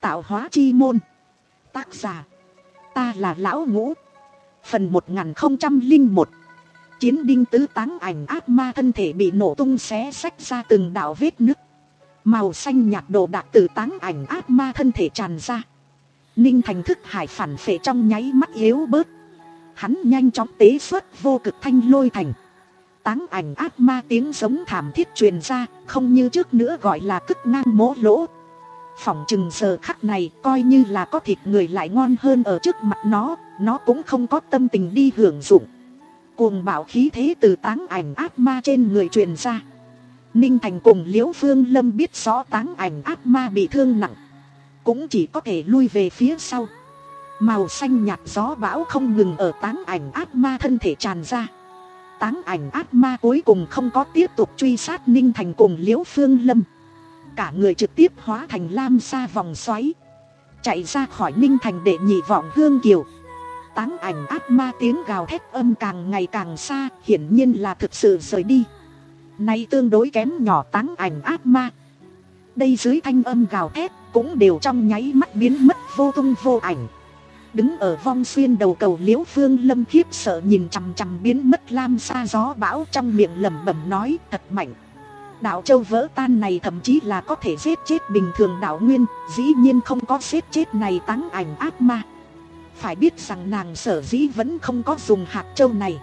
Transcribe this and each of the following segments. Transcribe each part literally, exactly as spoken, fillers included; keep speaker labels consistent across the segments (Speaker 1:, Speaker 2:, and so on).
Speaker 1: Tạo hóa chi môn. Tác giả, ta là Lão Ngũ. Phần một nghìn không trăm lẻ một. Chiến đinh tứ táng ảnh ác ma thân thể bị nổ tung xé xách ra từng đạo vết nứt. Màu xanh nhạt đồ đạc từ táng ảnh ác ma thân thể tràn ra. Ninh Thành thức hải phản phệ trong nháy mắt yếu bớt. Hắn nhanh chóng tế xuất vô cực thanh lôi thành. Táng ảnh ác ma tiếng giống thảm thiết truyền ra, không như trước nữa gọi là cức ngang mố lỗ. Phỏng chừng giờ khắc này coi như là có thịt người lại ngon hơn ở trước mặt nó, nó cũng không có tâm tình đi hưởng dụng. Cuồng bạo khí thế từ táng ảnh ác ma trên người truyền ra. Ninh Thành cùng Liễu Phương Lâm biết rõ táng ảnh ác ma bị thương nặng, cũng chỉ có thể lui về phía sau. Màu xanh nhạt gió bão không ngừng ở táng ảnh ác ma thân thể tràn ra. Táng ảnh ác ma cuối cùng không có tiếp tục truy sát Ninh Thành cùng Liễu Phương Lâm. Cả người trực tiếp hóa thành lam sa vòng xoáy, chạy ra khỏi Ninh Thành để nhị vọng hương kiều. Táng ảnh ác ma tiếng gào thét âm càng ngày càng xa, hiển nhiên là thực sự rời đi. Nay tương đối kém nhỏ táng ảnh ác ma. Đây dưới thanh âm gào thét cũng đều trong nháy mắt biến mất vô tung vô ảnh. Đứng ở vong xuyên đầu cầu Liễu Phương Lâm khiếp sợ nhìn chằm chằm biến mất lam sa gió bão, trong miệng lẩm bẩm nói thật mạnh. Đạo châu vỡ tan này thậm chí là có thể giết chết bình thường đạo nguyên, dĩ nhiên không có giết chết này táng ảnh ác ma. Phải biết rằng nàng sở dĩ vẫn không có dùng hạt châu này,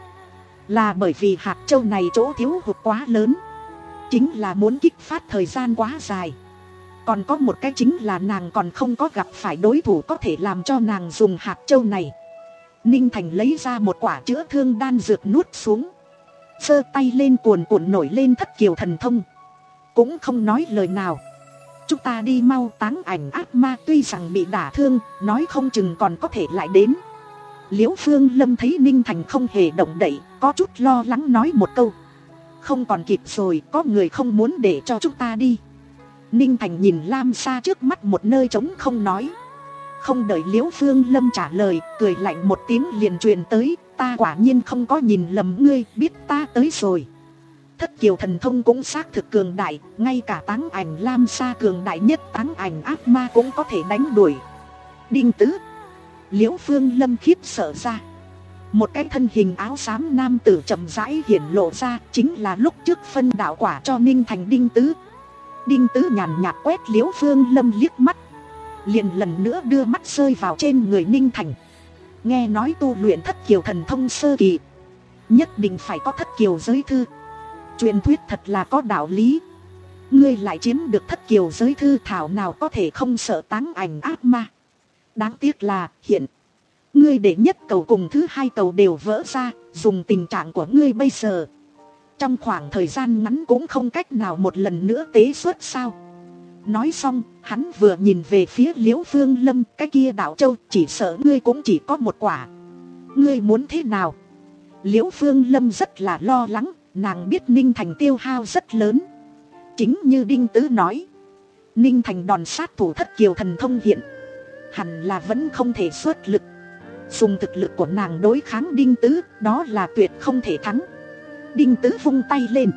Speaker 1: là bởi vì hạt châu này chỗ thiếu hụt quá lớn, chính là muốn kích phát thời gian quá dài. Còn có một cái chính là nàng còn không có gặp phải đối thủ có thể làm cho nàng dùng hạt châu này. Ninh Thành lấy ra một quả chữa thương đan dược nuốt xuống, giơ tay lên cuồn cuộn nổi lên thất kiều thần thông, cũng không nói lời nào. Chúng ta đi mau, táng ảnh ác ma tuy rằng bị đả thương, nói không chừng còn có thể lại đến. Liễu Phương Lâm thấy Ninh Thành không hề động đậy, có chút lo lắng nói một câu. Không còn kịp rồi, có người không muốn để cho chúng ta đi. Ninh Thành nhìn lam sa trước mắt một nơi trống không nói. Không đợi Liễu Phương Lâm trả lời, cười lạnh một tiếng liền truyền tới. Ta quả nhiên không có nhìn lầm ngươi, biết ta tới rồi. Thất kiều thần thông cũng xác thực cường đại, ngay cả táng ảnh lam sa cường đại nhất táng ảnh ác ma cũng có thể đánh đuổi. Đinh tứ. Liễu Phương Lâm khiếp sợ ra. Một cái thân hình áo xám nam tử chậm rãi hiển lộ ra, chính là lúc trước phân đạo quả cho Ninh Thành Đinh tứ. Đinh tứ nhàn nhạt quét Liễu Phương Lâm liếc mắt, liền lần nữa đưa mắt rơi vào trên người Ninh Thành. Nghe nói tu luyện thất kiều thần thông sơ kỳ, nhất định phải có thất kiều giới thư. Truyền thuyết thật là có đạo lý. Ngươi lại chiếm được thất kiều giới thư, thảo nào có thể không sợ táng ảnh ác ma. Đáng tiếc là hiện ngươi đệ nhất cầu cùng thứ hai cầu đều vỡ ra. Dùng tình trạng của ngươi bây giờ, trong khoảng thời gian ngắn cũng không cách nào một lần nữa tế xuất sao. Nói xong, hắn vừa nhìn về phía Liễu Phương Lâm. Cái kia đạo châu chỉ sợ ngươi cũng chỉ có một quả. Ngươi muốn thế nào? Liễu Phương Lâm rất là lo lắng. Nàng biết Ninh Thành tiêu hao rất lớn. Chính như Đinh Tứ nói, Ninh Thành đòn sát thủ thất kiều thần thông hiện hẳn là vẫn không thể xuất lực. Dùng thực lực của nàng đối kháng Đinh Tứ, đó là tuyệt không thể thắng. Đinh Tứ vung tay lên,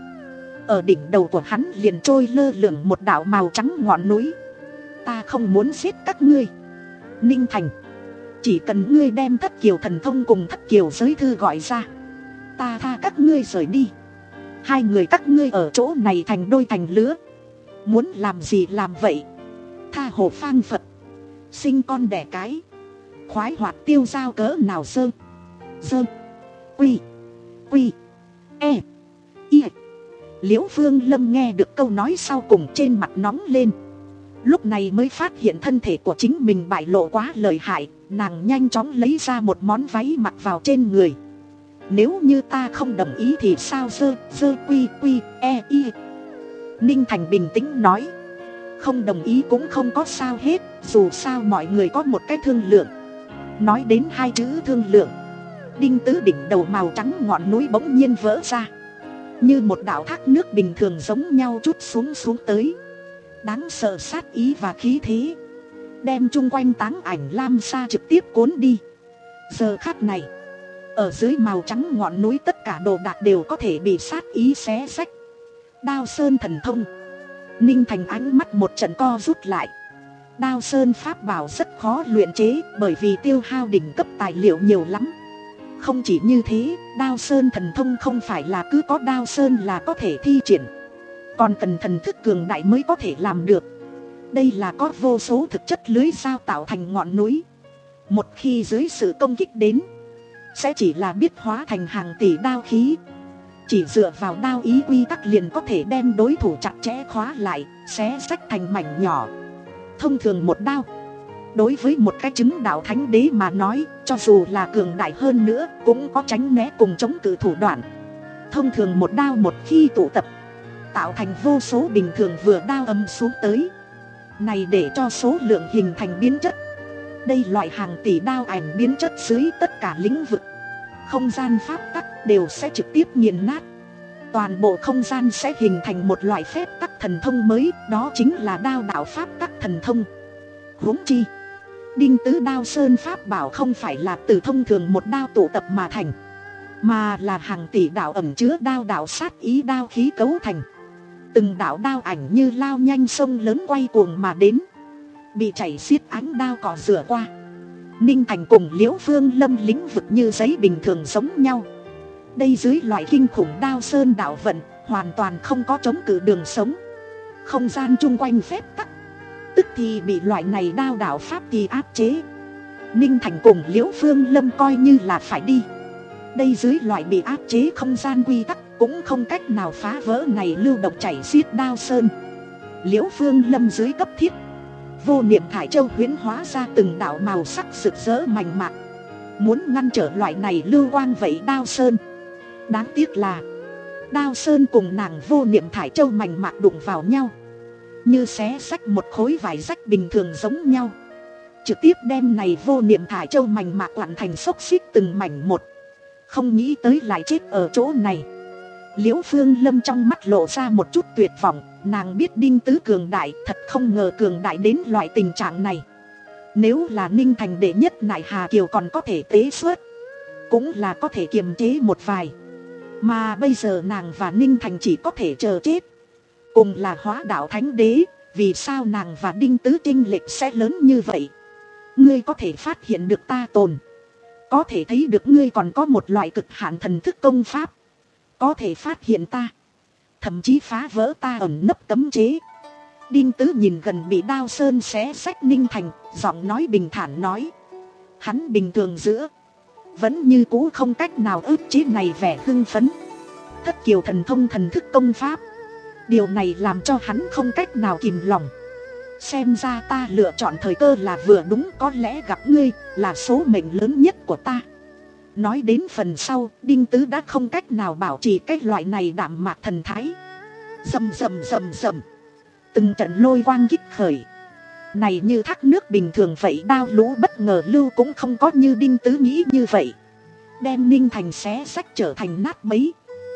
Speaker 1: ở đỉnh đầu của hắn liền trôi lơ lửng một đạo màu trắng ngọn núi. Ta không muốn giết các ngươi, Ninh Thành. Chỉ cần ngươi đem thất kiều thần thông cùng thất kiều giới thư gọi ra, ta tha các ngươi rời đi. Hai người các ngươi ở chỗ này thành đôi thành lứa, muốn làm gì làm vậy. Tha hồ phang Phật, sinh con đẻ cái, khoái hoạt tiêu dao cỡ nào. Sơ Sơ Quy Quy E I. Liễu Phương Lâm nghe được câu nói sau cùng trên mặt nóng lên. Lúc này mới phát hiện thân thể của chính mình bại lộ quá lợi hại. Nàng nhanh chóng lấy ra một món váy mặc vào trên người. Nếu như ta không đồng ý thì sao? Sơ Sơ Quy Quy E I. Ninh Thành bình tĩnh nói. Không đồng ý cũng không có sao hết, dù sao mọi người có một cái thương lượng. Nói đến hai chữ thương lượng, Đinh Tứ đỉnh đầu màu trắng ngọn núi bỗng nhiên vỡ ra, như một đạo thác nước bình thường giống nhau trút xuống xuống tới. Đáng sợ sát ý và khí thế, đem chung quanh táng ảnh lam sa trực tiếp cuốn đi. Giờ khắc này, ở dưới màu trắng ngọn núi tất cả đồ đạc đều có thể bị sát ý xé rách. Đao sơn thần thông. Ninh Thành ánh mắt một trận co rút lại. Đao sơn pháp bảo rất khó luyện chế, bởi vì tiêu hao đỉnh cấp tài liệu nhiều lắm. Không chỉ như thế, đao sơn thần thông không phải là cứ có đao sơn là có thể thi triển, còn cần thần thức cường đại mới có thể làm được. Đây là có vô số thực chất lưới dao tạo thành ngọn núi, một khi dưới sự công kích đến, sẽ chỉ là biết hóa thành hàng tỷ đao khí. Chỉ dựa vào đao ý quy tắc liền có thể đem đối thủ chặt chẽ khóa lại, xé rách thành mảnh nhỏ. Thông thường một đao, đối với một cái chứng đạo thánh đế mà nói, cho dù là cường đại hơn nữa cũng có tránh né cùng chống cự thủ đoạn. Thông thường một đao một khi tụ tập, tạo thành vô số bình thường vừa đao âm xuống tới, này để cho số lượng hình thành biến chất. Đây loại hàng tỷ đao ảnh biến chất dưới tất cả lĩnh vực, không gian pháp tắc đều sẽ trực tiếp nghiền nát. Toàn bộ không gian sẽ hình thành một loại phép tắc thần thông mới, đó chính là đao đạo pháp tắc thần thông. Huống chi, đinh tứ đao sơn pháp bảo không phải là từ thông thường một đao tụ tập mà thành, mà là hàng tỷ đạo ẩn chứa đao đạo sát ý đao khí cấu thành. Từng đạo đao ảnh như lao nhanh sông lớn quay cuồng mà đến, bị chảy xiết ánh đao cỏ rửa qua. Ninh Thành cùng Liễu Phương Lâm lĩnh vực như giấy bình thường giống nhau. Đây dưới loại kinh khủng đao sơn đạo vận, hoàn toàn không có chống cự đường sống. Không gian chung quanh phép tắc, tức thì bị loại này đao đạo pháp thì áp chế. Ninh Thành cùng Liễu Phương Lâm coi như là phải đi. Đây dưới loại bị áp chế không gian quy tắc, cũng không cách nào phá vỡ này lưu động chảy xiết đao sơn. Liễu Phương Lâm dưới cấp thiết, vô niệm thải châu huyễn hóa ra từng đạo màu sắc rực rỡ mành mạc, muốn ngăn trở loại này lưu quang vậy đao sơn. Đáng tiếc là đao sơn cùng nàng vô niệm thải châu mành mạc đụng vào nhau, như xé rách một khối vải rách bình thường giống nhau, trực tiếp đem này vô niệm thải châu mành mạc quặn thành xốc xích từng mảnh một. Không nghĩ tới lại chết ở chỗ này. Liễu Phương Lâm trong mắt lộ ra một chút tuyệt vọng. Nàng biết đinh tứ cường đại, thật không ngờ cường đại đến loại tình trạng này. Nếu là Ninh Thành đệ nhất nại Hà Kiều còn có thể tế xuất, cũng là có thể kiềm chế một vài. Mà bây giờ nàng và Ninh Thành chỉ có thể chờ chết. Cùng là hóa đạo thánh đế, vì sao nàng và đinh tứ chênh lệch sẽ lớn như vậy? Ngươi có thể phát hiện được ta tồn, có thể thấy được ngươi còn có một loại cực hạn thần thức công pháp, có thể phát hiện ta, thậm chí phá vỡ ta ẩn nấp cấm chế. Đinh tứ nhìn gần bị đao sơn xé xách Ninh Thành, giọng nói bình thản nói. Hắn bình thường giữa, vẫn như cũ không cách nào ức chế này vẻ hưng phấn. Thất kiều thần thông thần thức công pháp, điều này làm cho hắn không cách nào kìm lòng. Xem ra ta lựa chọn thời cơ là vừa đúng, có lẽ gặp ngươi là số mệnh lớn nhất của ta. Nói đến phần sau, đinh tứ đã không cách nào bảo trì cái loại này đạm mạc thần thái. Rầm rầm rầm rầm, từng trận lôi quang kích khởi, này như thác nước bình thường vậy. Đao lũ bất ngờ lưu cũng không có như đinh tứ nghĩ như vậy, đem Ninh Thành xé rách trở thành nát bấy,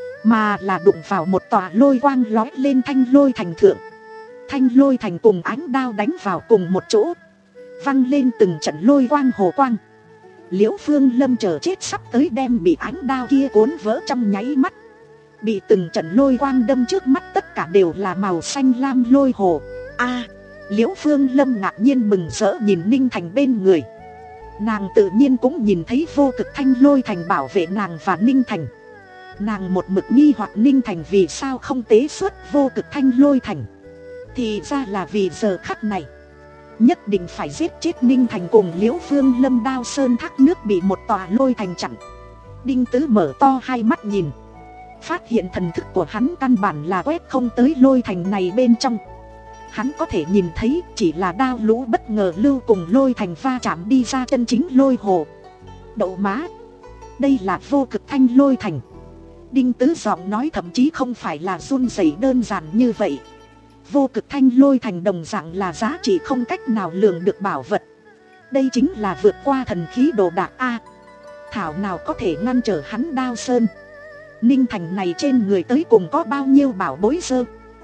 Speaker 1: mà là đụng vào một tòa lôi quang lói lên thanh lôi thành thượng. Thanh lôi thành cùng ánh đao đánh vào cùng một chỗ, văng lên từng trận lôi quang hồ quang. Liễu Phương Lâm chờ chết sắp tới, đem bị ánh đao kia cuốn vỡ trong nháy mắt. Bị từng trận lôi quang đâm trước mắt, tất cả đều là màu xanh lam lôi hồ. A, à, Liễu Phương Lâm ngạc nhiên mừng rỡ nhìn Ninh Thành bên người. Nàng tự nhiên cũng nhìn thấy vô cực thanh lôi thành bảo vệ nàng và Ninh Thành. Nàng một mực nghi hoặc Ninh Thành vì sao không tế xuất vô cực thanh lôi thành, thì ra là vì giờ khắc này nhất định phải giết chết Ninh Thành cùng Liễu Phương Lâm. Đao sơn thác nước bị một tòa lôi thành chặn. Đinh tứ mở to hai mắt nhìn, phát hiện thần thức của hắn căn bản là quét không tới lôi thành này bên trong. Hắn có thể nhìn thấy chỉ là đao lũ bất ngờ lưu cùng lôi thành va chạm đi ra chân chính lôi hồ. Đậu má, đây là vô cực thanh lôi thành. Đinh tứ giọng nói thậm chí không phải là run rẩy đơn giản như vậy. Vô cực thanh lôi thành đồng dạng là giá trị không cách nào lường được bảo vật. Đây chính là vượt qua thần khí đồ đạc a. Thảo nào có thể ngăn trở hắn đao sơn. Ninh Thành này trên người tới cùng có bao nhiêu bảo bối dơ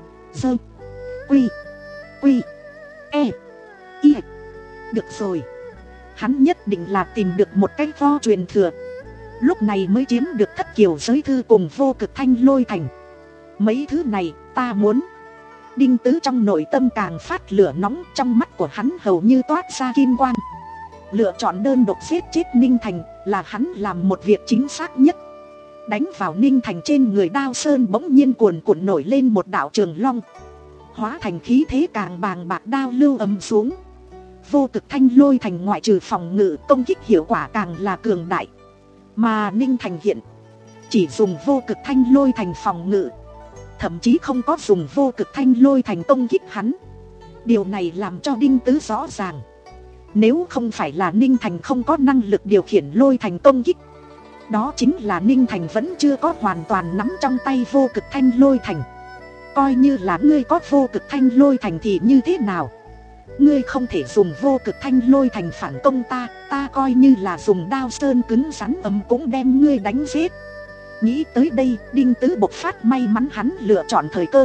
Speaker 1: dơ quy quy e y. Được rồi, hắn nhất định là tìm được một cái vo truyền thừa, lúc này mới chiếm được thất kiều giới thư cùng vô cực thanh lôi thành. Mấy thứ này ta muốn. Đinh Tứ trong nội tâm càng phát lửa nóng, trong mắt của hắn hầu như toát ra kim quang. Lựa chọn đơn độc giết chết Ninh Thành là hắn làm một việc chính xác nhất. Đánh vào Ninh Thành trên người Đao Sơn bỗng nhiên cuồn cuộn nổi lên một đạo trường long, hóa thành khí thế càng bàng bạc, đao lưu ầm xuống. Vô cực thanh lôi thành ngoại trừ phòng ngự, công kích hiệu quả càng là cường đại. Mà Ninh Thành hiện chỉ dùng vô cực thanh lôi thành phòng ngự, thậm chí không có dùng vô cực thanh lôi thành công kích hắn. Điều này làm cho Đinh Tứ rõ ràng, nếu không phải là Ninh Thành không có năng lực điều khiển lôi thành công kích, đó chính là Ninh Thành vẫn chưa có hoàn toàn nắm trong tay vô cực thanh lôi thành. Coi như là ngươi có vô cực thanh lôi thành thì như thế nào? Ngươi không thể dùng vô cực thanh lôi thành phản công ta, ta coi như là dùng Đao Sơn cứng rắn ấm cũng đem ngươi đánh giết. Nghĩ tới đây, Đinh Tứ bộc phát may mắn hắn lựa chọn thời cơ.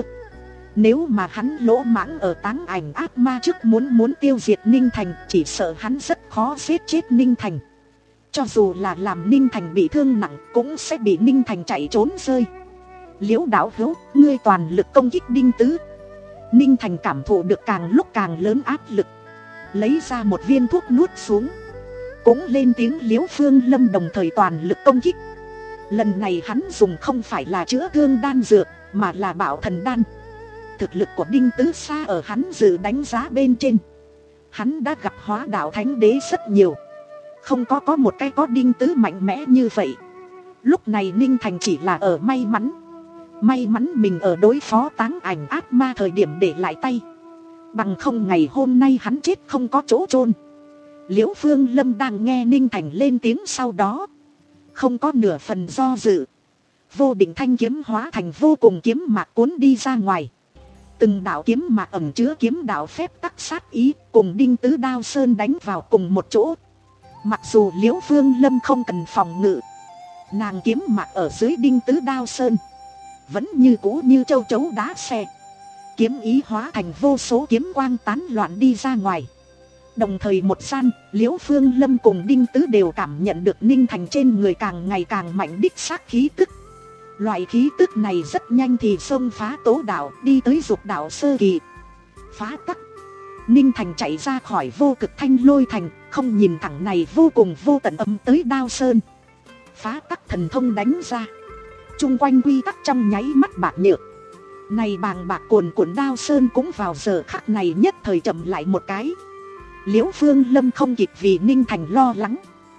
Speaker 1: Nếu mà hắn lỗ mãng ở Táng Ảnh Ác Ma trước muốn muốn tiêu diệt Ninh Thành, chỉ sợ hắn rất khó giết chết Ninh Thành. Cho dù là làm Ninh Thành bị thương nặng, cũng sẽ bị Ninh Thành chạy trốn rơi. Liễu đạo hữu, ngươi toàn lực công kích Đinh Tứ. Ninh Thành cảm thụ được càng lúc càng lớn áp lực, lấy ra một viên thuốc nuốt xuống, cũng lên tiếng. Liễu Phương Lâm đồng thời toàn lực công kích. Lần này hắn dùng không phải là chữa thương đan dược, mà là Bảo Thần đan. Thực lực của Đinh Tứ xa ở hắn dự đánh giá bên trên. Hắn đã gặp Hóa Đạo Thánh Đế rất nhiều, không có có một cái có Đinh Tứ mạnh mẽ như vậy. Lúc này Ninh Thành chỉ là ở may mắn. May mắn mình ở đối phó Táng Ảnh Ác Ma thời điểm để lại tay, bằng không ngày hôm nay hắn chết không có chỗ chôn. Liễu Phương Lâm đang nghe Ninh Thành lên tiếng sau đó, không có nửa phần do dự. Vô Định thanh kiếm hóa thành vô cùng kiếm mạc cuốn đi ra ngoài. Từng đạo kiếm mạc ẩn chứa kiếm đạo phép tắc sát ý, cùng Đinh Tứ Đao Sơn đánh vào cùng một chỗ. Mặc dù Liễu Phương Lâm không cần phòng ngự, nàng kiếm mạc ở dưới Đinh Tứ Đao Sơn vẫn như cũ như châu chấu đá xe. Kiếm ý hóa thành vô số kiếm quang tán loạn đi ra ngoài. Đồng thời một gian, Liễu Phương Lâm cùng Đinh Tứ đều cảm nhận được Ninh Thành trên người càng ngày càng mạnh đích xác khí tức. Loại khí tức này rất nhanh thì xông phá tố đạo, đi tới dục đạo sơ kỳ. Phá tắc. Ninh Thành chạy ra khỏi vô cực thanh lôi thành, không nhìn thẳng này vô cùng vô tận ấm tới Đao Sơn. Phá tắc thần thông đánh ra, chung quanh quy tắc trong nháy mắt bạc nhược. Này bàng bạc cuồn cuộn Đao Sơn cũng vào giờ khắc này nhất thời chậm lại một cái. Liễu Phương Lâm không kịp vì Ninh Thành lo lắng.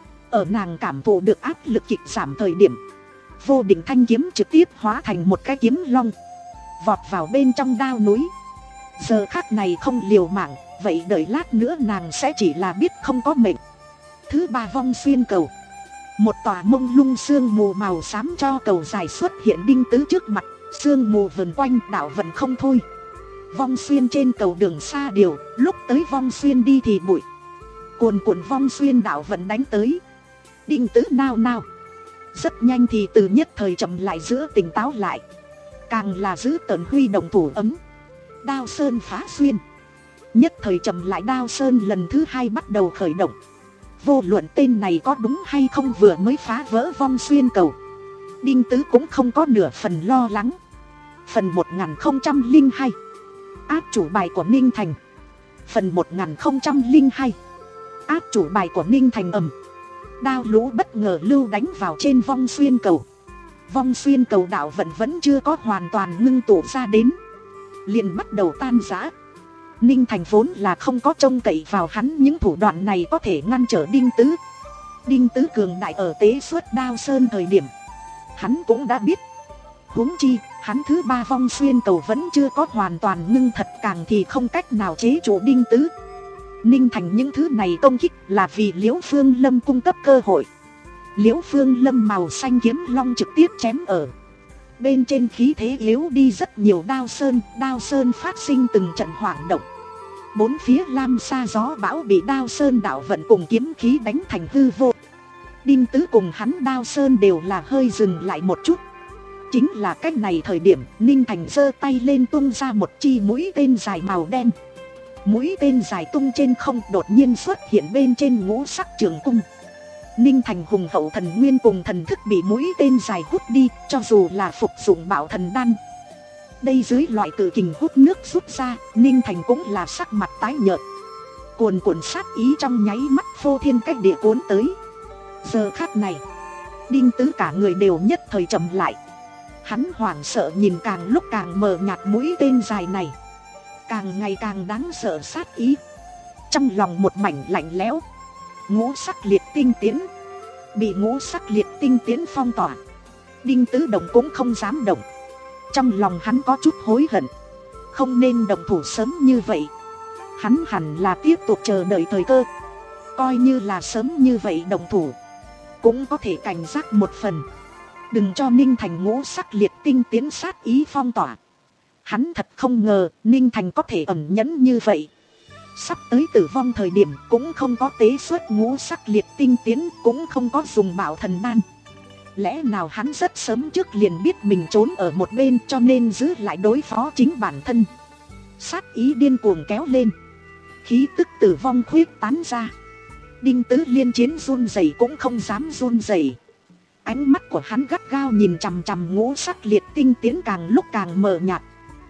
Speaker 1: Ở nàng cảm thụ được áp lực kịch giảm thời điểm, Vô Định thanh kiếm trực tiếp hóa thành một cái kiếm long, vọt vào bên trong đao núi. Giờ khắc này không liều mạng, vậy đợi lát nữa nàng sẽ chỉ là biết không có mệnh. Thứ ba vong xuyên cầu. Một tòa mông lung sương mù màu xám cho cầu dài xuất hiện Đinh Tứ trước mặt. Sương mù vần quanh, đạo vận không thôi. Vong xuyên trên cầu đường xa điều, lúc tới vong xuyên đi thì bụi. Cuồn cuộn vong xuyên đạo vận đánh tới. Đinh Tứ nao nao, rất nhanh thì từ nhất thời chậm lại giữa tỉnh táo lại, càng là giữ tợn huy động thủ ấm. Đao Sơn phá xuyên. Nhất thời chậm lại, Đao Sơn lần thứ hai bắt đầu khởi động. Vô luận tên này có đúng hay không, vừa mới phá vỡ vong xuyên cầu, Đinh Tứ cũng không có nửa phần lo lắng. Phần một nghìn không trăm lẻ hai. Áp chủ bài của Ninh Thành. Phần một nghìn không trăm lẻ hai. Áp chủ bài của Ninh Thành. Ầm. Đao lũ bất ngờ lưu đánh vào trên vong xuyên cầu. Vong xuyên cầu đạo vận vẫn chưa có hoàn toàn ngưng tụ ra đến, liền bắt đầu tan rã. Ninh Thành vốn là không có trông cậy vào hắn những thủ đoạn này có thể ngăn trở Đinh Tứ. Đinh Tứ cường đại ở tế xuất Đao Sơn thời điểm, hắn cũng đã biết. Huống chi, hắn thứ ba vong xuyên cầu vẫn chưa có hoàn toàn ngưng thật, càng thì không cách nào chế trụ Đinh Tứ. Ninh Thành những thứ này công kích là vì Liễu Phương Lâm cung cấp cơ hội. Liễu Phương Lâm màu xanh kiếm long trực tiếp chém ở bên trên, khí thế yếu đi rất nhiều. Đao Sơn, Đao Sơn phát sinh từng trận hoảng động. Bốn phía lam sa gió bão bị Đao Sơn đạo vận cùng kiếm khí đánh thành hư vô. Đinh Tứ cùng hắn Đao Sơn đều là hơi dừng lại một chút. Chính là cách này thời điểm, Ninh Thành giơ tay lên tung ra một chi mũi tên dài màu đen. Mũi tên dài tung trên không, đột nhiên xuất hiện bên trên ngũ sắc trường cung. Ninh Thành hùng hậu thần nguyên cùng thần thức bị mũi tên dài hút đi, cho dù là phục dụng Bảo Thần đan Đây dưới loại cự kình hút nước rút ra, Ninh Thành cũng là sắc mặt tái nhợt. Cuồn cuộn sát ý trong nháy mắt phô thiên cách địa cuốn tới. Giờ khắc này, Đinh Tứ cả người đều nhất thời trầm lại. Hắn hoảng sợ nhìn càng lúc càng mờ nhạt mũi tên dài này, càng ngày càng đáng sợ sát ý. Trong lòng một mảnh lạnh lẽo. Ngũ sắc liệt tinh tiến. Bị ngũ sắc liệt tinh tiến phong tỏa, Đinh Tứ động cũng không dám động. Trong lòng hắn có chút hối hận, không nên động thủ sớm như vậy. Hắn hẳn là tiếp tục chờ đợi thời cơ. Coi như là sớm như vậy động thủ, cũng có thể cảnh giác một phần, đừng cho Ninh Thành ngũ sắc liệt tinh tiến sát ý phong tỏa. Hắn thật không ngờ Ninh Thành có thể ẩn nhẫn như vậy. Sắp tới tử vong thời điểm cũng không có tế xuất ngũ sắc liệt tinh tiến, cũng không có dùng bảo thần đan. Lẽ nào hắn rất sớm trước liền biết mình trốn ở một bên, cho nên giữ lại đối phó chính bản thân. Sát ý điên cuồng kéo lên, khí tức tử vong khuyết tán ra. Đinh Tứ liên chiến run rẩy cũng không dám run rẩy. Ánh mắt của hắn gắt gao nhìn chằm chằm ngũ sắc liệt tinh tiến càng lúc càng mờ nhạt.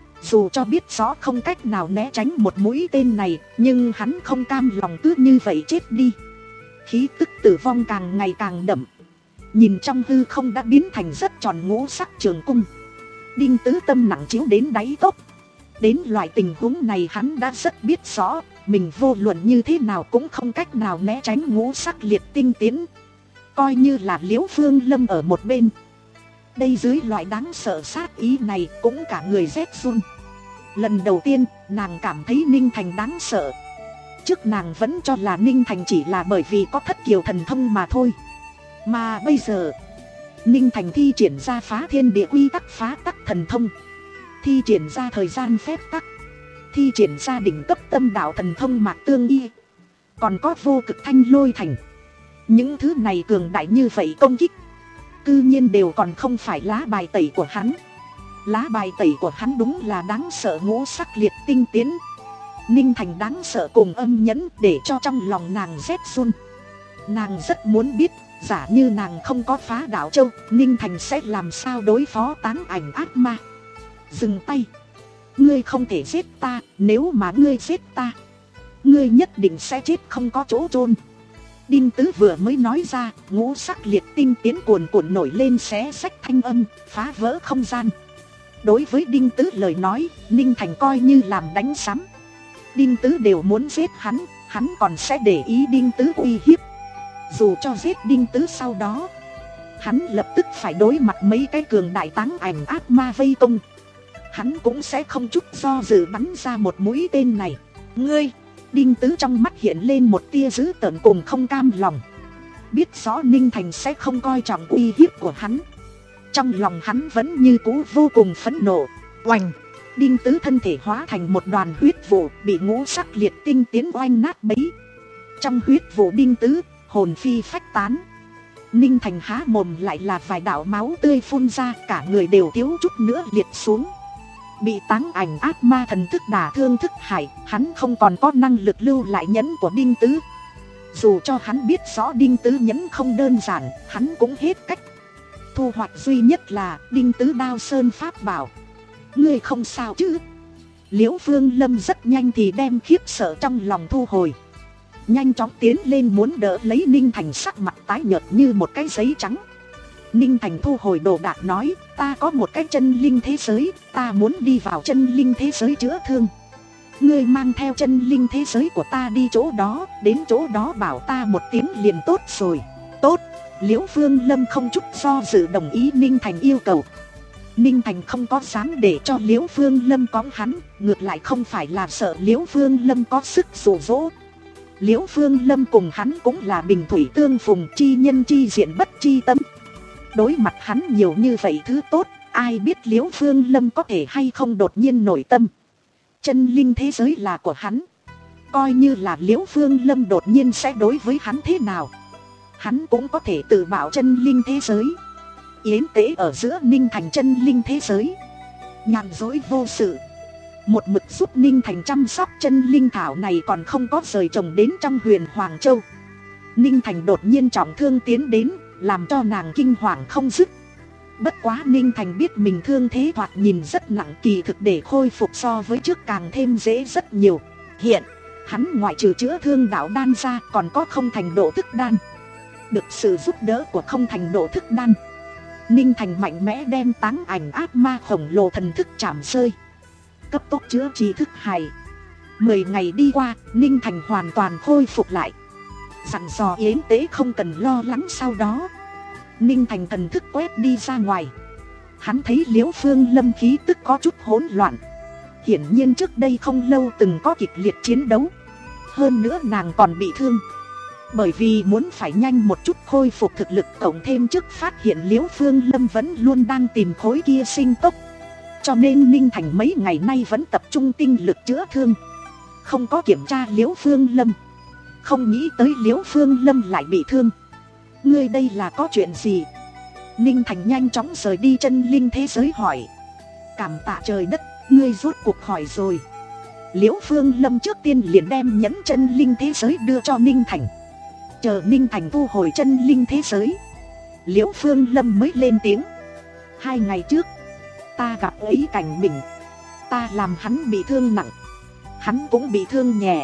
Speaker 1: Dù cho biết rõ không cách nào né tránh một mũi tên này, nhưng hắn không cam lòng cứ như vậy chết đi. Khí tức tử vong càng ngày càng đậm. Nhìn trong hư không đã biến thành rất tròn ngũ sắc trường cung. Đinh Tứ tâm nặng chiếu đến đáy cốc. Đến loại tình huống này hắn đã rất biết rõ, mình vô luận như thế nào cũng không cách nào né tránh ngũ sắc liệt tinh tiến. Coi như là Liễu Phương Lâm ở một bên, đây dưới loại đáng sợ sát ý này cũng cả người rét run. Lần đầu tiên nàng cảm thấy Ninh Thành đáng sợ. Trước nàng vẫn cho là Ninh Thành chỉ là bởi vì có thất kiều thần thông mà thôi. Mà bây giờ Ninh Thành thi triển ra phá thiên địa quy tắc phá tắc thần thông, thi triển ra thời gian phép tắc, thi triển ra đỉnh cấp tâm đạo thần thông mạc tương y, còn có vô cực thanh lôi thành. Những thứ này cường đại như vậy công kích, cư nhiên đều còn không phải lá bài tẩy của hắn. Lá bài tẩy của hắn đúng là đáng sợ ngũ sắc liệt tinh tiến. Ninh Thành đáng sợ cùng âm nhẫn để cho trong lòng nàng rét run. Nàng rất muốn biết, giả như nàng không có phá đảo châu, Ninh Thành sẽ làm sao đối phó táng ảnh ác ma. Dừng tay, ngươi không thể giết ta, nếu mà ngươi giết ta, ngươi nhất định sẽ chết không có chỗ chôn. Đinh Tứ vừa mới nói ra, ngũ sắc liệt tinh tiến cuồn cuộn nổi lên xé xách thanh âm, phá vỡ không gian. Đối với Đinh Tứ lời nói, Ninh Thành coi như làm đánh sắm. Đinh Tứ đều muốn giết hắn, hắn còn sẽ để ý Đinh Tứ uy hiếp. Dù cho giết Đinh Tứ sau đó, hắn lập tức phải đối mặt mấy cái cường đại táng ảnh ác ma vây công, hắn cũng sẽ không chút do dự bắn ra một mũi tên này. Ngươi! Đinh Tứ trong mắt hiện lên một tia dữ tợn cùng không cam lòng. Biết rõ Ninh Thành sẽ không coi trọng uy hiếp của hắn, trong lòng hắn vẫn như cũ vô cùng phẫn nộ. Oanh! Đinh Tứ thân thể hóa thành một đoàn huyết vụ, bị ngũ sắc liệt tinh tiến oanh nát bấy. Trong huyết vụ Đinh Tứ hồn phi phách tán. Ninh Thành há mồm lại là vài đạo máu tươi phun ra, cả người đều thiếu chút nữa liệt xuống. Bị táng ảnh ác ma thần thức đả thương thức hải, hắn không còn có năng lực lưu lại nhẫn của Đinh Tứ. Dù cho hắn biết rõ Đinh Tứ nhẫn không đơn giản, hắn cũng hết cách. Thu hoạch duy nhất là Đinh Tứ đao sơn pháp bảo. Ngươi không sao chứ? Liễu Phương Lâm rất nhanh thì đem khiếp sợ trong lòng thu hồi, nhanh chóng tiến lên muốn đỡ lấy Ninh Thành, sắc mặt tái nhợt như một cái giấy trắng. Ninh Thành thu hồi đồ đạc nói, ta có một cái chân linh thế giới, ta muốn đi vào chân linh thế giới chữa thương. Ngươi mang theo chân linh thế giới của ta đi chỗ đó, đến chỗ đó bảo ta một tiếng liền tốt rồi. Tốt! Liễu Phương Lâm không chút do dự đồng ý Ninh Thành yêu cầu. Ninh Thành không có dám để cho Liễu Phương Lâm cõng hắn, ngược lại không phải là sợ Liễu Phương Lâm có sức dụ dỗ. Liễu Phương Lâm cùng hắn cũng là bình thủy tương phùng, chi nhân chi diện bất chi tâm. Đối mặt hắn nhiều như vậy thứ tốt, ai biết Liễu Phương Lâm có thể hay không đột nhiên nổi tâm. Chân linh thế giới là của hắn, coi như là Liễu Phương Lâm đột nhiên sẽ đối với hắn thế nào, hắn cũng có thể tự bảo chân linh thế giới. Yến tế ở giữa Ninh Thành chân linh thế giới, nhàn dối vô sự, một mực giúp Ninh Thành chăm sóc chân linh thảo này còn không có rời trồng đến trong huyền Hoàng Châu. Ninh Thành đột nhiên trọng thương tiến đến, làm cho nàng kinh hoàng không dứt. Bất quá Ninh Thành biết mình thương thế thoạt nhìn rất nặng, kỳ thực để khôi phục so với trước càng thêm dễ rất nhiều. Hiện hắn ngoại trừ chữa thương đạo đan ra còn có không thành độ thức đan. Được sự giúp đỡ của không thành độ thức đan, Ninh Thành mạnh mẽ đem táng ảnh ác ma khổng lồ thần thức chạm rơi, cấp tốc chữa trị thức hài. Mười ngày đi qua, Ninh Thành hoàn toàn khôi phục lại, dặn dò Yến Tế không cần lo lắng. Sau đó Ninh Thành thần thức quét đi ra ngoài, hắn thấy Liễu Phương Lâm khí tức có chút hỗn loạn. Hiển nhiên trước đây không lâu từng có kịch liệt chiến đấu, hơn nữa nàng còn bị thương. Bởi vì muốn phải nhanh một chút khôi phục thực lực, cộng thêm trước phát hiện Liễu Phương Lâm vẫn luôn đang tìm khối kia sinh tốc, cho nên Ninh Thành mấy ngày nay vẫn tập trung tinh lực chữa thương, không có kiểm tra Liễu Phương Lâm. Không nghĩ tới Liễu Phương Lâm lại bị thương. Ngươi đây là có chuyện gì? Ninh Thành nhanh chóng rời đi chân linh thế giới hỏi. Cảm tạ trời đất, ngươi rốt cuộc khỏi rồi. Liễu Phương Lâm trước tiên liền đem nhẫn chân linh thế giới đưa cho Ninh Thành. Chờ Ninh Thành thu hồi chân linh thế giới, Liễu Phương Lâm mới lên tiếng. Hai ngày trước ta gặp ấy Cảnh Bình, ta làm hắn bị thương nặng, hắn cũng bị thương nhẹ.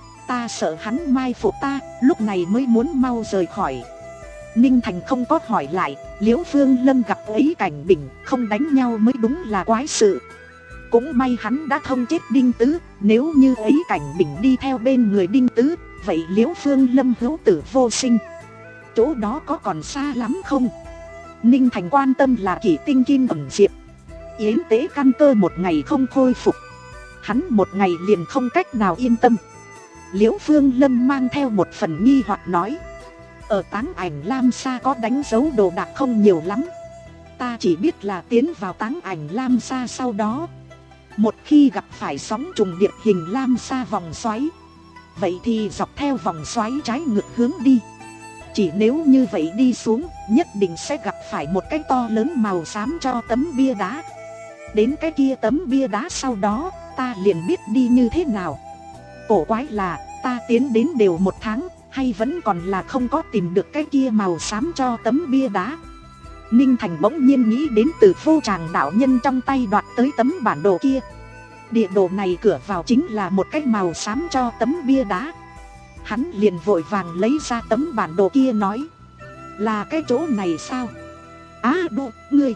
Speaker 1: Ta sợ hắn mai phục ta, lúc này mới muốn mau rời khỏi. Ninh Thành không có hỏi lại, Liễu Phương Lâm gặp ấy Cảnh Bình không đánh nhau mới đúng là quái sự. Cũng may hắn đã thông chết Đinh Tứ, nếu như ấy Cảnh Bình đi theo bên người Đinh Tứ, vậy Liễu Phương Lâm hữu tử vô sinh. Chỗ đó có còn xa lắm không? Ninh Thành quan tâm là Kỷ Tinh Kim ẩn diệp. Yến Tế căn cơ một ngày không khôi phục, hắn một ngày liền không cách nào yên tâm. Liễu Phương Lâm mang theo một phần nghi hoặc nói. Ở Táng Ảnh Lam Sa có đánh dấu đồ đạc không nhiều lắm. Ta chỉ biết là tiến vào Táng Ảnh Lam Sa sau đó, một khi gặp phải sóng trùng điệp hình Lam Sa vòng xoáy, vậy thì dọc theo vòng xoáy trái ngược hướng đi. Chỉ nếu như vậy đi xuống, nhất định sẽ gặp phải một cái to lớn màu xám cho tấm bia đá. Đến cái kia tấm bia đá sau đó, ta liền biết đi như thế nào. Cổ quái là, ta tiến đến đều một tháng, hay vẫn còn là không có tìm được cái kia màu xám cho tấm bia đá. Ninh Thành bỗng nhiên nghĩ đến từ Vô Tràng đạo nhân trong tay đoạt tới tấm bản đồ kia. Địa đồ này cửa vào chính là một cái màu xám cho tấm bia đá. Hắn liền vội vàng lấy ra tấm bản đồ kia nói. Là cái chỗ này sao? Á à, đụ, ngươi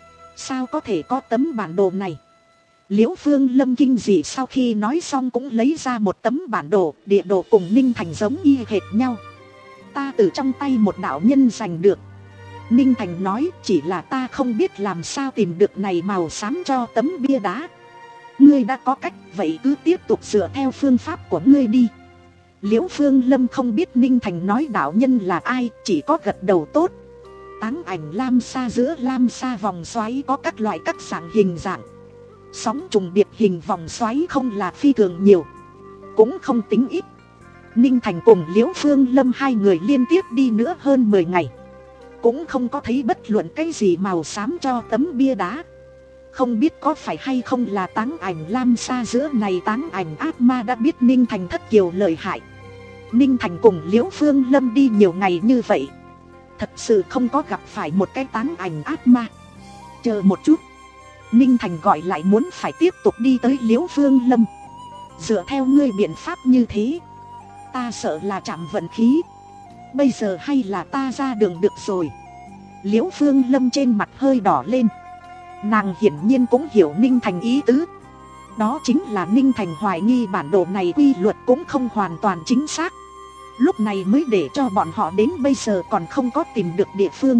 Speaker 1: sao có thể có tấm bản đồ này? Liễu Phương Lâm kinh dị sau khi nói xong cũng lấy ra một tấm bản đồ. Địa đồ cùng Ninh Thành giống y hệt nhau. Ta từ trong tay một đạo nhân giành được. Ninh Thành nói, chỉ là ta không biết làm sao tìm được này màu xám cho tấm bia đá. Ngươi đã có cách, vậy cứ tiếp tục dựa theo phương pháp của ngươi đi. Liễu Phương Lâm không biết Ninh Thành nói đạo nhân là ai, chỉ có gật đầu tốt. Táng Ảnh Lam Sa giữa Lam Sa vòng xoáy có các loại các dạng hình dạng. Sóng trùng điệp hình vòng xoáy không là phi thường nhiều, cũng không tính ít. Ninh Thành cùng Liễu Phương Lâm hai người liên tiếp đi nữa hơn mười ngày, cũng không có thấy bất luận cái gì màu xám cho tấm bia đá. Không biết có phải hay không là Táng Ảnh Lam Sa giữa này Táng Ảnh ác ma đã biết Ninh Thành thất kiều lợi hại. Ninh Thành cùng Liễu Phương Lâm đi nhiều ngày như vậy, thật sự không có gặp phải một cái Táng Ảnh ác ma. Chờ một chút, Ninh Thành gọi lại muốn phải tiếp tục đi tới Liễu Phương Lâm. Dựa theo ngươi biện pháp như thế, ta sợ là chạm vận khí. Bây giờ hay là ta ra đường được rồi. Liễu Phương Lâm trên mặt hơi đỏ lên. Nàng hiển nhiên cũng hiểu Ninh Thành ý tứ. Đó chính là Ninh Thành hoài nghi bản đồ này quy luật cũng không hoàn toàn chính xác. Lúc này mới để cho bọn họ đến bây giờ còn không có tìm được địa phương.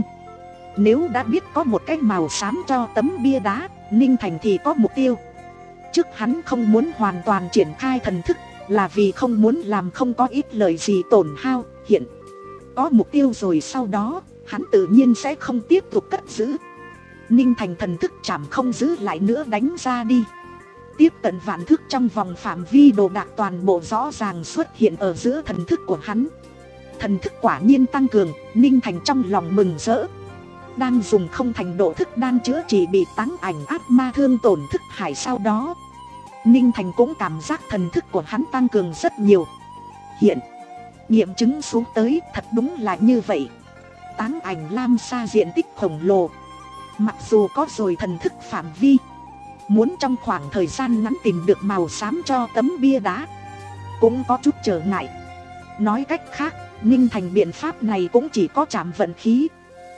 Speaker 1: Nếu đã biết có một cái màu xám cho tấm bia đá, Ninh Thành thì có mục tiêu. Trước hắn không muốn hoàn toàn triển khai thần thức, là vì không muốn làm không có ít lời gì tổn hao. Hiện có mục tiêu rồi, sau đó hắn tự nhiên sẽ không tiếp tục cất giữ. Ninh Thành thần thức chảm không giữ lại nữa đánh ra đi. Tiếp cận vạn thước trong vòng phạm vi đồ đạc toàn bộ rõ ràng xuất hiện ở giữa thần thức của hắn. Thần thức quả nhiên tăng cường, Ninh Thành trong lòng mừng rỡ. Đang dùng không thành độ thức đan chữa trị bị Táng Ảnh ác ma thương tổn thức hải sau đó, Ninh Thành cũng cảm giác thần thức của hắn tăng cường rất nhiều. Hiện nghiệm chứng xuống tới thật đúng là như vậy. Táng Ảnh Lam Sa diện tích khổng lồ, Mặc dù có rồi thần thức phạm vi, muốn trong khoảng thời gian ngắn tìm được màu xám cho tấm bia đá cũng có chút trở ngại. Nói cách khác, Ninh Thành biện pháp này cũng chỉ có chạm vận khí.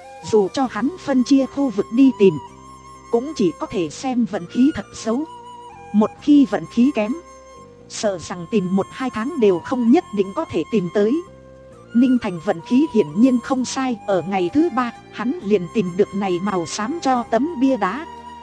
Speaker 1: Dù cho hắn phân chia khu vực đi tìm, cũng chỉ có thể xem vận khí thật xấu. Một khi vận khí kém, sợ rằng tìm một hai tháng đều không nhất định có thể tìm tới. Ninh Thành vận khí hiển nhiên không sai. Ở ngày thứ ba, hắn liền tìm được này màu xám cho tấm bia đá.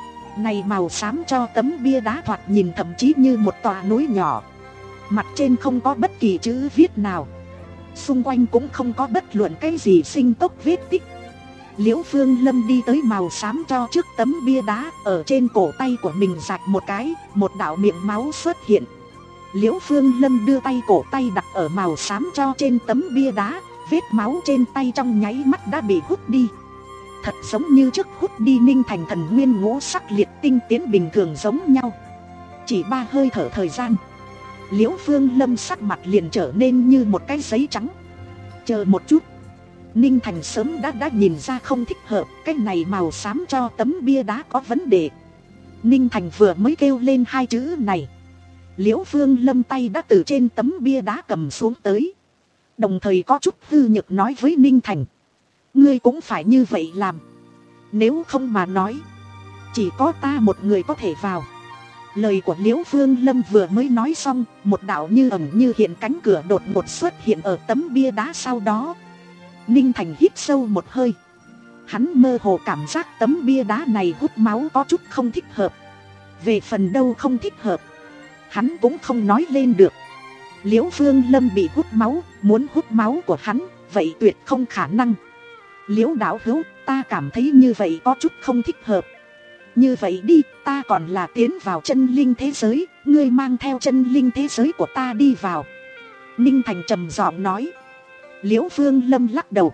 Speaker 1: Này màu xám cho tấm bia đá thoạt nhìn thậm chí như một tòa núi nhỏ. Mặt trên không có bất kỳ chữ viết nào, xung quanh cũng không có bất luận cái gì sinh tốc vết tích. Liễu Phương Lâm đi tới màu xám cho trước tấm bia đá, ở trên cổ tay của mình rạch một cái, một đạo miệng máu xuất hiện. Liễu Phương Lâm đưa tay cổ tay đặt ở màu xám cho trên tấm bia đá, vết máu trên tay trong nháy mắt đã bị hút đi. Thật giống như trước hút đi Ninh Thành thần nguyên ngũ sắc liệt tinh tiến bình thường giống nhau. Chỉ ba hơi thở thời gian, Liễu Phương Lâm sắc mặt liền trở nên như một cái giấy trắng. Chờ một chút, Ninh Thành sớm đã đã nhìn ra không thích hợp, cái này màu xám cho tấm bia đá có vấn đề. Ninh Thành vừa mới kêu lên hai chữ này, Liễu Phương Lâm tay đã từ trên tấm bia đá cầm xuống tới, đồng thời có chút hư nhược nói với Ninh Thành: ngươi cũng phải như vậy làm, nếu không mà nói chỉ có ta một người có thể vào. Lời của Liễu Phương Lâm vừa mới nói xong, một đạo như ẩn như hiện cánh cửa đột ngột xuất hiện ở tấm bia đá sau đó. Ninh Thành hít sâu một hơi, hắn mơ hồ cảm giác tấm bia đá này hút máu có chút không thích hợp. Về phần đâu không thích hợp, hắn cũng không nói lên được. Liễu Phương Lâm bị hút máu, muốn hút máu của hắn, vậy tuyệt không khả năng. Liễu đạo hữu, ta cảm thấy như vậy có chút không thích hợp. Như vậy đi, ta còn là tiến vào chân linh thế giới, ngươi mang theo chân linh thế giới của ta đi vào. Ninh Thành trầm giọng nói. Liễu Phương Lâm lắc đầu,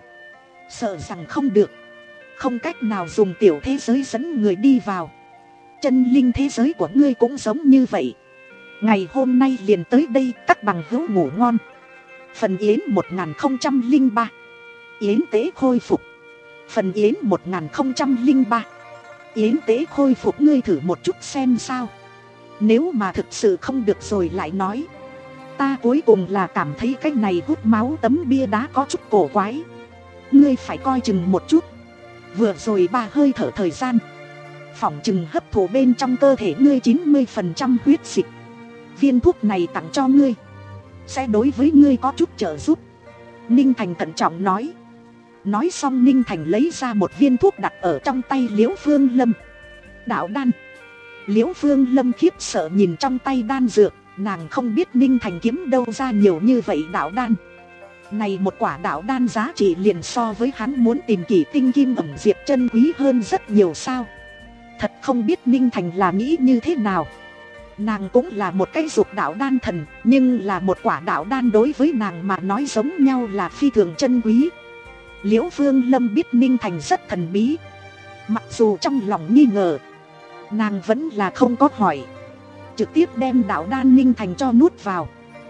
Speaker 1: sợ rằng không được, không cách nào dùng tiểu thế giới dẫn người đi vào. Chân linh thế giới của ngươi cũng giống như vậy. Ngày hôm nay liền tới đây, các bằng hữu ngủ ngon. Phần Yến một nghìn không trăm lẻ ba, Yến tế khôi phục. Phần Yến một nghìn không trăm lẻ ba, Yến tế khôi phục, ngươi thử một chút xem sao. Nếu mà thực sự không được rồi lại nói. Ta cuối cùng là cảm thấy cái này hút máu tấm bia đá có chút cổ quái. Ngươi phải coi chừng một chút. Vừa rồi ba hơi thở thời gian, phỏng chừng hấp thụ bên trong cơ thể ngươi chín mươi phần trăm huyết dịch. Viên thuốc này tặng cho ngươi, sẽ đối với ngươi có chút trợ giúp. Ninh Thành thận trọng nói. Nói xong Ninh Thành lấy ra một viên thuốc đặt ở trong tay Liễu Phương Lâm. Đạo đan. Liễu Phương Lâm khiếp sợ nhìn trong tay đan dược. Nàng không biết Ninh Thành kiếm đâu ra nhiều như vậy đạo đan. Này một quả đạo đan giá trị liền so với hắn muốn tìm kỷ tinh kim ẩm diệp chân quý hơn rất nhiều sao. Thật không biết Ninh Thành là nghĩ như thế nào. Nàng cũng là một cái dục đạo đan thần, nhưng là một quả đạo đan đối với nàng mà nói giống nhau là phi thường chân quý. Liễu Phương Lâm biết Ninh Thành rất thần bí, mặc dù trong lòng nghi ngờ, nàng vẫn là không có hỏi, trực tiếp đem đạo đan Ninh Thành cho nuốt vào.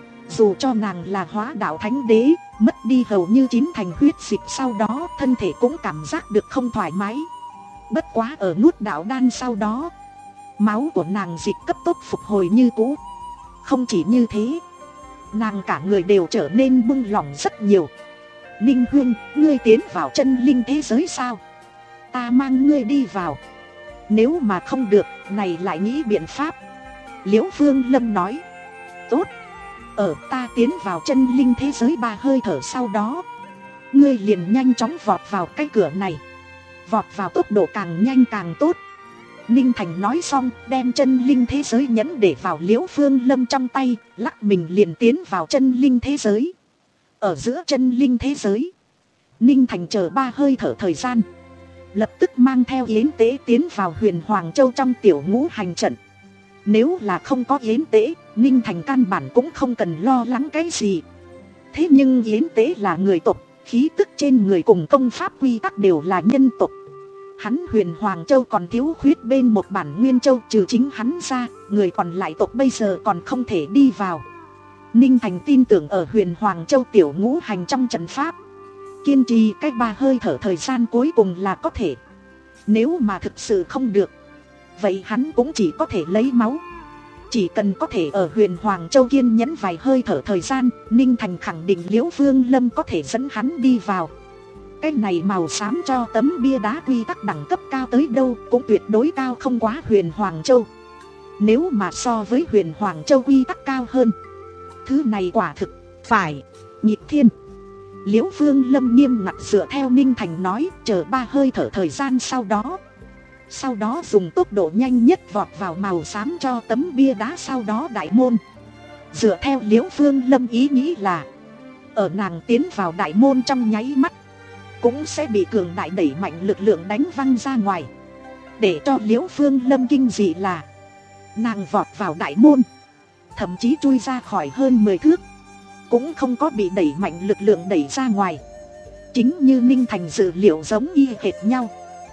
Speaker 1: Dù cho nàng là hóa đạo thánh đế, mất đi hầu như chín thành huyết dịch sau đó, thân thể cũng cảm giác được không thoải mái. Bất quá ở nuốt đạo đan sau đó, máu của nàng dịch cấp tốc phục hồi như cũ. Không chỉ như thế, nàng cả người đều trở nên buông lỏng rất nhiều. Ninh huynh, ngươi tiến vào chân linh thế giới sao? Ta mang ngươi đi vào. Nếu mà không được, này lại nghĩ biện pháp. Liễu Phương Lâm nói. Tốt. Ở ta tiến vào chân linh thế giới ba hơi thở sau đó, ngươi liền nhanh chóng vọt vào cái cửa này. Vọt vào tốc độ càng nhanh càng tốt. Ninh Thành nói xong, đem chân linh thế giới nhẫn để vào Liễu Phương Lâm trong tay, lắc mình liền tiến vào chân linh thế giới. Ở giữa chân linh thế giới, Ninh Thành chờ ba hơi thở thời gian, lập tức mang theo Yến Tế tiến vào Huyền Hoàng Châu trong tiểu ngũ hành trận. Nếu là không có Yến Tế, Ninh Thành căn bản cũng không cần lo lắng cái gì. Thế nhưng Yến Tế là người tộc, khí tức trên người cùng công pháp quy tắc đều là nhân tộc. Hắn Huyền Hoàng Châu còn thiếu khuyết bên một bản Nguyên Châu, trừ chính hắn ra, người còn lại tộc bây giờ còn không thể đi vào. Ninh Thành tin tưởng ở Huyền Hoàng Châu tiểu ngũ hành trong trận pháp, kiên trì cách ba hơi thở thời gian cuối cùng là có thể. Nếu mà thực sự không được, vậy hắn cũng chỉ có thể lấy máu. Chỉ cần có thể ở Huyền Hoàng Châu kiên nhẫn vài hơi thở thời gian, Ninh Thành khẳng định Liễu Phương Lâm có thể dẫn hắn đi vào. Cái này màu xám cho tấm bia đá quy tắc đẳng cấp cao tới đâu cũng tuyệt đối cao không quá Huyền Hoàng Châu. Nếu mà so với Huyền Hoàng Châu quy tắc cao hơn, thứ này quả thực phải nghịch thiên. Liễu Phương Lâm nghiêm ngặt dựa theo Ninh Thành nói, chờ ba hơi thở thời gian sau đó. Sau đó dùng tốc độ nhanh nhất vọt vào màu xám cho tấm bia đá, sau đó đại môn. Dựa theo Liễu Phương Lâm ý nghĩ là, ở nàng tiến vào đại môn trong nháy mắt, cũng sẽ bị cường đại đẩy mạnh lực lượng đánh văng ra ngoài. Để cho Liễu Phương Lâm kinh dị là, nàng vọt vào đại môn, thậm chí chui ra khỏi hơn mười thước, cũng không có bị đẩy mạnh lực lượng đẩy ra ngoài. Chính như Ninh Thành dự liệu giống y hệt nhau.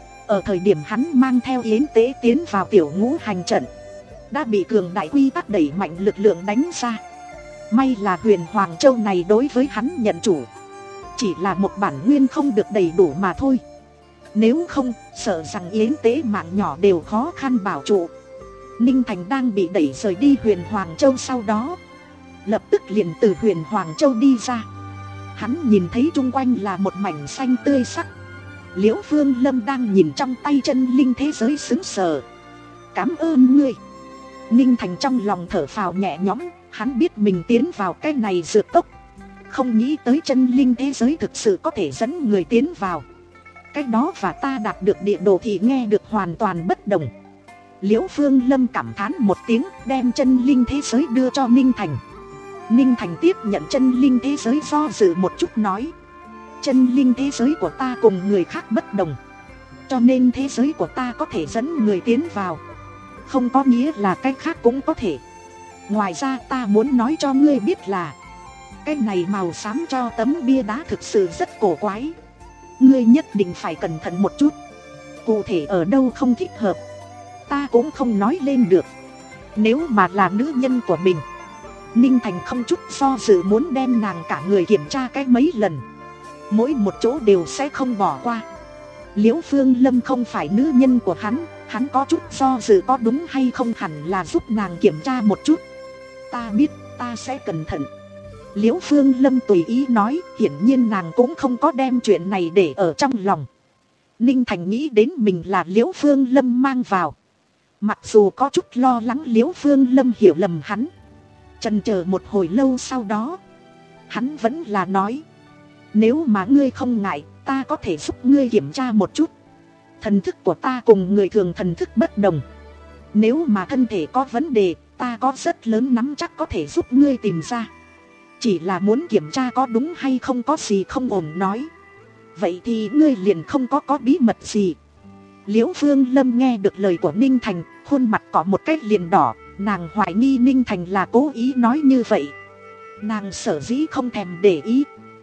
Speaker 1: Ở thời điểm hắn mang theo Yến Tế tiến vào tiểu ngũ hành trận, đã bị cường đại quy tắc đẩy mạnh lực lượng đánh ra. May là Huyền Hoàng Châu này đối với hắn nhận chủ chỉ là một bản nguyên không được đầy đủ mà thôi. Nếu không, sợ rằng Yến Tế mạng nhỏ đều khó khăn bảo trụ. Ninh Thành đang bị đẩy rời đi Huyền Hoàng Châu, sau đó lập tức liền từ Huyền Hoàng Châu đi ra. Hắn nhìn thấy chung quanh là một mảnh xanh tươi sắc. Liễu Phương Lâm đang nhìn trong tay chân linh thế giới sững sờ. Cảm ơn ngươi. Ninh Thành trong lòng thở phào nhẹ nhõm, hắn biết mình tiến vào cái này dược cốc. Không nghĩ tới chân linh thế giới thực sự có thể dẫn người tiến vào. Cái đó và ta đạt được địa đồ thì nghe được hoàn toàn bất đồng. Liễu Phương Lâm cảm thán một tiếng, đem chân linh thế giới đưa cho Ninh Thành. Ninh Thành tiếp nhận chân linh thế giới, do dự một chút nói, chân linh thế giới của ta cùng người khác bất đồng, cho nên thế giới của ta có thể dẫn người tiến vào, không có nghĩa là cái khác cũng có thể. Ngoài ra ta muốn nói cho ngươi biết là, cái này màu xám cho tấm bia đá thực sự rất cổ quái. Ngươi nhất định phải cẩn thận một chút. Cụ thể ở đâu không thích hợp, ta cũng không nói lên được. Nếu mà là nữ nhân của mình, Ninh Thành không chút do dự muốn đem nàng cả người kiểm tra cái mấy lần, mỗi một chỗ đều sẽ không bỏ qua. Liễu Phương Lâm không phải nữ nhân của hắn, hắn có chút do dự có đúng hay không hẳn là giúp nàng kiểm tra một chút. Ta biết, ta sẽ cẩn thận. Liễu Phương Lâm tùy ý nói, hiển nhiên nàng cũng không có đem chuyện này để ở trong lòng. Ninh Thành nghĩ đến mình là Liễu Phương Lâm mang vào, mặc dù có chút lo lắng Liễu Phương Lâm hiểu lầm hắn. Chần chờ một hồi lâu sau đó, hắn vẫn là nói, nếu mà ngươi không ngại, ta có thể giúp ngươi kiểm tra một chút. Thần thức của ta cùng người thường thần thức bất đồng, nếu mà thân thể có vấn đề, ta có rất lớn nắm chắc có thể giúp ngươi tìm ra. Chỉ là muốn kiểm tra có đúng hay không có gì không ổn nói. Vậy thì ngươi liền không có có bí mật gì. Liễu Phương Lâm nghe được lời của Ninh Thành, khuôn mặt có một cái liền đỏ. Nàng hoài nghi Ninh Thành là cố ý nói như vậy. Nàng sở dĩ không thèm để ý,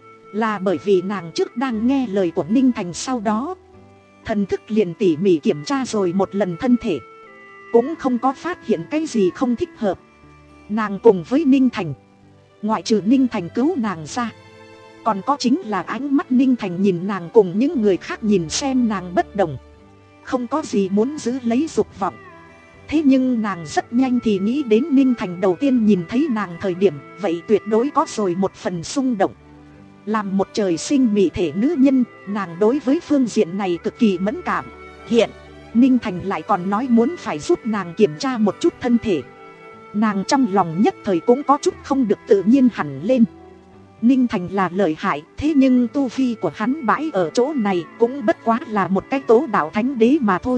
Speaker 1: là bởi vì nàng trước đang nghe lời của Ninh Thành, sau đó thần thức liền tỉ mỉ kiểm tra rồi một lần thân thể, cũng không có phát hiện cái gì không thích hợp. Nàng cùng với Ninh Thành, ngoại trừ Ninh Thành cứu nàng ra, còn có chính là ánh mắt Ninh Thành nhìn nàng cùng những người khác nhìn xem nàng bất đồng, không có gì muốn giữ lấy dục vọng. Thế nhưng nàng rất nhanh thì nghĩ đến Ninh Thành đầu tiên nhìn thấy nàng thời điểm, vậy tuyệt đối có rồi một phần xung động. Làm một trời sinh mỹ thể nữ nhân, nàng đối với phương diện này cực kỳ mẫn cảm. Hiện, Ninh Thành lại còn nói muốn phải giúp nàng kiểm tra một chút thân thể. Nàng trong lòng nhất thời cũng có chút không được tự nhiên hẳn lên. Ninh Thành là lợi hại, thế nhưng tu vi của hắn bãi ở chỗ này cũng bất quá là một cái tố đạo thánh đế mà thôi.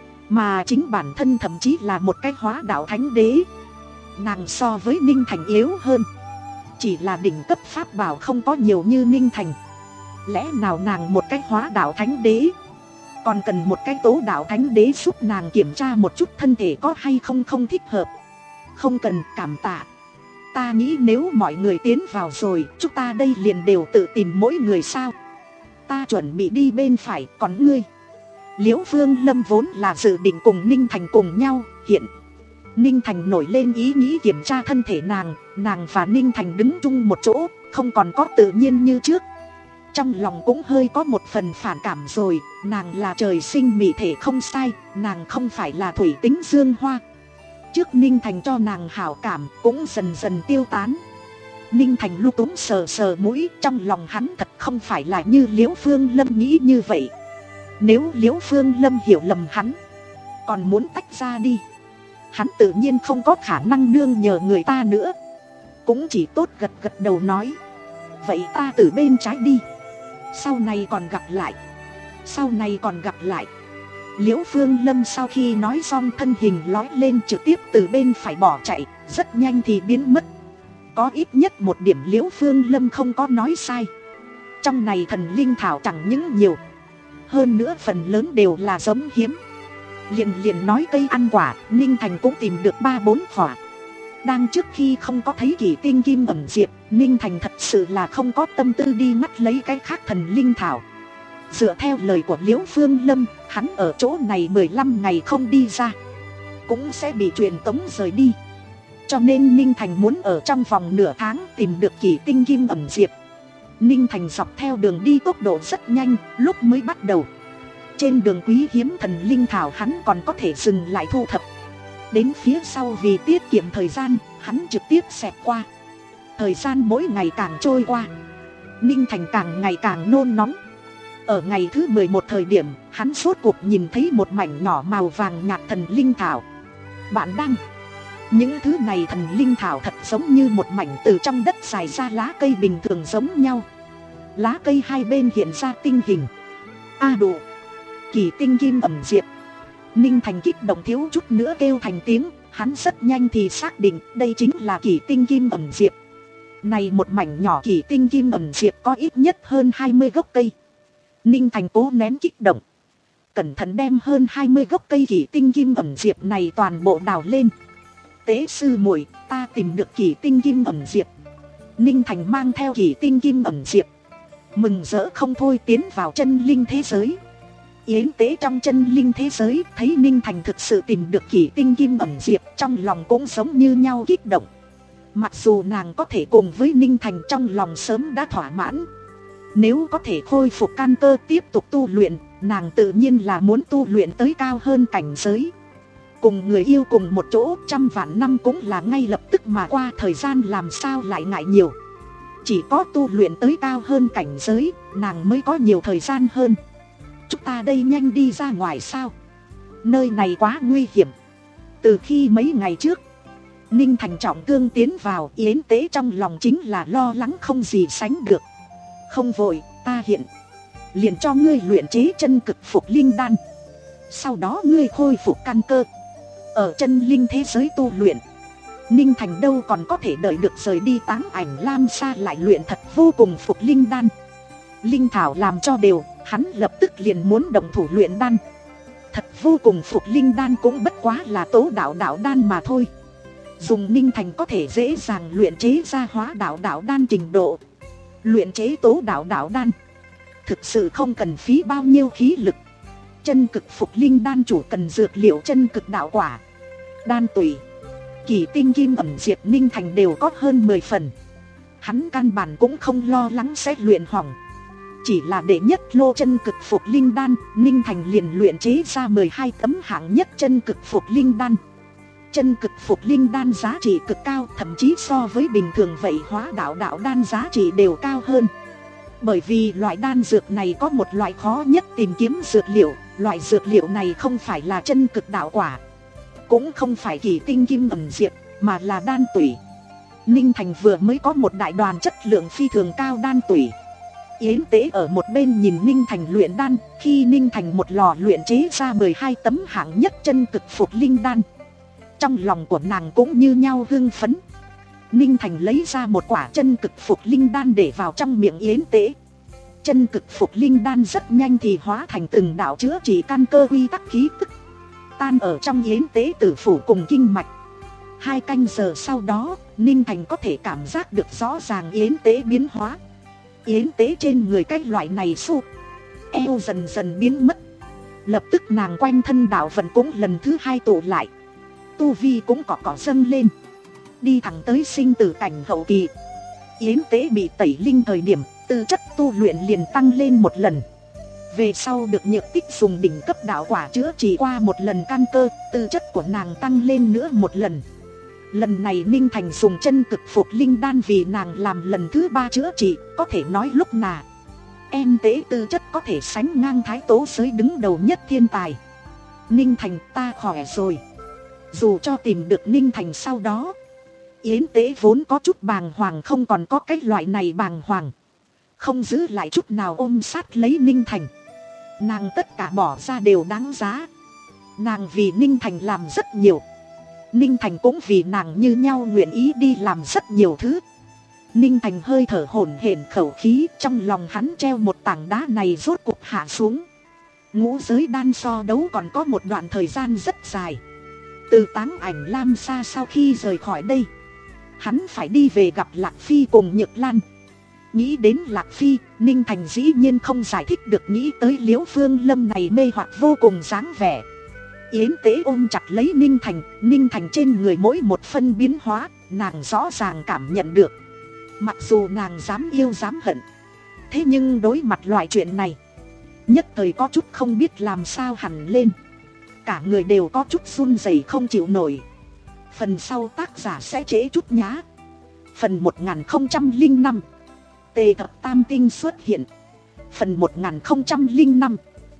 Speaker 1: Mà chính bản thân thậm chí là một cái hóa đạo thánh đế. Nàng so với Ninh Thành yếu hơn, chỉ là đỉnh cấp pháp bảo không có nhiều như Ninh Thành. Lẽ nào nàng một cái hóa đạo thánh đế còn cần một cái tố đạo thánh đế giúp nàng kiểm tra một chút thân thể có hay không không thích hợp? Không cần, cảm tạ. Ta nghĩ nếu mọi người tiến vào rồi, chúng ta đây liền đều tự tìm mỗi người sao. Ta chuẩn bị đi bên phải, còn ngươi? Liễu Phương Lâm vốn là dự định cùng Ninh Thành cùng nhau. Hiện Ninh Thành nổi lên ý nghĩ kiểm tra thân thể nàng, nàng và Ninh Thành đứng chung một chỗ, không còn có tự nhiên như trước. trong lòng cũng hơi có một phần phản cảm rồi. Nàng là trời sinh mỹ thể không sai, nàng không phải là thủy tính dương hoa. Trước Ninh Thành cho nàng hảo cảm cũng dần dần tiêu tán. Ninh Thành lung túng sờ sờ mũi, trong lòng hắn thật không phải là như Liễu Phương Lâm nghĩ như vậy. Nếu Liễu Phương Lâm hiểu lầm hắn, còn muốn tách ra đi, hắn tự nhiên không có khả năng nương nhờ người ta nữa. Cũng chỉ tốt gật gật đầu nói, vậy ta từ bên trái đi, sau này còn gặp lại, sau này còn gặp lại. Liễu Phương Lâm sau khi nói xong thân hình lói lên trực tiếp từ bên phải bỏ chạy, rất nhanh thì biến mất. Có ít nhất một điểm Liễu Phương Lâm không có nói sai. Trong này thần linh thảo chẳng những nhiều, hơn nữa phần lớn đều là giống hiếm. Liền liền nói cây ăn quả, Ninh Thành cũng tìm được ba bốn quả. Đang trước khi không có thấy kỳ tinh kim ẩn diệp, Ninh Thành thật sự là không có tâm tư đi ngắt lấy cái khác thần linh thảo. Dựa theo lời của Liễu Phương Lâm, hắn ở chỗ này mười lăm ngày không đi ra, cũng sẽ bị truyền tống rời đi. Cho nên Ninh Thành muốn ở trong vòng nửa tháng tìm được kỳ tinh kim ẩn diệp. Ninh Thành dọc theo đường đi tốc độ rất nhanh, lúc mới bắt đầu trên đường quý hiếm thần linh thảo hắn còn có thể dừng lại thu thập. Đến phía sau vì tiết kiệm thời gian, hắn trực tiếp xẹt qua. Thời gian mỗi ngày càng trôi qua, Ninh Thành càng ngày càng nôn nóng. Ở ngày thứ mười một thời điểm, hắn rốt cuộc nhìn thấy một mảnh nhỏ màu vàng nhạt thần linh thảo. Bạn đang... Những thứ này thần linh thảo thật giống như một mảnh từ trong đất dài ra lá cây bình thường giống nhau. Lá cây hai bên hiện ra tinh hình. A đủ, kỳ tinh kim ẩn diệp. Ninh Thành kích động thiếu chút nữa kêu thành tiếng. Hắn rất nhanh thì xác định đây chính là kỳ tinh kim ẩn diệp. Này một mảnh nhỏ kỳ tinh kim ẩn diệp có ít nhất hơn hai mươi gốc cây. Ninh Thành cố nén kích động, cẩn thận đem hơn hai mươi gốc cây kỳ tinh kim ẩn diệp này toàn bộ đào lên. Tế sư muội, ta tìm được kỳ tinh kim ẩn diệp. Ninh Thành mang theo kỳ tinh kim ẩn diệp, mừng rỡ không thôi tiến vào chân linh thế giới. Yến Tế trong chân linh thế giới thấy Ninh Thành thực sự tìm được kỳ tinh kim ẩn diệp, trong lòng cũng giống như nhau kích động. Mặc dù nàng có thể cùng với Ninh Thành trong lòng sớm đã thỏa mãn. Nếu có thể khôi phục căn cơ tiếp tục tu luyện, nàng tự nhiên là muốn tu luyện tới cao hơn cảnh giới. Cùng người yêu cùng một chỗ trăm vạn năm cũng là ngay lập tức mà qua, thời gian làm sao lại ngại nhiều. Chỉ có tu luyện tới cao hơn cảnh giới, nàng mới có nhiều thời gian hơn. Chúng ta đây nhanh đi ra ngoài sao? Nơi này quá nguy hiểm. Từ khi mấy ngày trước Ninh Thành trọng thương tiến vào, Yến Tế trong lòng chính là lo lắng không gì sánh được. Không vội, ta hiện liền cho ngươi luyện chế chân cực phục linh đan. Sau đó ngươi khôi phục căn cơ, ở chân linh thế giới tu luyện. Ninh Thành đâu còn có thể đợi được rời đi Táng Ảnh Lam Sa lại luyện thật vô cùng phục linh đan. Linh thảo làm cho đều, hắn lập tức liền muốn động thủ luyện đan. Thật vô cùng phục linh đan cũng bất quá là tố đạo đạo đan mà thôi. Dùng Ninh Thành có thể dễ dàng luyện chế ra hóa đạo đạo đan trình độ. Luyện chế tố đạo đạo đan thực sự không cần phí bao nhiêu khí lực. Chân cực phục linh đan chủ cần dược liệu chân cực đạo quả, đan tùy, kỳ tinh kim ẩn diệp Ninh Thành đều có hơn mười phần. Hắn căn bản cũng không lo lắng sẽ luyện hỏng. Chỉ là đệ nhất lô chân cực phục linh đan, Ninh Thành liền luyện chế ra mười hai tấm hạng nhất chân cực phục linh đan. Chân cực phục linh đan giá trị cực cao, thậm chí so với bình thường vậy hóa đạo đạo đan giá trị đều cao hơn. Bởi vì loại đan dược này có một loại khó nhất tìm kiếm dược liệu. Loại dược liệu này không phải là chân cực đạo quả, cũng không phải kỳ tinh kim ẩn diệp, mà là đan tủy. Ninh Thành vừa mới có một đại đoàn chất lượng phi thường cao đan tủy. Yến Tế ở một bên nhìn Ninh Thành luyện đan. Khi Ninh Thành một lò luyện chế ra mười hai tấm hạng nhất chân cực phục linh đan, trong lòng của nàng cũng như nhau hưng phấn. Ninh Thành lấy ra một quả chân cực phục linh đan để vào trong miệng Yến Tế. Chân cực phục linh đan rất nhanh thì hóa thành từng đạo chữa trị căn cơ quy tắc khí tức, tan ở trong Yến Tế tử phủ cùng kinh mạch. Hai canh giờ sau đó, Ninh Thành có thể cảm giác được rõ ràng Yến Tế biến hóa. Yến Tế trên người cái loại này su eo dần dần biến mất. Lập tức nàng quanh thân đạo vận cũng lần thứ hai tụ lại, tu vi cũng cỏ cỏ dâng lên, đi thẳng tới sinh tử cảnh hậu kỳ. Yến Tế bị tẩy linh thời điểm, tư chất tu luyện liền tăng lên một lần. Về sau được Nhược Tích dùng đỉnh cấp đạo quả chữa trị qua một lần căn cơ, tư chất của nàng tăng lên nữa một lần. Lần này Ninh Thành dùng chân cực phục linh đan vì nàng làm lần thứ ba chữa trị, có thể nói lúc nào em tế tư chất có thể sánh ngang thái tố giới đứng đầu nhất thiên tài. Ninh Thành, ta khỏe rồi. Dù cho tìm được Ninh Thành sau đó, Yến Tế vốn có chút bàng hoàng không còn có cái loại này bàng hoàng, không giữ lại chút nào ôm sát lấy Ninh Thành. Nàng tất cả bỏ ra đều đáng giá. Nàng vì Ninh Thành làm rất nhiều, Ninh Thành cũng vì nàng như nhau nguyện ý đi làm rất nhiều thứ. Ninh Thành hơi thở hổn hển khẩu khí, trong lòng hắn treo một tảng đá này rốt cục hạ xuống. Ngũ giới đan so đấu còn có một đoạn thời gian rất dài. Từ Táng Ảnh Lam Sa sau khi rời khỏi đây, hắn phải đi về gặp Lạc Phi cùng Nhược Lan. Nghĩ đến Lạc Phi, Ninh Thành dĩ nhiên không giải thích được nghĩ tới Liễu Phương Lâm này mê hoặc vô cùng dáng vẻ. Yến Tế ôm chặt lấy Ninh Thành, Ninh Thành trên người mỗi một phân biến hóa, nàng rõ ràng cảm nhận được. Mặc dù nàng dám yêu dám hận, thế nhưng đối mặt loại chuyện này, nhất thời có chút không biết làm sao hẳn lên. Cả người đều có chút run rẩy không chịu nổi. Phần sau tác giả sẽ trễ chút nhá. Phần một nghìn không trăm lẻ năm, Tề Thập Tam Tinh xuất hiện. Phần một nghìn không trăm lẻ năm,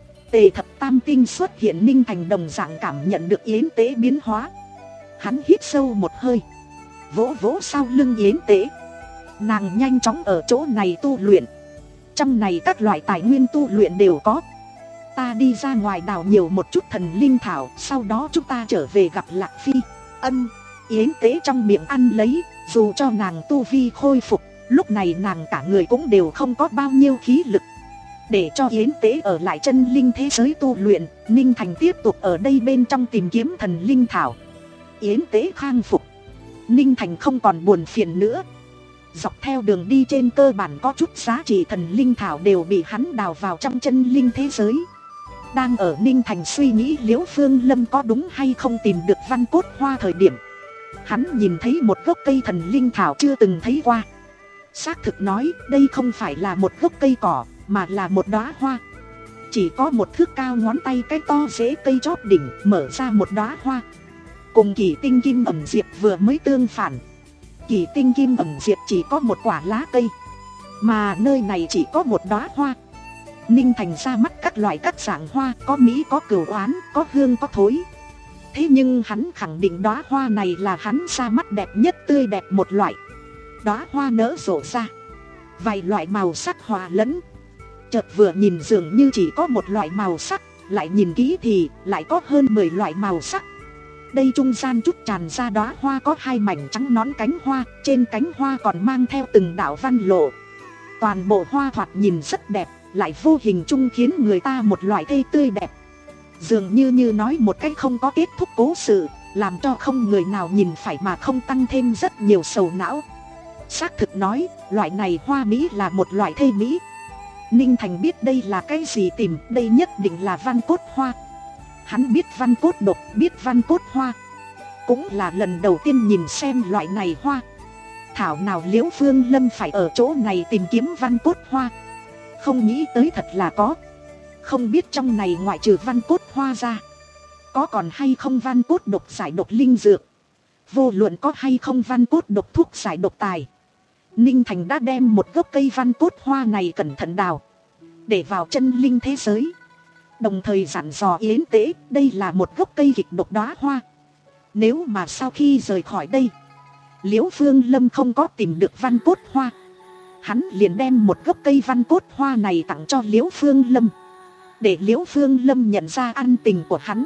Speaker 1: Tề Thập Tam Tinh xuất hiện. Ninh Thành đồng dạng cảm nhận được Yến Tế biến hóa. Hắn hít sâu một hơi, vỗ vỗ sau lưng Yến Tế. Nàng nhanh chóng ở chỗ này tu luyện. Trong này các loại tài nguyên tu luyện đều có. Ta đi ra ngoài đào nhiều một chút thần linh thảo, sau đó chúng ta trở về gặp Lạc Phi. Ân. Yến Tế trong miệng ăn lấy. Dù cho nàng tu vi khôi phục, lúc này nàng cả người cũng đều không có bao nhiêu khí lực. Để cho Yến Tế ở lại chân linh thế giới tu luyện, Ninh Thành tiếp tục ở đây bên trong tìm kiếm thần linh thảo. Yến Tế khang phục, Ninh Thành không còn buồn phiền nữa. Dọc theo đường đi trên cơ bản có chút giá trị thần linh thảo đều bị hắn đào vào trong chân linh thế giới. Đang ở Ninh Thành suy nghĩ Liễu Phương Lâm có đúng hay không tìm được văn cốt hoa thời điểm, hắn nhìn thấy một gốc cây thần linh thảo chưa từng thấy qua. Xác thực nói đây không phải là một gốc cây cỏ, mà là một đóa hoa. Chỉ có một thước cao ngón tay cái to rễ cây chóp đỉnh mở ra một đóa hoa. Cùng Kỳ Tinh Kim Ẩm Diệp vừa mới tương phản. Kỳ Tinh Kim Ẩm Diệp chỉ có một quả lá cây, mà nơi này chỉ có một đóa hoa. Ninh Thành ra mắt các loại các dạng hoa, có mỹ có cửu oán, có hương có thối. Thế nhưng hắn khẳng định đóa hoa này là hắn ra mắt đẹp nhất, tươi đẹp một loại. Đóa hoa nở rộ ra, vài loại màu sắc hòa lẫn. Chợt vừa nhìn dường như chỉ có một loại màu sắc, lại nhìn kỹ thì lại có hơn mười loại màu sắc. Đây trung gian chút tràn ra đóa hoa có hai mảnh trắng nón cánh hoa, trên cánh hoa còn mang theo từng đạo văn lộ. Toàn bộ hoa thoạt nhìn rất đẹp, lại vô hình chung khiến người ta một loại thê tươi đẹp. Dường như như nói một cách không có kết thúc cố sự, làm cho không người nào nhìn phải mà không tăng thêm rất nhiều sầu não. Xác thực nói, loại này hoa mỹ là một loại thê mỹ. Ninh Thành biết đây là cái gì tìm, đây nhất định là văn cốt hoa. Hắn biết văn cốt độc, biết văn cốt hoa, cũng là lần đầu tiên nhìn xem loại này hoa. Thảo nào Liễu Phương Lâm phải ở chỗ này tìm kiếm văn cốt hoa. Không nghĩ tới thật là có. Không biết trong này ngoại trừ văn cốt hoa ra, có còn hay không văn cốt độc giải độc linh dược. Vô luận có hay không văn cốt độc thuốc giải độc tài, Ninh Thành đã đem một gốc cây văn cốt hoa này cẩn thận đào, để vào chân linh thế giới. Đồng thời dặn dò Yến Tế, đây là một gốc cây kịch độc đóa hoa. Nếu mà sau khi rời khỏi đây, Liễu Phương Lâm không có tìm được văn cốt hoa, hắn liền đem một gốc cây văn cốt hoa này tặng cho Liễu Phương Lâm, để Liễu Phương Lâm nhận ra ân tình của hắn,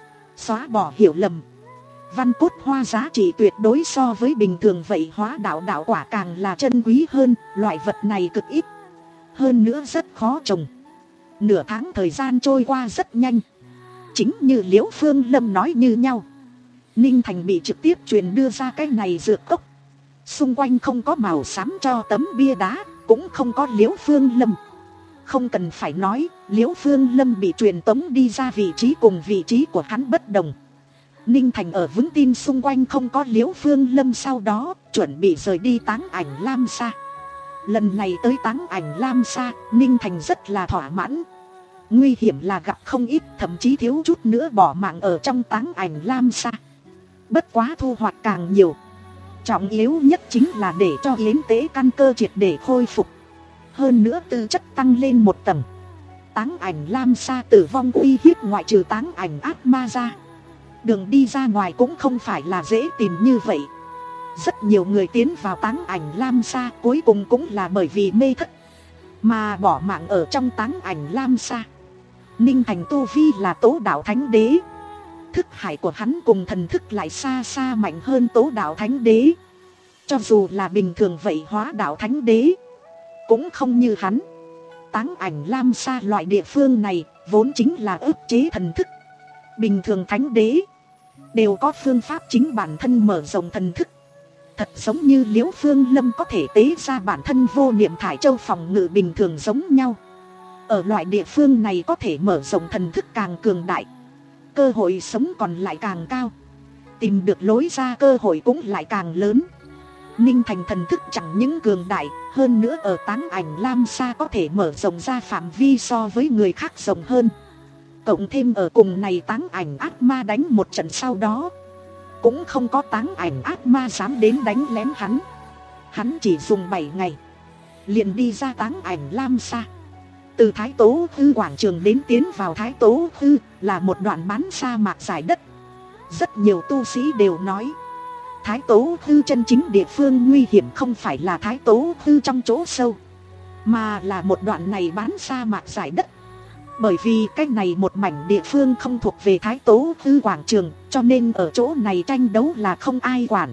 Speaker 1: xóa bỏ hiểu lầm. Văn cốt hoa giá trị tuyệt đối so với bình thường vậy hóa đạo đạo quả càng là chân quý hơn. Loại vật này cực ít, hơn nữa rất khó trồng. Nửa tháng thời gian trôi qua rất nhanh. Chính như Liễu Phương Lâm nói như nhau, Ninh Thành bị trực tiếp truyền đưa ra cái này dược cốc. Xung quanh không có màu xám cho tấm bia đá, cũng không có Liễu Phương Lâm. Không cần phải nói, Liễu Phương Lâm bị truyền tống đi ra vị trí cùng vị trí của hắn bất đồng. Ninh Thành ở vững tin xung quanh không có Liễu Phương Lâm, sau đó chuẩn bị rời đi Táng Ảnh Lam Sa. Lần này tới Táng Ảnh Lam Sa, Ninh Thành rất là thỏa mãn. Nguy hiểm là gặp không ít, thậm chí thiếu chút nữa bỏ mạng ở trong Táng Ảnh Lam Sa. Bất quá thu hoạch càng nhiều. Trọng yếu nhất chính là để cho yến tế căn cơ triệt để khôi phục. Hơn nữa tư chất tăng lên một tầng. Táng Ảnh Lam Sa tử vong uy hiếp ngoại trừ Táng Ảnh ác ma ra. Đường đi ra ngoài cũng không phải là dễ tìm như vậy. Rất nhiều người tiến vào Táng Ảnh Lam Sa cuối cùng cũng là bởi vì mê thất mà bỏ mạng ở trong Táng Ảnh Lam Sa. Ninh Thành tu vi là Tố Đạo Thánh Đế. Thức hải của hắn cùng thần thức lại xa xa mạnh hơn Tố Đạo Thánh Đế. Cho dù là bình thường vậy Hóa Đạo Thánh Đế cũng không như hắn. Táng Ảnh Lam Sa loại địa phương này vốn chính là ức chế thần thức. Bình thường Thánh Đế đều có phương pháp chính bản thân mở rộng thần thức. Thật giống như Liễu Phương Lâm có thể tế ra bản thân vô niệm thải châu phòng ngự bình thường giống nhau. Ở loại địa phương này có thể mở rộng thần thức càng cường đại, cơ hội sống còn lại càng cao, tìm được lối ra cơ hội cũng lại càng lớn. Ninh Thành thần thức chẳng những cường đại, hơn nữa ở Táng Ảnh Lam Sa có thể mở rộng ra phạm vi so với người khác rộng hơn. Cộng thêm ở cùng này Táng Ảnh ác ma đánh một trận sau đó, cũng không có Táng Ảnh ác ma dám đến đánh lén hắn. Hắn chỉ dùng bảy ngày liền đi ra Táng Ảnh Lam Sa. Từ Thái Tố Hư quảng trường đến tiến vào Thái Tố Hư là một đoạn bán sa mạc dài đất. Rất nhiều tu sĩ đều nói Thái Tố Hư chân chính địa phương nguy hiểm không phải là Thái Tố Hư trong chỗ sâu, mà là một đoạn này bán sa mạc dài đất. Bởi vì cái này một mảnh địa phương không thuộc về Thái Tố Hư quảng trường, cho nên ở chỗ này tranh đấu là không ai quản.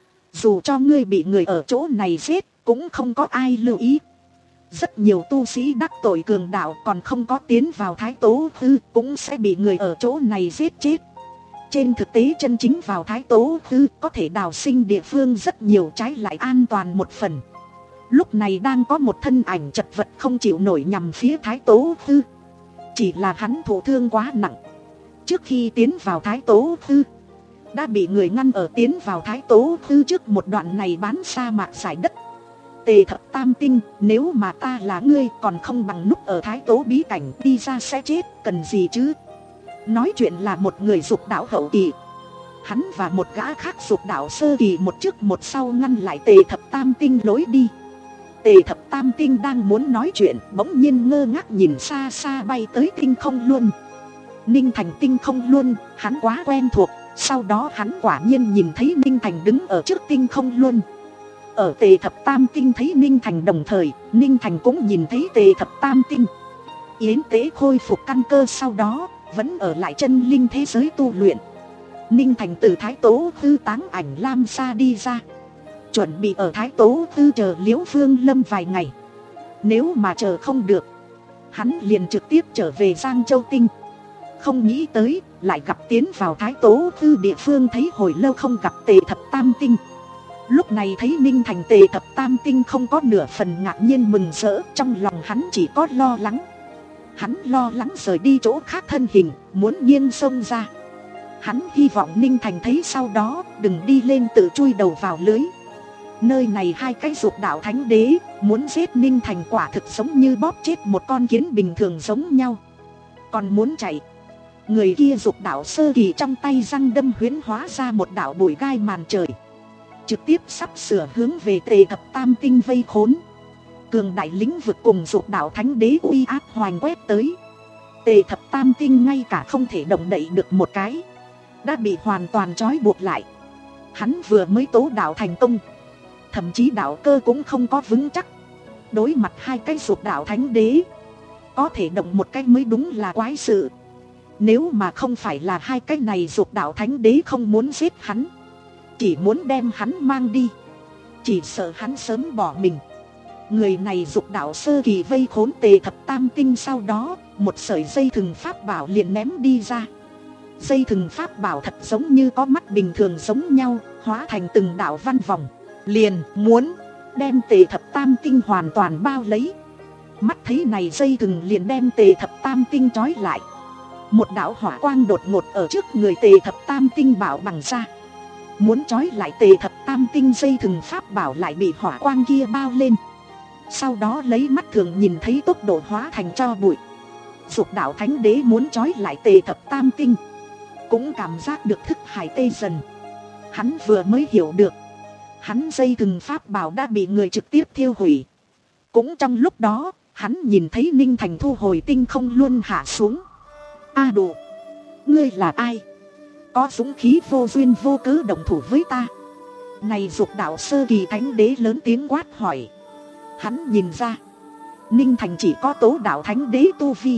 Speaker 1: Dù cho ngươi bị người ở chỗ này giết cũng không có ai lưu ý. Rất nhiều tu sĩ đắc tội cường đạo còn không có tiến vào Thái Tố Hư cũng sẽ bị người ở chỗ này giết chết. Trên thực tế chân chính vào Thái Tố Hư có thể đào sinh địa phương rất nhiều, trái lại an toàn một phần. Lúc này đang có một thân ảnh chật vật không chịu nổi nhằm phía Thái Tố Hư. Chỉ là hắn thụ thương quá nặng, trước khi tiến vào Thái Tố Hư đã bị người ngăn ở tiến vào Thái Tố Hư trước một đoạn này bán sa mạc giải đất. Tề Thập Tam Tinh, nếu mà ta là ngươi còn không bằng núp ở Thái Tố bí cảnh, đi ra sẽ chết, cần gì chứ? Nói chuyện là một người dục đạo hậu kỳ. Hắn và một gã khác dục đạo sơ kỳ một trước một sau ngăn lại Tề Thập Tam Tinh lối đi. Tề Thập Tam Tinh đang muốn nói chuyện, bỗng nhiên ngơ ngác nhìn xa xa bay tới tinh không luân. Ninh Thành tinh không luân, hắn quá quen thuộc. Sau đó hắn quả nhiên nhìn thấy Ninh Thành đứng ở trước tinh không luân. Ở Tề Thập Tam Tinh thấy Ninh Thành đồng thời, Ninh Thành cũng nhìn thấy Tề Thập Tam Tinh. Yến tế khôi phục căn cơ sau đó, vẫn ở lại chân linh thế giới tu luyện. Ninh Thành từ Thái Tố Hư Táng Ảnh Lam Sa đi ra, chuẩn bị ở Thái Tố Hư chờ Liễu Phương Lâm vài ngày. Nếu mà chờ không được, hắn liền trực tiếp trở về Giang Châu Tinh. Không nghĩ tới, lại gặp tiến vào Thái Tố Hư địa phương, thấy hồi lâu không gặp Tề Thập Tam Tinh. Lúc này thấy Ninh Thành Tề Thập Tam Tinh không có nửa phần ngạc nhiên mừng rỡ, trong lòng hắn chỉ có lo lắng. Hắn lo lắng rời đi chỗ khác thân hình, muốn nghiêng sông ra. Hắn hy vọng Ninh Thành thấy sau đó đừng đi lên tự chui đầu vào lưới. Nơi này hai cái dục đạo thánh đế muốn giết Ninh Thành quả thực giống như bóp chết một con kiến bình thường giống nhau. Còn muốn chạy, người kia dục đạo sơ kỳ trong tay răng đâm huyễn hóa ra một đạo bụi gai màn trời, trực tiếp sắp sửa hướng về Tề Thập Tam Tinh vây khốn. Cường đại lĩnh vực cùng dục đạo thánh đế uy áp hoành quét tới. Tề Thập Tam Tinh ngay cả không thể động đậy được một cái, đã bị hoàn toàn trói buộc lại. Hắn vừa mới tố đạo thành công, thậm chí đạo cơ cũng không có vững chắc. Đối mặt hai cái dục đạo thánh đế, có thể động một cái mới đúng là quái sự. Nếu mà không phải là hai cái này dục đạo thánh đế không muốn giết hắn, chỉ muốn đem hắn mang đi, chỉ sợ hắn sớm bỏ mình. Người này dục đạo sơ kỳ vây khốn Tề Thập Tam Tinh, sau đó một sợi dây thừng pháp bảo liền ném đi ra. Dây thừng pháp bảo thật giống như có mắt bình thường giống nhau, hóa thành từng đạo văn vòng, liền muốn đem Tề Thập Tam Tinh hoàn toàn bao lấy. Mắt thấy này dây thừng liền đem Tề Thập Tam Tinh trói lại. Một đạo hỏa quang đột ngột ở trước người Tề Thập Tam Tinh bảo bằng ra, muốn trói lại Tề Thập Tam Tinh. Dây thừng pháp bảo lại bị hỏa quang kia bao lên. sau đó lấy mắt thường nhìn thấy tốc độ hóa thành tro bụi. Dục đạo thánh đế muốn trói lại Tề Thập Tam Tinh, cũng cảm giác được thức hải tê dần. Hắn vừa mới hiểu được, hắn dây thừng pháp bảo đã bị người trực tiếp thiêu hủy. Cũng trong lúc đó, hắn nhìn thấy Ninh Thành thu hồi tinh không luôn hạ xuống. A Đồ, ngươi là ai? Có dũng khí vô duyên vô cớ động thủ với ta? Này dục đạo sơ kỳ thánh đế lớn tiếng quát hỏi. Hắn nhìn ra, Ninh Thành chỉ có tố đạo thánh đế tu vi.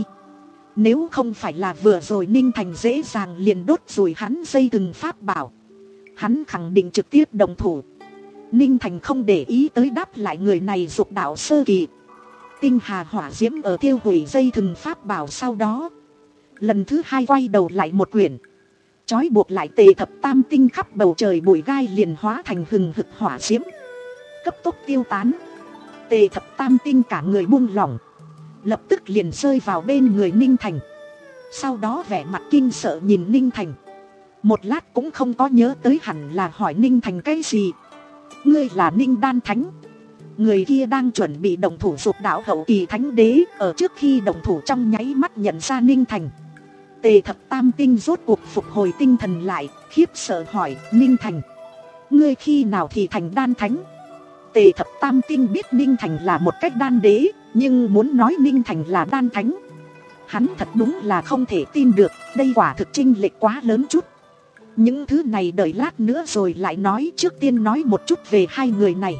Speaker 1: Nếu không phải là vừa rồi Ninh Thành dễ dàng liền đốt rồi hắn dây thừng pháp bảo, hắn khẳng định trực tiếp động thủ. Ninh Thành không để ý tới đáp lại người này dục đạo sơ kỳ. Tinh hà hỏa diễm ở thiêu hủy dây thừng pháp bảo sau đó, lần thứ hai quay đầu lại một quyển, trói buộc lại Tề Thập Tam Tinh khắp bầu trời bụi gai liền hóa thành hừng hực hỏa diễm, cấp tốc tiêu tán. Tề Thập Tam Tinh cả người buông lỏng, lập tức liền rơi vào bên người Ninh Thành. Sau đó vẻ mặt kinh sợ nhìn Ninh Thành, một lát cũng không có nhớ tới hẳn là hỏi Ninh Thành cái gì. Ngươi là Ninh Đan Thánh? Người kia đang chuẩn bị động thủ dục đạo hậu kỳ thánh đế, ở trước khi động thủ trong nháy mắt nhận ra Ninh Thành. Tề Thập Tam Tinh rốt cuộc phục hồi tinh thần lại, khiếp sợ hỏi Ninh Thành, ngươi khi nào thì thành Đan Thánh? Tề Thập Tam Tinh biết Ninh Thành là một cách đan đế, nhưng muốn nói Ninh Thành là Đan Thánh, hắn thật đúng là không thể tin được. Đây quả thực chênh lệch quá lớn chút. Những thứ này đợi lát nữa rồi lại nói, trước tiên nói một chút về hai người này.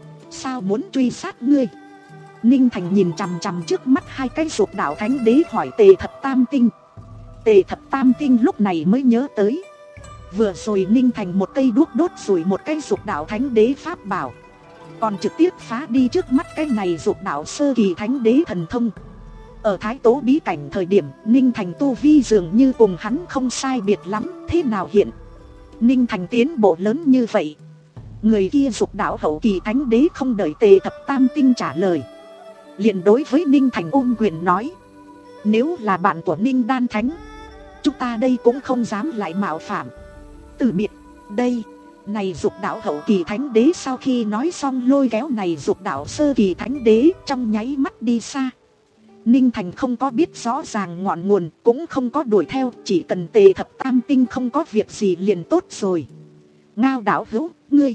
Speaker 1: Sao muốn truy sát ngươi? Ninh Thành nhìn chằm chằm trước mắt hai cái dục đạo thánh đế hỏi Tề Thập Tam Tinh. Tề Thập Tam Tinh lúc này mới nhớ tới, vừa rồi Ninh Thành một cây đuốc đốt rồi một cái dục đạo thánh đế pháp bảo, còn trực tiếp phá đi trước mắt cái này dục đạo sơ kỳ thánh đế thần thông. Ở Thái Tố bí cảnh thời điểm, Ninh Thành tu vi dường như cùng hắn không sai biệt lắm. Thế nào hiện Ninh Thành tiến bộ lớn như vậy? Người kia dục đạo hậu kỳ thánh đế không đợi Tề Thập Tam Tinh trả lời, liền đối với Ninh Thành ôm quyền nói, nếu là bạn của Ninh Đan Thánh, chúng ta đây cũng không dám lại mạo phạm. Từ biệt. Đây, này dục đạo hậu kỳ thánh đế sau khi nói xong lôi kéo này dục đạo sơ kỳ thánh đế trong nháy mắt đi xa. Ninh Thành không có biết rõ ràng ngọn nguồn, cũng không có đuổi theo, chỉ cần Tề Thập Tam Tinh không có việc gì liền tốt rồi. Ngao đạo hữu, ngươi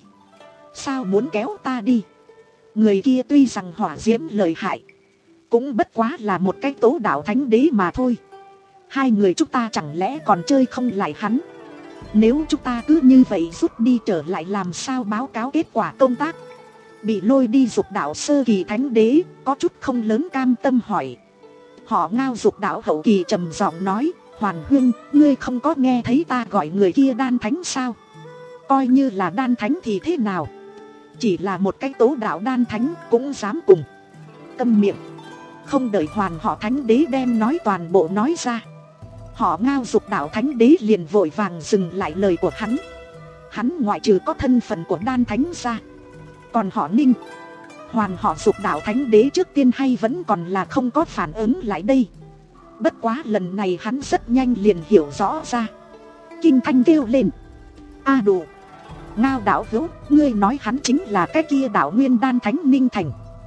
Speaker 1: sao muốn kéo ta đi? Người kia tuy rằng hỏa diễm lợi hại, cũng bất quá là một cái tố đạo thánh đế mà thôi. Hai người chúng ta chẳng lẽ còn chơi không lại hắn? Nếu chúng ta cứ như vậy rút đi trở lại làm sao báo cáo kết quả công tác? Bị lôi đi dục đạo sơ kỳ thánh đế có chút không lớn cam tâm hỏi. Họ Ngao dục đạo hậu kỳ trầm giọng nói, Hoàn Huynh, ngươi không có nghe thấy ta gọi người kia Đan Thánh sao? Coi như là Đan Thánh thì thế nào? Chỉ là một cái tố đạo Đan Thánh cũng dám cùng. Câm miệng. Không đợi Hoàn họ thánh đế đem nói toàn bộ nói ra, họ Ngao dục đạo thánh đế liền vội vàng dừng lại lời của hắn. Hắn ngoại trừ có thân phận của Đan Thánh ra, còn họ Ninh, Hoàn họ dục đạo thánh đế trước tiên hay vẫn còn là không có phản ứng lại đây. Bất quá lần này hắn rất nhanh liền hiểu rõ ra. Kinh thanh kêu lên, a đủ, Ngao đạo hữu, ngươi nói hắn chính là cái kia đạo nguyên Đan Thánh Ninh Thành.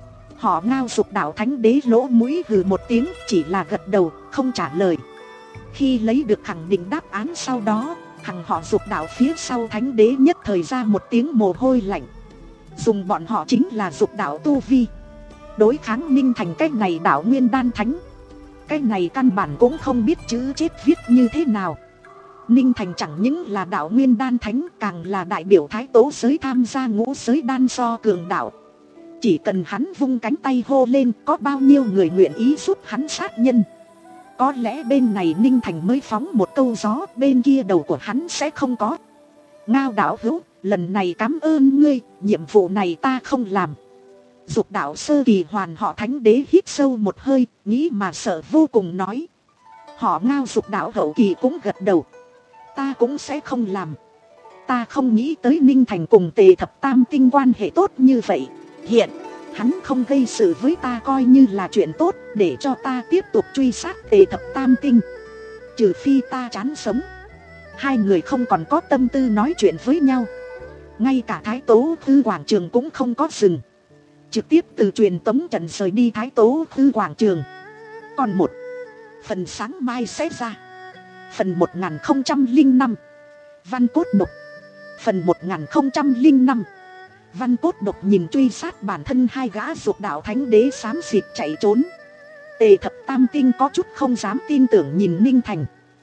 Speaker 1: Họ Ngao dục đạo thánh đế lỗ mũi hừ một tiếng, chỉ là gật đầu không trả lời. Khi lấy được khẳng định đáp án sau đó, hằng họ dục đạo phía sau thánh đế nhất thời ra một tiếng mồ hôi lạnh. Dùng bọn họ chính là dục đạo tu vi đối kháng Ninh Thành cái này đạo nguyên Đan Thánh. Cái này căn bản cũng không biết chữ chết viết như thế nào. Ninh Thành chẳng những là đạo nguyên Đan Thánh, càng là đại biểu Thái Tố giới tham gia ngũ giới đan so cường đạo. Chỉ cần hắn vung cánh tay hô lên, có bao nhiêu người nguyện ý giúp hắn sát nhân. Có lẽ bên này Ninh Thành mới phóng một câu gió, bên kia đầu của hắn sẽ không có. Ngao đạo hữu, lần này cảm ơn ngươi, nhiệm vụ này ta không làm. Dục đạo sơ kỳ Hoàn họ thánh đế hít sâu một hơi, nghĩ mà sợ vô cùng nói. Họ Ngao dục đạo hậu kỳ cũng gật đầu. Ta cũng sẽ không làm. Ta không nghĩ tới Ninh Thành cùng Tề Thập Tam Tinh quan hệ tốt như vậy. Hiện hắn không gây sự với ta coi như là chuyện tốt, để cho ta tiếp tục truy sát Tề Thập Tam Tinh. Trừ phi ta chán sống. Hai người không còn có tâm tư nói chuyện với nhau. Ngay cả Thái Tố Tư quảng trường cũng không có dừng. trực tiếp từ truyền tống trận rời đi Thái Tố Tư quảng trường. Còn một phần sáng mai sẽ ra. Phần một nghìn không trăm lẻ năm Văn Cốt Độc. Phần một nghìn không trăm lẻ năm Văn Cốt Độc nhìn truy sát bản thân hai gã dục đạo thánh đế xám xịt chạy trốn. Tề Thập Tam Tinh có chút không dám tin tưởng nhìn Ninh Thành.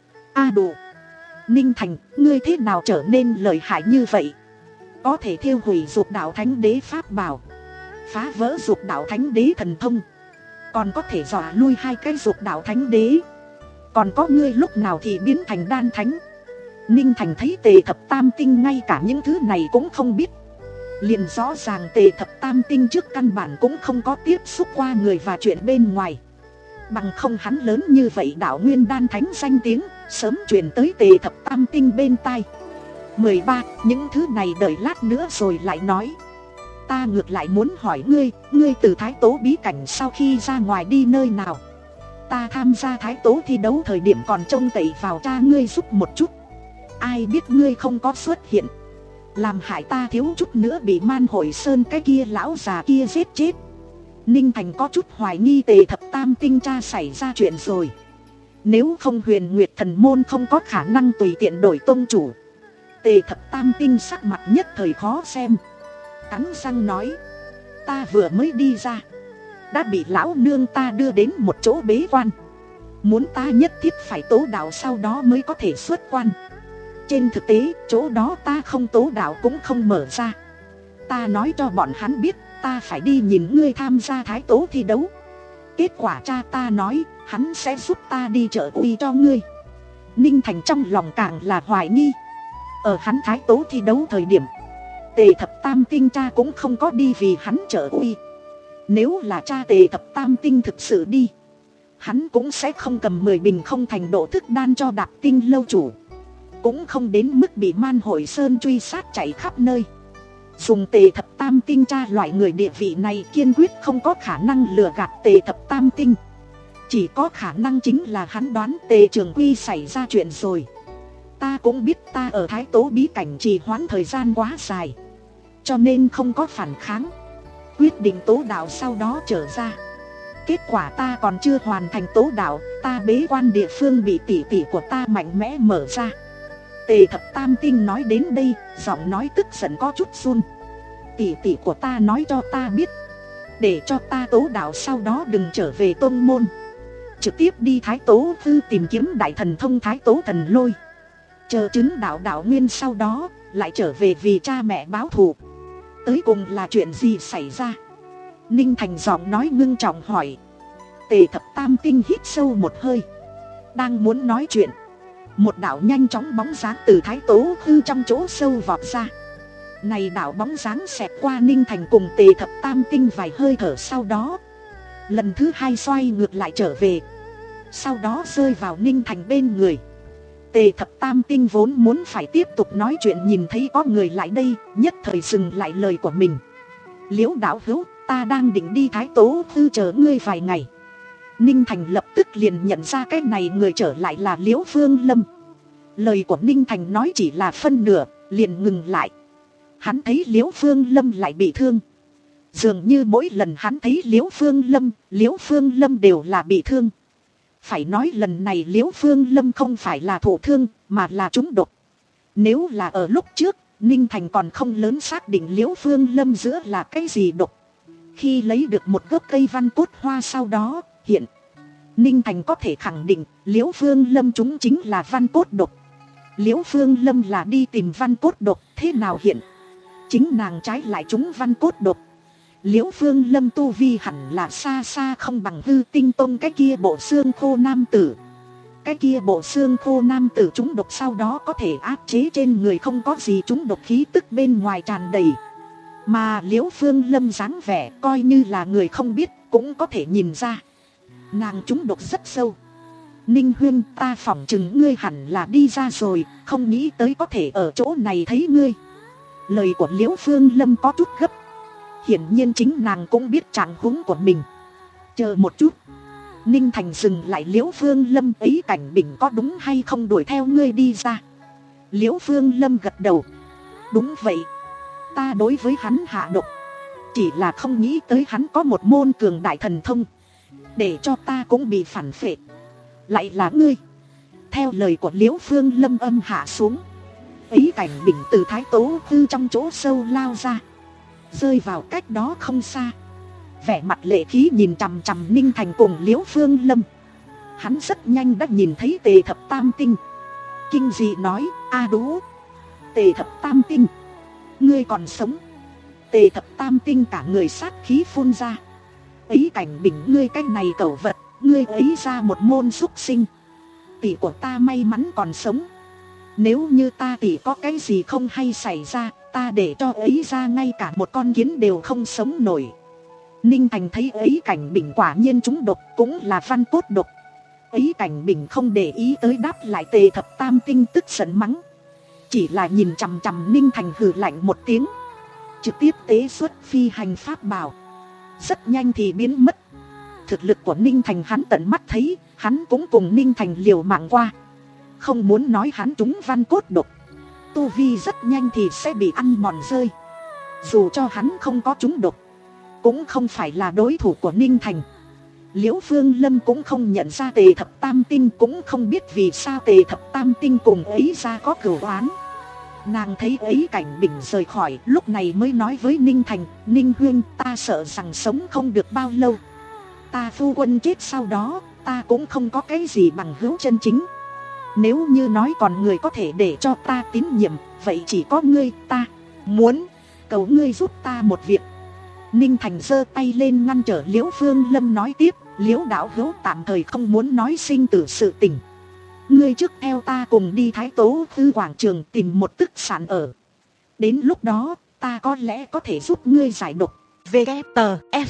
Speaker 1: A đồ, Ninh Thành, ngươi thế nào trở nên lợi hại như vậy? Có thể thiêu hủy dục đạo thánh đế pháp bảo, phá vỡ dục đạo thánh đế thần thông, còn có thể dọa lui hai cái dục đạo thánh đế. Còn có ngươi lúc nào thì biến thành đan thánh? Ninh Thành thấy Tề Thập Tam Tinh ngay cả những thứ này cũng không biết, liền rõ ràng Tề Thập Tam Tinh trước căn bản cũng không có tiếp xúc qua người và chuyện bên ngoài. Bằng không hắn lớn như vậy đạo nguyên đan thánh danh tiếng sớm truyền tới Tề Thập Tam Tinh bên tai. Mười ba, những thứ này đợi lát nữa rồi lại nói. Ta ngược lại muốn hỏi ngươi, ngươi từ Thái Tố bí cảnh sau khi ra ngoài đi nơi nào? Ta tham gia Thái Tố thi đấu thời điểm còn trông cậy vào cha ngươi giúp một chút. Ai biết ngươi không có xuất hiện, làm hại ta thiếu chút nữa bị Man Hội Sơn cái kia lão già kia giết chết. Ninh Thành có chút hoài nghi Tề Thập Tam Tinh cha xảy ra chuyện rồi. Nếu không Huyền Nguyệt Thần Môn không có khả năng tùy tiện đổi tông chủ. Tề Thập Tam Tinh sắc mặt nhất thời khó xem, cắn răng nói: ta vừa mới đi ra, đã bị lão nương ta đưa đến một chỗ bế quan. Muốn ta nhất thiết phải tố đạo sau đó mới có thể xuất quan. Trên thực tế chỗ đó ta không tố đạo cũng không mở ra. Ta nói cho bọn hắn biết ta phải đi nhìn ngươi tham gia Thái Tố thi đấu. Kết quả cha ta nói hắn sẽ giúp ta đi trợ uy cho ngươi. Ninh Thành trong lòng càng là hoài nghi. Ở hắn Thái Tố thi đấu thời điểm, Tề Thập Tam Tinh cha cũng không có đi vì hắn trợ uy. Nếu là cha Tề Thập Tam Tinh thực sự đi, hắn cũng sẽ không cầm mười bình không thành độ thức đan cho Đạp Tinh lâu chủ, cũng không đến mức bị Man Hội Sơn truy sát chạy khắp nơi. Dùng Tề Thập Tam Tinh cha loại người địa vị này kiên quyết không có khả năng lừa gạt Tề Thập Tam Tinh. Chỉ có khả năng chính là hắn đoán Tề Trường Quy xảy ra chuyện rồi. Ta cũng biết ta ở Thái Tố bí cảnh trì hoãn thời gian quá dài, cho nên không có phản kháng, quyết định tố đạo sau đó trở ra. Kết quả ta còn chưa hoàn thành tố đạo, ta bế quan địa phương bị tỷ tỷ của ta mạnh mẽ mở ra. Tề Thập Tam Tinh nói đến đây, giọng nói tức giận có chút run. Tỷ tỷ của ta nói cho ta biết, để cho ta tố đạo sau đó đừng trở về tôn môn, trực tiếp đi Thái Tố Tư tìm kiếm đại thần thông Thái Tố Thần Lôi, chờ chứng đạo đạo nguyên sau đó lại trở về vì cha mẹ báo thù. Tới cùng là chuyện gì xảy ra? Ninh Thành giọng nói ngưng trọng hỏi. Tề Thập Tam Tinh hít sâu một hơi, đang muốn nói chuyện, một đạo nhanh chóng bóng dáng từ Thái Tố Tư trong chỗ sâu vọt ra. Này đạo bóng dáng xẹt qua Ninh Thành cùng Tề Thập Tam Tinh vài hơi thở sau đó, lần thứ hai xoay ngược lại trở về, sau đó rơi vào Ninh Thành bên người. Tề Thập Tam Tinh vốn muốn phải tiếp tục nói chuyện, nhìn thấy có người lại đây, nhất thời dừng lại lời của mình. Liễu đạo hữu, ta đang định đi Thái Tố Tư chờ ngươi vài ngày. Ninh Thành lập tức liền nhận ra cái này người trở lại là Liễu Phương Lâm. Lời của Ninh Thành nói chỉ là phân nửa, liền ngừng lại. Hắn thấy Liễu Phương Lâm lại bị thương. Dường như mỗi lần hắn thấy Liễu Phương Lâm, Liễu Phương Lâm đều là bị thương. Phải nói lần này Liễu Phương Lâm không phải là thụ thương, mà là trúng độc. Nếu là ở lúc trước, Ninh Thành còn không lớn xác định Liễu Phương Lâm giữa là cái gì độc. Khi lấy được một gốc cây văn cốt hoa sau đó, hiện Ninh Thành có thể khẳng định Liễu Phương Lâm chúng chính là văn cốt độc. Liễu Phương Lâm là đi tìm văn cốt độc, thế nào hiện chính nàng trái lại chúng văn cốt độc. Liễu Phương Lâm tu vi hẳn là xa xa không bằng Hư Tinh Tông cái kia bộ xương khô nam tử. Cái kia bộ xương khô nam tử trúng độc sau đó có thể áp chế trên người không có gì trúng độc khí tức bên ngoài tràn đầy. Mà Liễu Phương Lâm dáng vẻ coi như là người không biết cũng có thể nhìn ra, nàng trúng độc rất sâu. Ninh Huyên, ta phỏng chừng ngươi hẳn là đi ra rồi, không nghĩ tới có thể ở chỗ này thấy ngươi. Lời của Liễu Phương Lâm có chút gấp, hiển nhiên chính nàng cũng biết trạng huống của mình. Chờ một chút. Ninh Thành dừng lại. Liễu Phương Lâm ấy, Cảnh Bình có đúng hay không đuổi theo ngươi đi ra? Liễu Phương Lâm gật đầu. Đúng vậy, ta đối với hắn hạ độc, Chỉ là không nghĩ tới hắn có một môn cường đại thần thông, để cho ta cũng bị phản phệ. Lại là ngươi. Theo lời của Liễu Phương Lâm âm hạ xuống, Ý Cảnh Bình từ Thái Tố Tư trong chỗ sâu lao ra, rơi vào cách đó không xa, vẻ mặt lệ khí nhìn chằm chằm Ninh Thành cùng Liễu Phương Lâm. Hắn rất nhanh đã nhìn thấy Tề Thập Tam Tinh, kinh dị nói: a đú, Tề Thập Tam Tinh, ngươi còn sống. Tề Thập Tam Tinh cả người sát khí phun ra: Ý Cảnh Bình, ngươi cái này cẩu vật, ngươi ấy ra một môn súc sinh. Tỷ của ta may mắn còn sống, nếu như ta tỷ có cái gì không hay xảy ra, ta để cho ấy ra ngay cả một con kiến đều không sống nổi. Ninh Thành thấy Ý Cảnh Bình quả nhiên trúng độc, cũng là văn cốt độc. Ý Cảnh Bình không để ý tới đáp lại Tề Thập Tam Tinh tức giận mắng, chỉ là nhìn chằm chằm Ninh Thành hừ lạnh một tiếng, trực tiếp tế xuất phi hành pháp bảo, rất nhanh thì biến mất. Thực lực của Ninh Thành hắn tận mắt thấy, hắn cũng cùng Ninh Thành liều mạng qua. Không muốn nói hắn trúng văn cốt độc, tu vi rất nhanh thì sẽ bị ăn mòn rơi. Dù cho hắn không có trúng độc, cũng không phải là đối thủ của Ninh Thành. Liễu Phương Lâm cũng không nhận ra Tề Thập Tam Tinh, cũng không biết vì sao Tề Thập Tam Tinh cùng ấy ra có cửu oán. Nàng thấy Ý Cảnh Bình rời khỏi, lúc này mới nói với Ninh Thành: Ninh huynh, ta sợ rằng sống không được bao lâu. Ta phu quân chết sau đó, ta cũng không có cái gì bằng hữu chân chính. Nếu như nói còn người có thể để cho ta tín nhiệm, vậy chỉ có ngươi. Ta muốn cầu ngươi giúp ta một việc. Ninh Thành giơ tay lên ngăn trở Liễu Phương Lâm, nói tiếp: Liễu đạo hữu tạm thời không muốn nói sinh tử sự tình. Ngươi trước theo ta cùng đi Thái Tố Tư quảng trường tìm một tức sản ở. Đến lúc đó, ta có lẽ có thể giúp ngươi giải độc. vê kép tờ ép,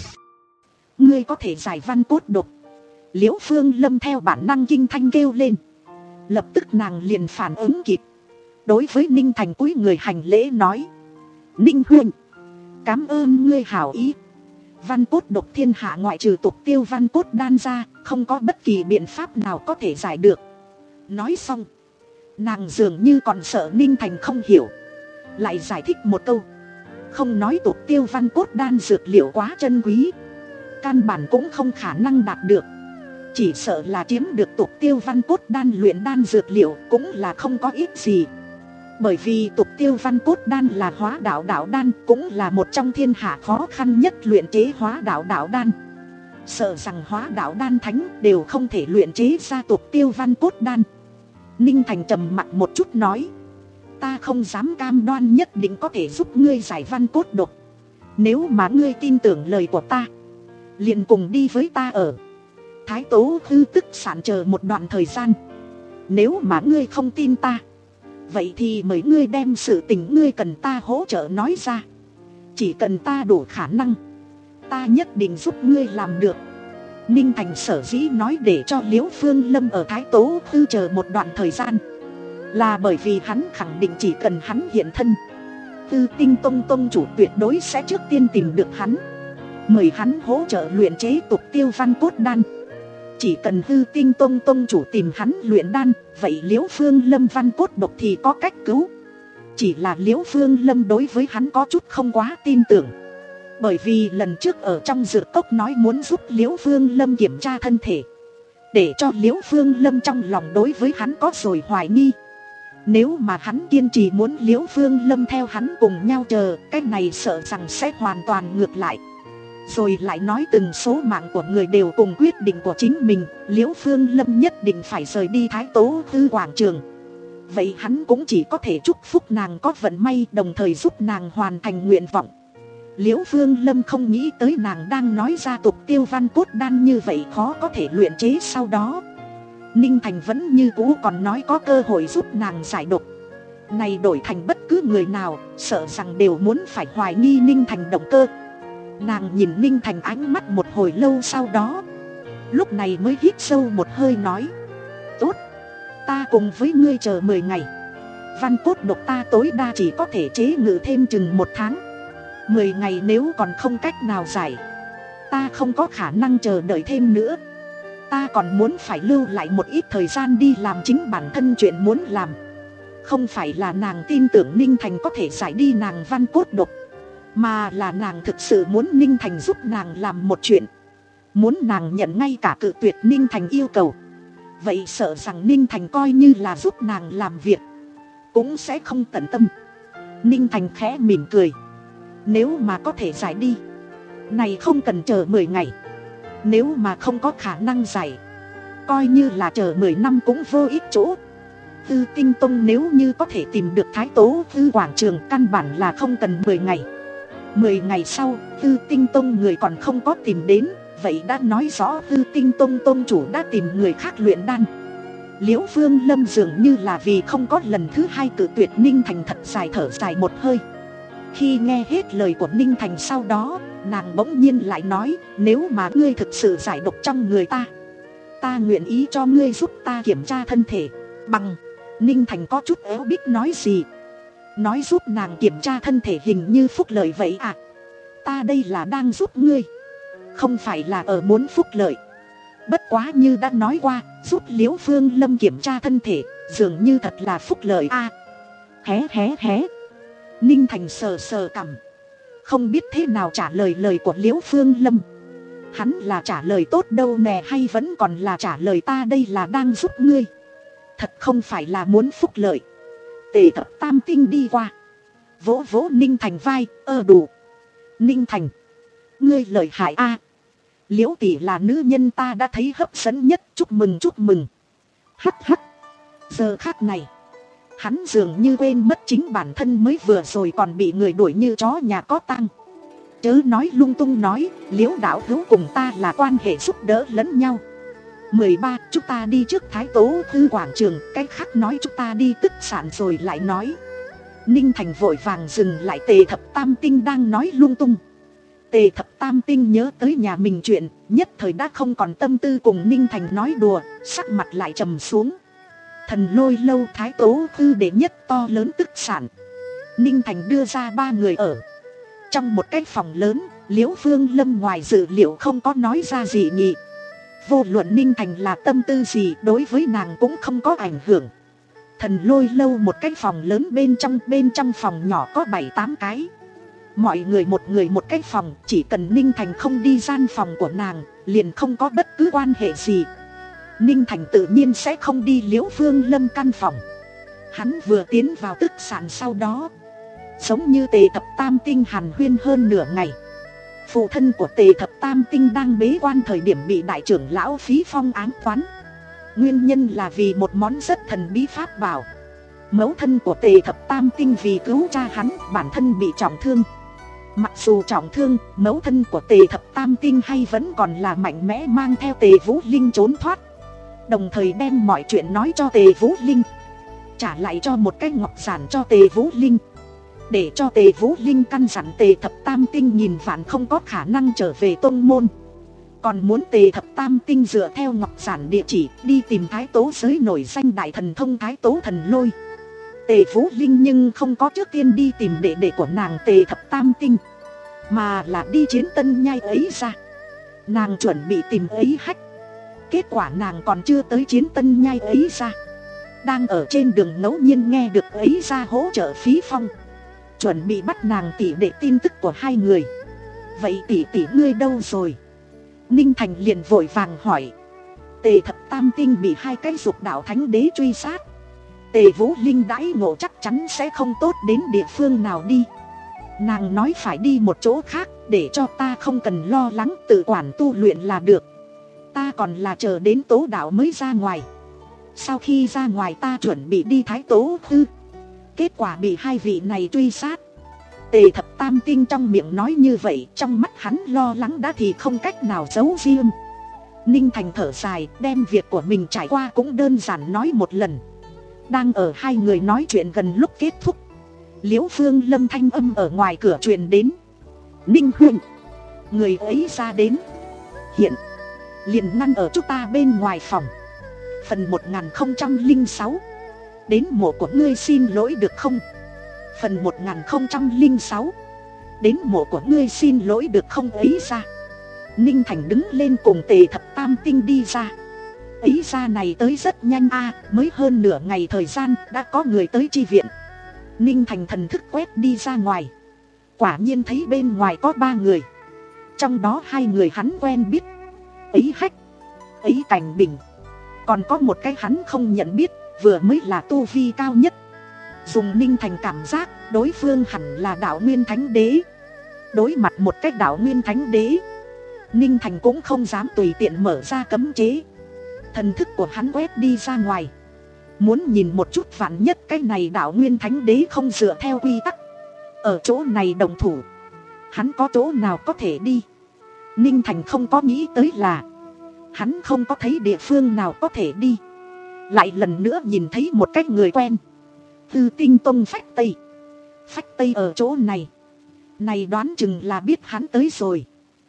Speaker 1: ngươi có thể giải văn cốt độc. Liễu Phương Lâm theo bản năng kinh thanh kêu lên. Lập tức nàng liền phản ứng kịp, đối với Ninh Thành cúi người hành lễ nói: Ninh huynh, cảm ơn ngươi hảo ý. Văn cốt độc thiên hạ ngoại trừ tục tiêu văn cốt đan ra, không có bất kỳ biện pháp nào có thể giải được. Nói xong, nàng dường như còn sợ Ninh Thành không hiểu, lại giải thích một câu: không nói tục tiêu văn cốt đan dược liệu quá chân quý, căn bản cũng không khả năng đạt được. Chỉ sợ là chiếm được tục tiêu văn cốt đan luyện đan dược liệu cũng là không có ít gì. Bởi vì tục tiêu văn cốt đan là hóa đạo đạo đan, cũng là một trong thiên hạ khó khăn nhất luyện chế hóa đạo đạo đan. Sợ rằng hóa đạo đan thánh đều không thể luyện chế ra tục tiêu văn cốt đan. Ninh Thành trầm mặt một chút nói: ta không dám cam đoan nhất định có thể giúp ngươi giải văn cốt độc. Nếu mà ngươi tin tưởng lời của ta, liền cùng đi với ta ở Thái Tố Tư tức sản chờ một đoạn thời gian. Nếu mà ngươi không tin ta, vậy thì mời ngươi đem sự tình ngươi cần ta hỗ trợ nói ra. Chỉ cần ta đủ khả năng, ta nhất định giúp ngươi làm được. Ninh Thành sở dĩ nói để cho Liễu Phương Lâm ở Thái Tố Tư chờ một đoạn thời gian, là bởi vì hắn khẳng định chỉ cần hắn hiện thân, Tư Tinh Tông Tông chủ tuyệt đối sẽ trước tiên tìm được hắn, mời hắn hỗ trợ luyện chế tục tiêu văn cốt đan. Chỉ cần Tư Tinh Tông Tông chủ tìm hắn luyện đan, vậy Liễu Phương Lâm văn cốt độc thì có cách cứu. Chỉ là Liễu Phương Lâm đối với hắn có chút không quá tin tưởng, bởi vì lần trước ở trong dược cốc nói muốn giúp Liễu Phương Lâm kiểm tra thân thể, để cho Liễu Phương Lâm trong lòng đối với hắn có rồi hoài nghi. Nếu mà hắn kiên trì muốn Liễu Phương Lâm theo hắn cùng nhau chờ, cái này sợ rằng sẽ hoàn toàn ngược lại. Rồi lại nói từng số mạng của người đều cùng quyết định của chính mình, Liễu Phương Lâm nhất định phải rời đi Thái Tố Tư quảng trường. Vậy hắn cũng chỉ có thể chúc phúc nàng có vận may, đồng thời giúp nàng hoàn thành nguyện vọng. Liễu Phương Lâm không nghĩ tới nàng đang nói ra tục tiêu văn cốt đan như vậy khó có thể luyện chế sau đó. Ninh Thành vẫn như cũ còn nói có cơ hội giúp nàng giải độc. Này đổi thành bất cứ người nào, sợ rằng đều muốn phải hoài nghi Ninh Thành động cơ. Nàng nhìn Ninh Thành ánh mắt một hồi lâu sau đó, lúc này mới hít sâu một hơi nói: tốt, ta cùng với ngươi chờ mười ngày. Văn cốt độc ta tối đa chỉ có thể chế ngự thêm chừng một tháng. Mười ngày nếu còn không cách nào giải, ta không có khả năng chờ đợi thêm nữa. Ta còn muốn phải lưu lại một ít thời gian đi làm chính bản thân chuyện muốn làm. Không phải là nàng tin tưởng Ninh Thành có thể giải đi nàng văn cốt độc, mà là nàng thực sự muốn Ninh Thành giúp nàng làm một chuyện, muốn nàng nhận ngay cả cự tuyệt Ninh Thành yêu cầu. Vậy sợ rằng Ninh Thành coi như là giúp nàng làm việc cũng sẽ không tận tâm. Ninh Thành khẽ mỉm cười, nếu mà có thể giải đi, này không cần chờ mười ngày. Nếu mà không có khả năng giải, coi như là chờ mười năm cũng vô ích chỗ. Tư Tinh Tông nếu như có thể tìm được Thái Tố Tư quảng trường, căn bản là không cần mười ngày. Mười ngày sau, Tư Tinh Tông người còn không có tìm đến, vậy đã nói rõ Tư Tinh Tông tông chủ đã tìm người khác luyện đan. Liễu Phương Lâm dường như là vì không có lần thứ hai cự tuyệt Ninh Thành thật dài thở dài một hơi. Khi nghe hết lời của Ninh Thành sau đó, nàng bỗng nhiên lại nói, nếu mà ngươi thực sự giải độc trong người ta, ta nguyện ý cho ngươi giúp ta kiểm tra thân thể. Bằng. Ninh Thành có chút éo bích nói gì? Nói giúp nàng kiểm tra thân thể hình như phúc lợi vậy à? Ta đây là đang giúp ngươi, không phải là ở muốn phúc lợi. Bất quá như đã nói qua, giúp Liễu Phương Lâm kiểm tra thân thể dường như thật là phúc lợi a. À, hé hé hé. Ninh Thành sờ sờ cằm, không biết thế nào trả lời lời của Liễu Phương Lâm. Hắn là trả lời tốt đâu nè, hay vẫn còn là trả lời ta đây là đang giúp ngươi, thật không phải là muốn phúc lợi. Tề Thập Tam Tinh đi qua, vỗ vỗ Ninh Thành vai, ơ đủ. Ninh Thành, ngươi lợi hại a. À, Liễu tỷ là nữ nhân ta đã thấy hấp dẫn nhất, chúc mừng chúc mừng. Hắc hắc. Giờ khắc này, hắn dường như quên mất chính bản thân mới vừa rồi còn bị người đuổi như chó nhà có tang. Chớ nói lung tung nói, Liễu đạo hữu cùng ta là quan hệ giúp đỡ lẫn nhau. Mười ba, chúng ta đi trước Thái Tố Tư quảng trường, cái khác nói chúng ta đi tức sản rồi lại nói. Ninh Thành vội vàng dừng lại Tề Thập Tam Tinh đang nói lung tung. Tề Thập Tam Tinh nhớ tới nhà mình chuyện, nhất thời đã không còn tâm tư cùng Ninh Thành nói đùa, sắc mặt lại trầm xuống. Thần Lôi lâu Thái Tố Tư đệ nhất to lớn tức sản. Ninh Thành đưa ra ba người ở trong một cái phòng lớn. Liễu Phương Lâm ngoài dự liệu không có nói ra gì nhỉ. Vô luận Ninh Thành là tâm tư gì, đối với nàng cũng không có ảnh hưởng. Thần Lôi lâu một cái phòng lớn, bên trong bên trong phòng nhỏ có bảy tám cái. Mọi người một người một cái phòng, chỉ cần Ninh Thành không đi gian phòng của nàng, liền không có bất cứ quan hệ gì. Ninh Thành tự nhiên sẽ không đi Liễu Phương Lâm căn phòng. Hắn vừa tiến vào tức sản sau đó, giống như Tề Thập Tam Tinh hàn huyên hơn nửa ngày. Phụ thân của Tề Thập Tam Tinh đang bế quan thời điểm bị đại trưởng lão Phí Phong ám toán. Nguyên nhân là vì một món rất thần bí pháp bảo. Mẫu thân của Tề Thập Tam Tinh vì cứu cha hắn, bản thân bị trọng thương. Mặc dù trọng thương, mẫu thân của Tề Thập Tam Tinh hay vẫn còn là mạnh mẽ, mang theo Tề Vũ Linh trốn thoát. Đồng thời đem mọi chuyện nói cho Tề Vũ Linh, trả lại cho một cái ngọc giản cho Tề Vũ Linh, để cho Tề Vũ Linh căn dặn Tề Thập Tam Tinh nghìn vạn không có khả năng trở về tông môn. Còn muốn Tề Thập Tam Tinh dựa theo ngọc giản địa chỉ đi tìm Thái Tố giới nổi danh đại thần thông Thái Tố Thần Lôi. Tề Vũ Linh nhưng không có trước tiên đi tìm đệ đệ của nàng Tề Thập Tam Tinh, mà là đi Chiến Tân Nhai ấy ra. Nàng chuẩn bị tìm ấy hách, kết quả nàng còn chưa tới Chiến Tân Nhai ấy ra, đang ở trên đường ngẫu nhiên nghe được ấy ra hỗ trợ Phí Phong, chuẩn bị bắt nàng tỷ đệ tin tức của hai người. Vậy tỷ tỷ ngươi đâu rồi? Ninh Thành liền vội vàng hỏi. Tề Thập Tam Tinh bị hai cái dục đạo thánh đế truy sát, Tề Vũ Linh đãi ngộ chắc chắn sẽ không tốt đến địa phương nào đi. Nàng nói phải đi một chỗ khác, để cho ta không cần lo lắng, tự quản tu luyện là được. Ta còn là chờ đến Tố Đạo mới ra ngoài. Sau khi ra ngoài ta chuẩn bị đi Thái Tố Tư, kết quả bị hai vị này truy sát. Tề Thập Tam Tinh trong miệng nói như vậy, trong mắt hắn lo lắng đã thì không cách nào giấu riêng. Ninh Thành thở dài, đem việc của mình trải qua cũng đơn giản nói một lần. Đang ở hai người nói chuyện gần lúc kết thúc, Liễu Phương Lâm thanh âm ở ngoài cửa truyền đến. Ninh huynh, người ấy ra đến. Hiện liền ngăn ở chúng ta bên ngoài phòng. Phần một nghìn không trăm lẻ sáu. Đến mộ của ngươi xin lỗi được không? Phần một nghìn không trăm lẻ sáu. Đến mộ của ngươi xin lỗi được không ấy ra. Ninh Thành đứng lên cùng Tề Thập Tam Tinh đi ra. Ấy ra này tới rất nhanh a, à, mới hơn nửa ngày thời gian đã có người tới chi viện. Ninh Thành thần thức quét đi ra ngoài, Quả nhiên thấy bên ngoài có ba người. Trong đó hai người hắn quen biết, Ấy Hách, Ấy Cảnh Bình. Còn có một cái hắn không nhận biết, vừa mới là tu vi cao nhất. Dùng Ninh Thành cảm giác đối phương hẳn là đạo nguyên thánh đế. Đối mặt một cái đạo nguyên thánh đế, Ninh Thành cũng không dám tùy tiện mở ra cấm chế. Thần thức của hắn quét đi ra ngoài, muốn nhìn một chút vạn nhất cái này đạo nguyên thánh đế không dựa theo quy tắc ở chỗ này đồng thủ, hắn có chỗ nào có thể đi. Ninh Thành không có nghĩ tới là hắn không có thấy địa phương nào có thể đi. Lại lần nữa nhìn thấy một cái người quen, Tư Tinh Tông Phách Tây. Phách Tây ở chỗ này, này đoán chừng là biết hắn tới rồi.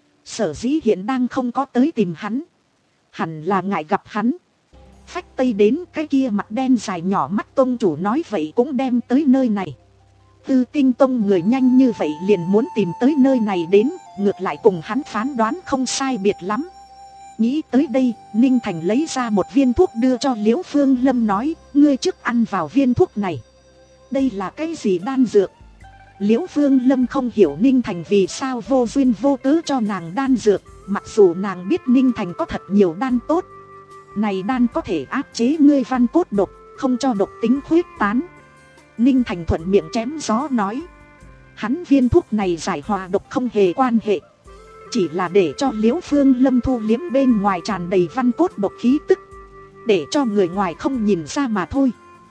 Speaker 1: Sở dĩ hiện đang không có tới tìm hắn, hẳn là ngại gặp hắn. Phách Tây đến, cái kia mặt đen dài nhỏ mắt tông chủ nói vậy cũng đem tới nơi này. Tư Tinh Tông người nhanh như vậy liền muốn tìm tới nơi này đến, ngược lại cùng hắn phán đoán không sai biệt lắm. Nghĩ tới đây, Ninh Thành lấy ra một viên thuốc đưa cho Liễu Phương Lâm nói, ngươi trước ăn vào viên thuốc này. Đây là cái gì đan dược? Liễu Phương Lâm không hiểu Ninh Thành vì sao vô duyên vô cớ cho nàng đan dược, mặc dù nàng biết Ninh Thành có thật nhiều đan tốt. Này đan có thể áp chế ngươi văn cốt độc, không cho độc tính khuếch tán. Ninh Thành thuận miệng chém gió nói, hắn viên thuốc này giải hòa độc không hề quan hệ, chỉ là để cho Liễu Phương Lâm thu liếm bên ngoài tràn đầy văn cốt độc khí tức, để cho người ngoài không nhìn ra mà thôi.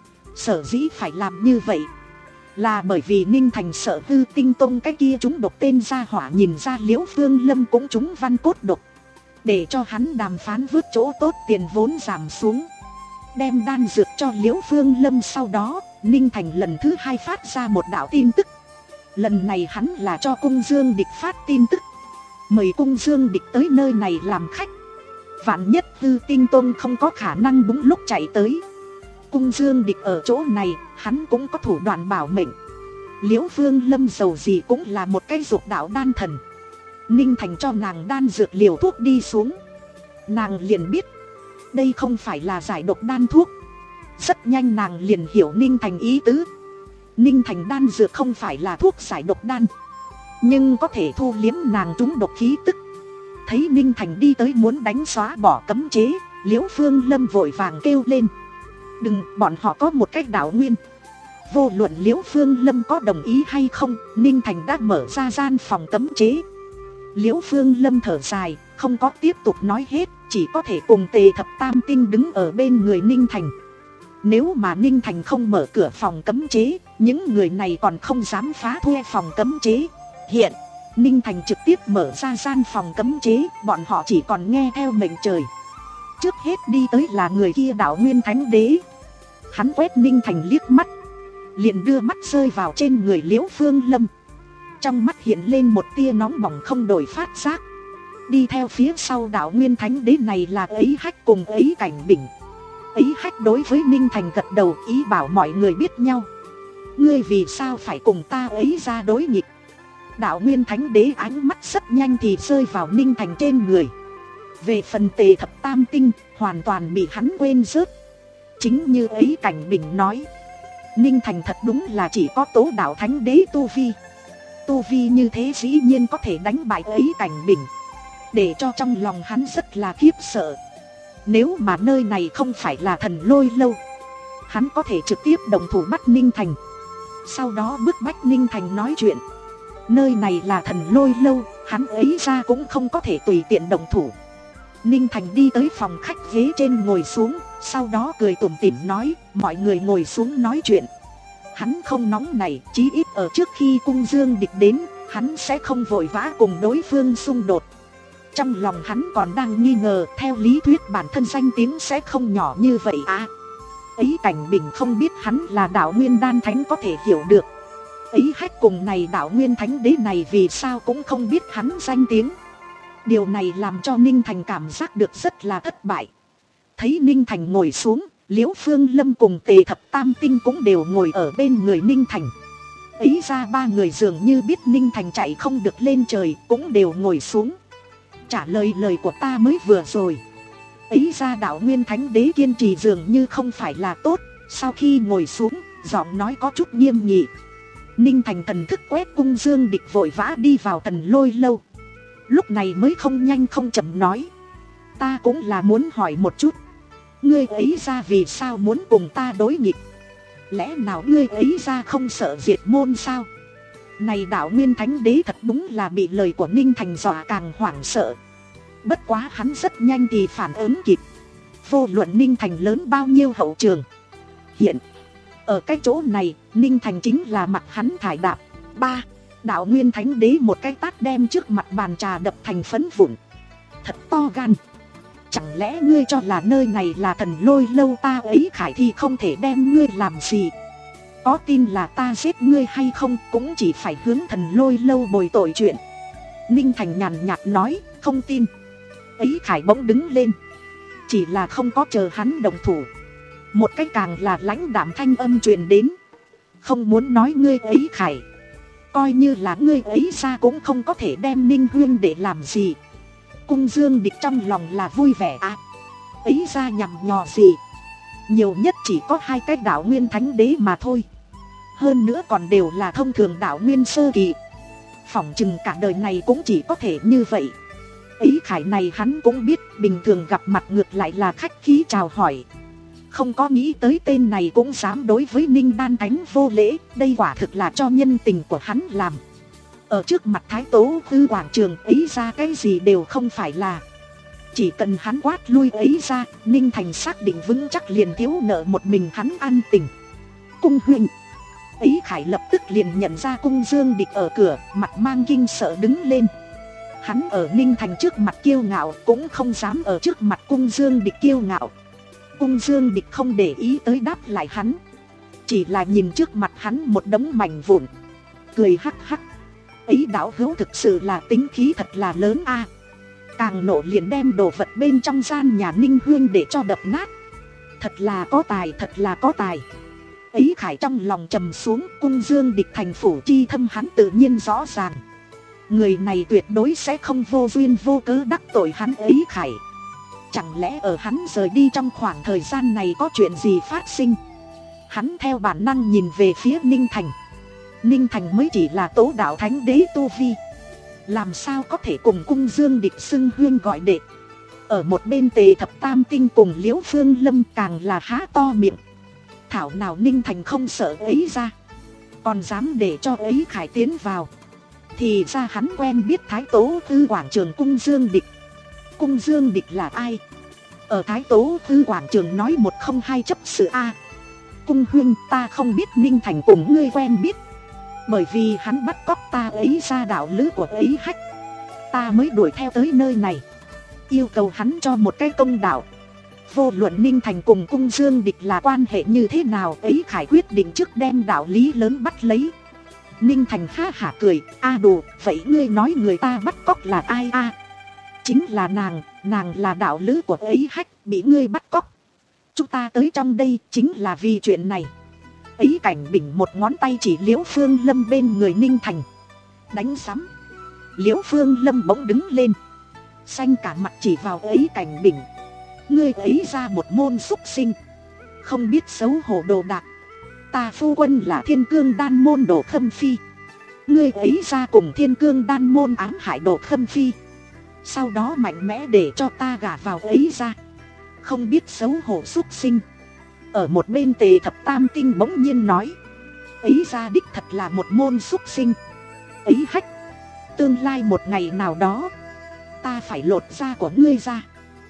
Speaker 1: Sở dĩ phải làm như vậy là bởi vì Ninh Thành sợ Tư Tinh Tông cái kia chúng độc tên gia hỏa nhìn ra Liễu Phương Lâm cũng chúng văn cốt độc, để cho hắn đàm phán vớt chỗ tốt tiền vốn giảm xuống. Đem đan dược cho Liễu Phương Lâm sau đó, Ninh Thành lần thứ hai phát ra một đạo tin tức. Lần này hắn là cho Cung Dương Địch phát tin tức, mời Cung Dương Địch tới nơi này làm khách. Vạn nhất Tư Tinh Tông không có khả năng đúng lúc chạy tới, Cung Dương Địch ở chỗ này, hắn cũng có thủ đoạn bảo mệnh. Liễu Phương Lâm giàu gì cũng là một cái dục đạo đan thần. Ninh Thành cho nàng đan dược liều thuốc đi xuống, nàng liền biết đây không phải là giải độc đan thuốc. Rất nhanh nàng liền hiểu Ninh Thành ý tứ. Ninh Thành đan dược không phải là thuốc giải độc đan, nhưng có thể thu liếm nàng trúng độc khí tức. Thấy Ninh Thành đi tới muốn đánh xóa bỏ cấm chế, Liễu Phương Lâm vội vàng kêu lên, đừng, bọn họ có một cách đạo nguyên. Vô luận Liễu Phương Lâm có đồng ý hay không, Ninh Thành đã mở ra gian phòng cấm chế. Liễu Phương Lâm thở dài, không có tiếp tục nói hết, chỉ có thể cùng Tề Thập Tam Tinh đứng ở bên người Ninh Thành. Nếu mà Ninh Thành không mở cửa phòng cấm chế, những người này còn không dám phá thuê phòng cấm chế. Hiện, Ninh Thành trực tiếp mở ra gian phòng cấm chế, bọn họ chỉ còn nghe theo mệnh trời. Trước hết đi tới là người kia đạo nguyên thánh đế. Hắn quét Ninh Thành liếc mắt, liền đưa mắt rơi vào trên người Liễu Phương Lâm. Trong mắt hiện lên một tia nóng bỏng không đổi phát giác. Đi theo phía sau đạo nguyên thánh đế này là Ấy Hách cùng Ấy Cảnh Bình. Ấy Hách đối với Ninh Thành gật đầu, ý bảo mọi người biết nhau. Ngươi vì sao phải cùng ta ấy ra đối nghịch? Đạo nguyên thánh đế ánh mắt rất nhanh thì rơi vào Ninh Thành trên người. Về phần Tề Thập Tam Tinh, hoàn toàn bị hắn quên rớt. Chính như Ấy Cảnh Bình nói, Ninh Thành thật đúng là chỉ có tố đạo thánh đế tu vi. Tu vi như thế dĩ nhiên có thể đánh bại Ấy Cảnh Bình, để cho trong lòng hắn rất là khiếp sợ. Nếu mà nơi này không phải là Thần Lôi Lâu, hắn có thể trực tiếp đồng thủ bắt Ninh Thành, sau đó bức bách Ninh Thành nói chuyện. Nơi này là Thần Lôi Lâu, hắn ấy ra cũng không có thể tùy tiện đồng thủ. Ninh Thành đi tới phòng khách ghế trên ngồi xuống, sau đó cười tủm tỉm nói, mọi người ngồi xuống nói chuyện. Hắn không nóng này, chí ít ở trước khi Cung Dương Địch đến, hắn sẽ không vội vã cùng đối phương xung đột. Trong lòng hắn còn đang nghi ngờ, theo lý thuyết bản thân danh tiếng sẽ không nhỏ như vậy à. Ấy Cảnh Bình không biết hắn là đạo nguyên đan thánh có thể hiểu được. Ấy Hách cùng này đạo nguyên thánh đế này vì sao cũng không biết hắn danh tiếng. Điều này làm cho Ninh Thành cảm giác được rất là thất bại. Thấy Ninh Thành ngồi xuống, Liễu Phương Lâm cùng Tề Thập Tam Tinh cũng đều ngồi ở bên người Ninh Thành. Ấy ra ba người dường như biết Ninh Thành chạy không được lên trời, cũng đều ngồi xuống. Trả lời lời của ta mới vừa rồi. Ấy ra đạo nguyên thánh đế kiên trì dường như không phải là tốt. Sau khi ngồi xuống, giọng nói có chút nghiêm nghị. Ninh Thành thần thức quét Cung Dương Địch vội vã đi vào Thần Lôi Lâu. Lúc này mới không nhanh không chậm nói: ta cũng là muốn hỏi một chút, ngươi ấy ra vì sao muốn cùng ta đối nghịch? Lẽ nào ngươi ấy ra không sợ diệt môn sao? Này đạo Nguyên Thánh Đế thật đúng là bị lời của Ninh Thành dọa càng hoảng sợ. Bất quá hắn rất nhanh thì phản ứng kịp. Vô luận Ninh Thành lớn bao nhiêu hậu trường, hiện ở cái chỗ này Ninh Thành chính là mặt hắn thải đạp. Ba, đạo Nguyên Thánh Đế một cái tát đem trước mặt bàn trà đập thành phấn vụn. Thật to gan, chẳng lẽ ngươi cho là nơi này là Thần Lôi Lâu ta ấy khải thì không thể đem ngươi làm gì? Có tin là ta giết ngươi hay không cũng chỉ phải hướng Thần Lôi Lâu bồi tội chuyện. Ninh Thành nhàn nhạt nói: không tin. Ấy khải bỗng đứng lên, chỉ là không có chờ hắn đồng thủ, một cái càng là lãnh đạm thanh âm truyền đến: không muốn nói ngươi ấy khải, coi như là ngươi ấy ra cũng không có thể đem Ninh Huyên để làm gì. Cung Dương Địch trong lòng là vui vẻ: à, ấy ra nhằm nhò gì, nhiều nhất chỉ có hai cái đạo Nguyên Thánh Đế mà thôi, hơn nữa còn đều là thông thường đạo Nguyên sơ kỳ, phỏng chừng cả đời này cũng chỉ có thể như vậy. Ấy khải này hắn cũng biết, bình thường gặp mặt ngược lại là khách khí chào hỏi, không có nghĩ tới tên này cũng dám đối với Ninh Đan Thánh vô lễ, đây quả thực là cho nhân tình của hắn làm. Ở trước mặt Thái Tố Tư quảng trường ấy ra cái gì đều không phải là. Chỉ cần hắn quát lui ấy ra, Ninh Thành xác định vững chắc liền thiếu nợ một mình hắn an tình. Cung huynh. Ấy khải lập tức liền nhận ra Cung Dương Địch ở cửa, mặt mang kinh sợ đứng lên. Hắn ở Ninh Thành trước mặt kiêu ngạo, cũng không dám ở trước mặt Cung Dương Địch kiêu ngạo. Cung Dương Địch không để ý tới đáp lại hắn, chỉ là nhìn trước mặt hắn một đống mảnh vụn, cười hắc hắc. Ấy đạo hữu thực sự là tính khí thật là lớn a. Càng nộ liền đem đồ vật bên trong gian nhà Ninh Huyên để cho đập nát. Thật là có tài, thật là có tài. Ấy khải trong lòng trầm xuống, Cung Dương Địch thành phủ chi thâm hắn tự nhiên rõ ràng. Người này tuyệt đối sẽ không vô duyên vô cớ đắc tội hắn ấy khải. Chẳng lẽ ở hắn rời đi trong khoảng thời gian này có chuyện gì phát sinh? Hắn theo bản năng nhìn về phía Ninh Thành. Ninh Thành mới chỉ là tố đạo Thánh Đế tu vi, làm sao có thể cùng Cung Dương Địch xưng huyên gọi đệ. Ở một bên Tề Thập Tam Tinh cùng Liễu Phương Lâm càng là há to miệng. Thảo nào Ninh Thành không sợ ấy ra, còn dám để cho ấy khải tiến vào. Thì ra hắn quen biết Thái Tố Tư quảng trường Cung Dương Địch. Cung Dương Địch là ai? Ở Thái Tố Tư quảng trường nói một không hai chấp sự a. Cung huynh, ta không biết Ninh Thành cùng ngươi quen biết, bởi vì hắn bắt cóc ta ấy ra đạo lữ của ấy hách, ta mới đuổi theo tới nơi này, yêu cầu hắn cho một cái công đạo. Vô luận Ninh Thành cùng Cung Dương Địch là quan hệ như thế nào, ấy khải quyết định trước đem đạo lý lớn bắt lấy. Ninh Thành ha hả cười: a đồ, vậy ngươi nói người ta bắt cóc là ai a? Chính là nàng, nàng là đạo lữ của ấy hách, bị ngươi bắt cóc. Chúng ta tới trong đây chính là vì chuyện này. Ấy Cảnh Bình một ngón tay chỉ Liễu Phương Lâm bên người Ninh Thành. Đánh sắm. Liễu Phương Lâm bỗng đứng lên, xanh cả mặt chỉ vào ấy Cảnh Bình: ngươi ấy ra một môn xúc sinh, không biết xấu hổ đồ đạc. Ta phu quân là Thiên Cương Đan môn Đồ Khâm Phi, ngươi ấy ra cùng Thiên Cương Đan môn ám hại Đồ Khâm Phi, sau đó mạnh mẽ để cho ta gả vào ấy ra, không biết xấu hổ xúc sinh. Ở một bên Tề Thập Tam Tinh bỗng nhiên nói: ấy ra đích thật là một môn xúc sinh. Ấy hách, tương lai một ngày nào đó ta phải lột da của ngươi ra,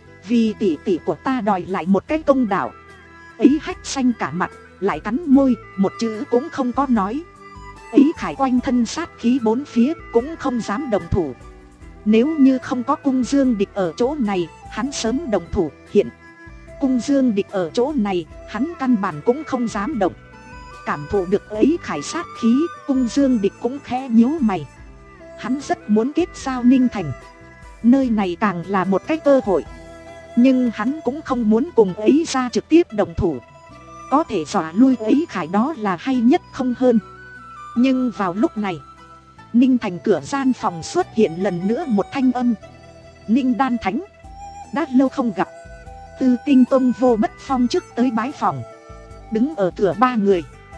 Speaker 1: vì tỷ tỷ của ta đòi lại một cái công đạo. Ấy hách xanh cả mặt, lại cắn môi, một chữ cũng không có nói. Ấy khải quanh thân sát khí bốn phía, cũng không dám đồng thủ. Nếu như không có Cung Dương Địch ở chỗ này, hắn sớm đồng thủ. Hiện Cung Dương Địch ở chỗ này, hắn căn bản cũng không dám động. Cảm thụ được ấy khải sát khí, Cung Dương Địch cũng khẽ nhíu mày. Hắn rất muốn kết giao Ninh Thành, nơi này càng là một cái cơ hội. Nhưng hắn cũng không muốn cùng ấy ra trực tiếp đồng thủ, có thể dọa lui ấy khải đó là hay nhất không hơn. Nhưng vào lúc này, Ninh Thành cửa gian phòng xuất hiện lần nữa một thanh âm: Ninh Đan Thánh, đã lâu không gặp. Tư Tinh Tông Vô Bất Phong trước tới bái phòng. Đứng ở cửa ba người,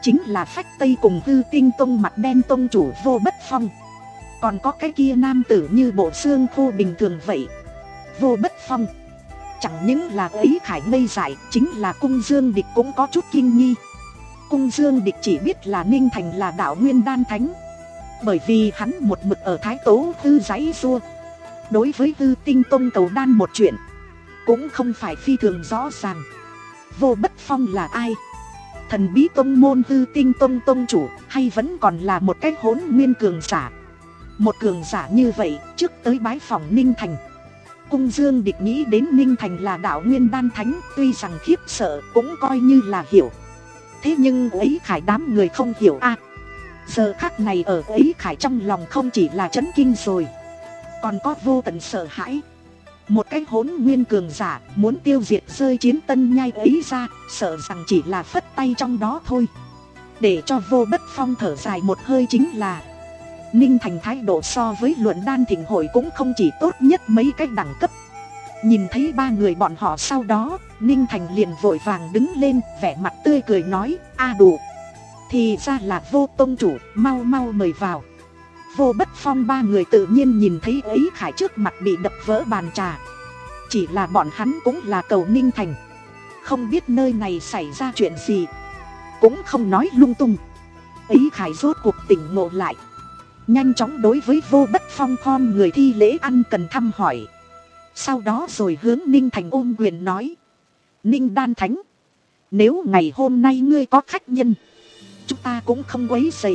Speaker 1: chính là Phách Tây cùng Hư Tinh Tông mặt đen tông chủ Vô Bất Phong. Còn có cái kia nam tử như bộ xương khô bình thường vậy. Vô Bất Phong. Chẳng những là Ấy Khải ngây dại, chính là Cung Dương Địch cũng có chút kinh nghi. Cung Dương Địch chỉ biết là Ninh Thành là đạo nguyên đan thánh, bởi vì hắn một mực ở Thái Tố Tư giãy giụa. Đối với Hư Tinh Tông cầu đan một chuyện cũng không phải phi thường rõ ràng. Vô Bất Phong là ai? Thần bí tông môn Hư Tinh Tông tông chủ, hay vẫn còn là một cái hỗn nguyên cường giả? Một cường giả như vậy trước tới bái phỏng Ninh Thành. Cung Dương Địch nghĩ đến Ninh Thành là đạo nguyên đan thánh, tuy rằng khiếp sợ cũng coi như là hiểu. Thế nhưng Ấy Khải đám người không hiểu a. À, giờ khắc này ở Ấy Khải trong lòng không chỉ là chấn kinh rồi, còn có vô tận sợ hãi. Một cái hỗn nguyên cường giả muốn tiêu diệt rơi chiến tân nhai ấy ra, sợ rằng chỉ là phất tay trong đó thôi. Để cho Vô Bất Phong thở dài một hơi chính là Ninh Thành thái độ so với luận đan thịnh hội cũng không chỉ tốt nhất mấy cái đẳng cấp. Nhìn thấy ba người bọn họ sau đó, Ninh Thành liền vội vàng đứng lên, vẻ mặt tươi cười nói: a đủ, thì ra là Vô tông chủ, mau mau mời vào. Vô Bất Phong ba người tự nhiên nhìn thấy Ấy Khải trước mặt bị đập vỡ bàn trà. Chỉ là bọn hắn cũng là cầu Ninh Thành, không biết nơi này xảy ra chuyện gì, cũng không nói lung tung. Ấy Khải rốt cuộc tỉnh ngộ lại, nhanh chóng đối với Vô Bất Phong khom người thi lễ ăn cần thăm hỏi. Sau đó rồi hướng Ninh Thành ôm quyền nói: Ninh đan thánh, nếu ngày hôm nay ngươi có khách nhân, chúng ta cũng không quấy rầy,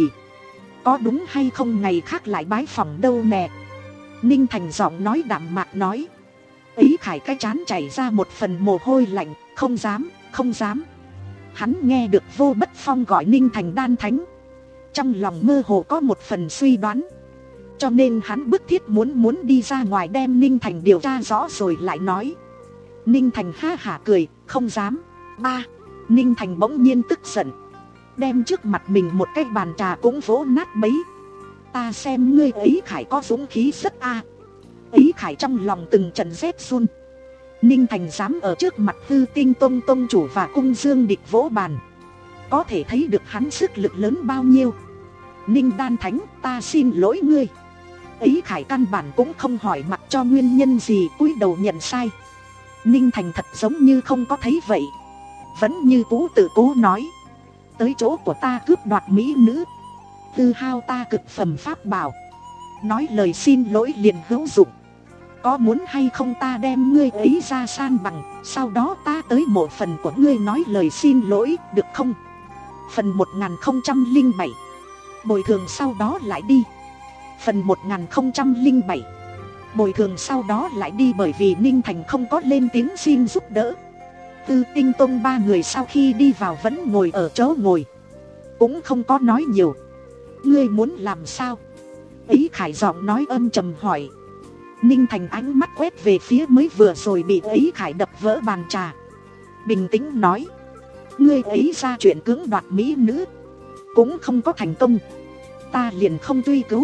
Speaker 1: có đúng hay không ngày khác lại bái phỏng đâu nè. Ninh Thành giọng nói đạm mạc nói. Ấy Khải cái trán chảy ra một phần mồ hôi lạnh: không dám, không dám. Hắn nghe được Vô Bất Phong gọi Ninh Thành đan thánh, trong lòng mơ hồ có một phần suy đoán, cho nên hắn bức thiết muốn muốn đi ra ngoài đem Ninh Thành điều tra rõ rồi lại nói. Ninh Thành ha hả cười: không dám. Ba. Ninh Thành bỗng nhiên tức giận, đem trước mặt mình một cái bàn trà cũng vỗ nát bấy. Ta xem ngươi Ấy Khải có dũng khí rất a. À. Ấy Khải trong lòng từng trận rét run. Ninh Thành dám ở trước mặt Hư Tinh Tông tông chủ và Cung Dương Địch vỗ bàn, có thể thấy được hắn sức lực lớn bao nhiêu. Ninh đan thánh, ta xin lỗi ngươi. Ấy Khải căn bản cũng không hỏi mặc cho nguyên nhân gì, cúi đầu nhận sai. Ninh Thành thật giống như không có thấy vậy, vẫn như cũ tự cố nói: tới chỗ của ta cướp đoạt mỹ nữ, tư hao ta cực phẩm pháp bảo, nói lời xin lỗi liền hữu dụng. Có muốn hay không ta đem ngươi ấy ra san bằng, sau đó ta tới một phần của ngươi nói lời xin lỗi, được không? Phần một nghìn không trăm lẻ bảy. Bồi thường sau đó lại đi. Phần một nghìn không trăm lẻ bảy. Bồi thường sau đó lại đi. Bởi vì Ninh Thành không có lên tiếng xin giúp đỡ, Tư Tinh Tông ba người sau khi đi vào vẫn ngồi ở chỗ ngồi, cũng không có nói nhiều. Ngươi muốn làm sao? Ấy Khải giọng nói âm trầm hỏi. Ninh Thành ánh mắt quét về phía mới vừa rồi bị Ấy Khải đập vỡ bàn trà, bình tĩnh nói: ngươi ấy ra chuyện cưỡng đoạt mỹ nữ cũng không có thành công, ta liền không truy cứu.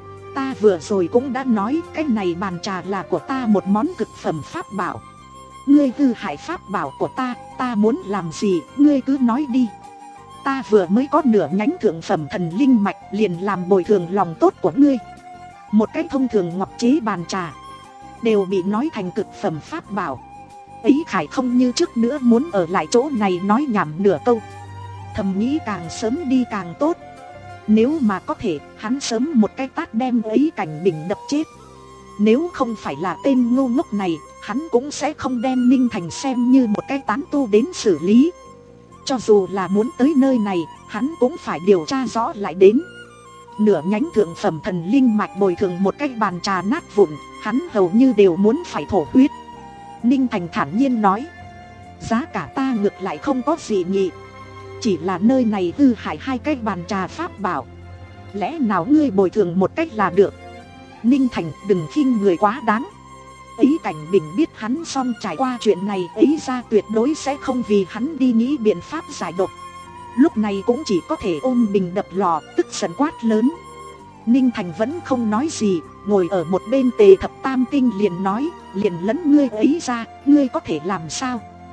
Speaker 1: Ta vừa rồi cũng đã nói cái này bàn trà là của ta, một món cực phẩm pháp bảo. Ngươi hư hại pháp bảo của ta, ta muốn làm gì ngươi cứ nói đi. Ta vừa mới có nửa nhánh thượng phẩm thần linh mạch, liền làm bồi thường lòng tốt của ngươi. Một cái thông thường ngọc chế bàn trà đều bị nói thành cực phẩm pháp bảo. Ấy Khải không như trước nữa muốn ở lại chỗ này nói nhảm nửa câu, thầm nghĩ càng sớm đi càng tốt. Nếu mà có thể, hắn sớm một cái tát đem Ấy Cảnh Bình đập chết. Nếu không phải là tên ngu ngốc này, hắn cũng sẽ không đem Ninh Thành xem như một cái tán tu đến xử lý. Cho dù là muốn tới nơi này, hắn cũng phải điều tra rõ lại đến. Nửa nhánh thượng phẩm thần linh mạch bồi thường một cái bàn trà nát vụn, hắn hầu như đều muốn phải thổ huyết. Ninh Thành thản nhiên nói: giá cả ta ngược lại không có gì nhỉ, chỉ là nơi này hư hại hai cái bàn trà pháp bảo, lẽ nào ngươi bồi thường một cách là được? Ninh Thành, đừng khinh người quá đáng. Ấy Cảnh Bình biết hắn xong trải qua chuyện này ấy ra tuyệt đối sẽ không vì hắn đi nghĩ biện pháp giải độc. Lúc này cũng chỉ có thể ôm bình đập lò, tức giận quát lớn. Ninh Thành vẫn không nói gì, ngồi ở một bên Tề Thập Tam Tinh liền nói: liền lấn ngươi ấy ra, ngươi có thể làm sao?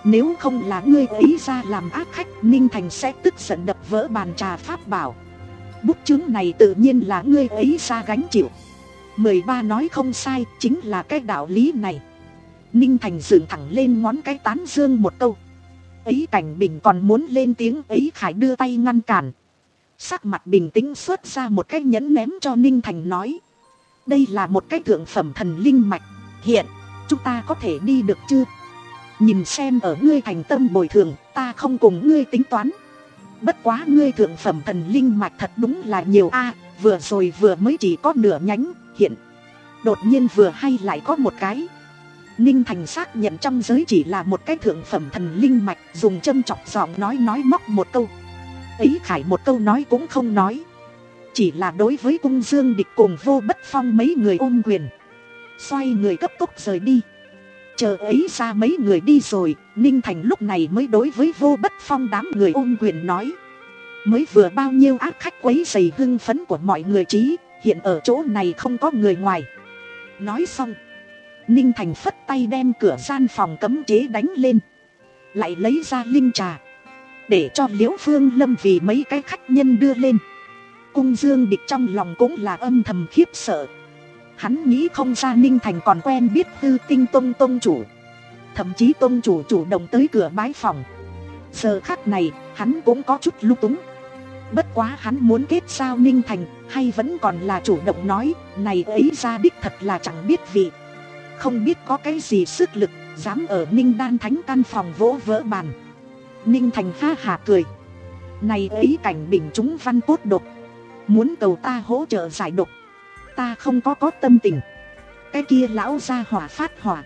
Speaker 1: Nếu không là ngươi ấy ra làm ác khách, Ninh Thành sẽ tức giận đập vỡ bàn trà pháp bảo. Bút chứng này tự nhiên là ngươi ấy ra gánh chịu. Mười ba nói không sai, chính là cái đạo lý này. Ninh Thành dựng thẳng lên ngón cái tán dương một câu. Ấy Cảnh Bình còn muốn lên tiếng, Ấy Khải đưa tay ngăn cản. Sắc mặt bình tĩnh xuất ra một cái nhẫn ném cho Ninh Thành nói. Đây là một cái thượng phẩm thần linh mạch. Hiện, chúng ta có thể đi được chưa? Nhìn xem ở ngươi thành tâm bồi thường, ta không cùng ngươi tính toán. Bất quá ngươi thượng phẩm thần linh mạch thật đúng là nhiều a. Vừa rồi vừa mới chỉ có nửa nhánh, hiện đột nhiên vừa hay lại có một cái. Ninh Thành xác nhận trong giới chỉ là một cái thượng phẩm thần linh mạch, dùng châm chọc giọng nói nói móc một câu. Ấy Khải một câu nói cũng không nói, chỉ là đối với Cung Dương Địch cùng Vô Bất Phong mấy người ôm quyền, xoay người cấp tốc rời đi. Chờ ấy ra mấy người đi rồi, Ninh Thành lúc này mới đối với Vô Bất Phong đám người ôm quyền nói. Mới vừa bao nhiêu ác khách quấy rầy hưng phấn của mọi người trí, hiện ở chỗ này không có người ngoài. Nói xong, Ninh Thành phất tay đem cửa gian phòng cấm chế đánh lên, lại lấy ra linh trà để cho Liễu Phương Lâm vì mấy cái khách nhân đưa lên. Cung Dương Địch trong lòng cũng là âm thầm khiếp sợ. Hắn nghĩ không ra Ninh Thành còn quen biết Hư Tinh Tông tông chủ, thậm chí tông chủ chủ động tới cửa bái phòng. Giờ khắc này hắn cũng có chút lung túng. Bất quá hắn muốn kết giao Ninh Thành, hay vẫn còn là chủ động nói. Này ấy ra đích thật là chẳng biết vị, không biết có cái gì sức lực, dám ở Ninh Đan Thánh căn phòng vỗ vỡ bàn. Ninh Thành ha hà cười. Này ấy Cảnh Bình chúng văn cốt độc, muốn cầu ta hỗ trợ giải độc, ta không có có tâm tình. Cái kia lão ra hỏa phát hỏa,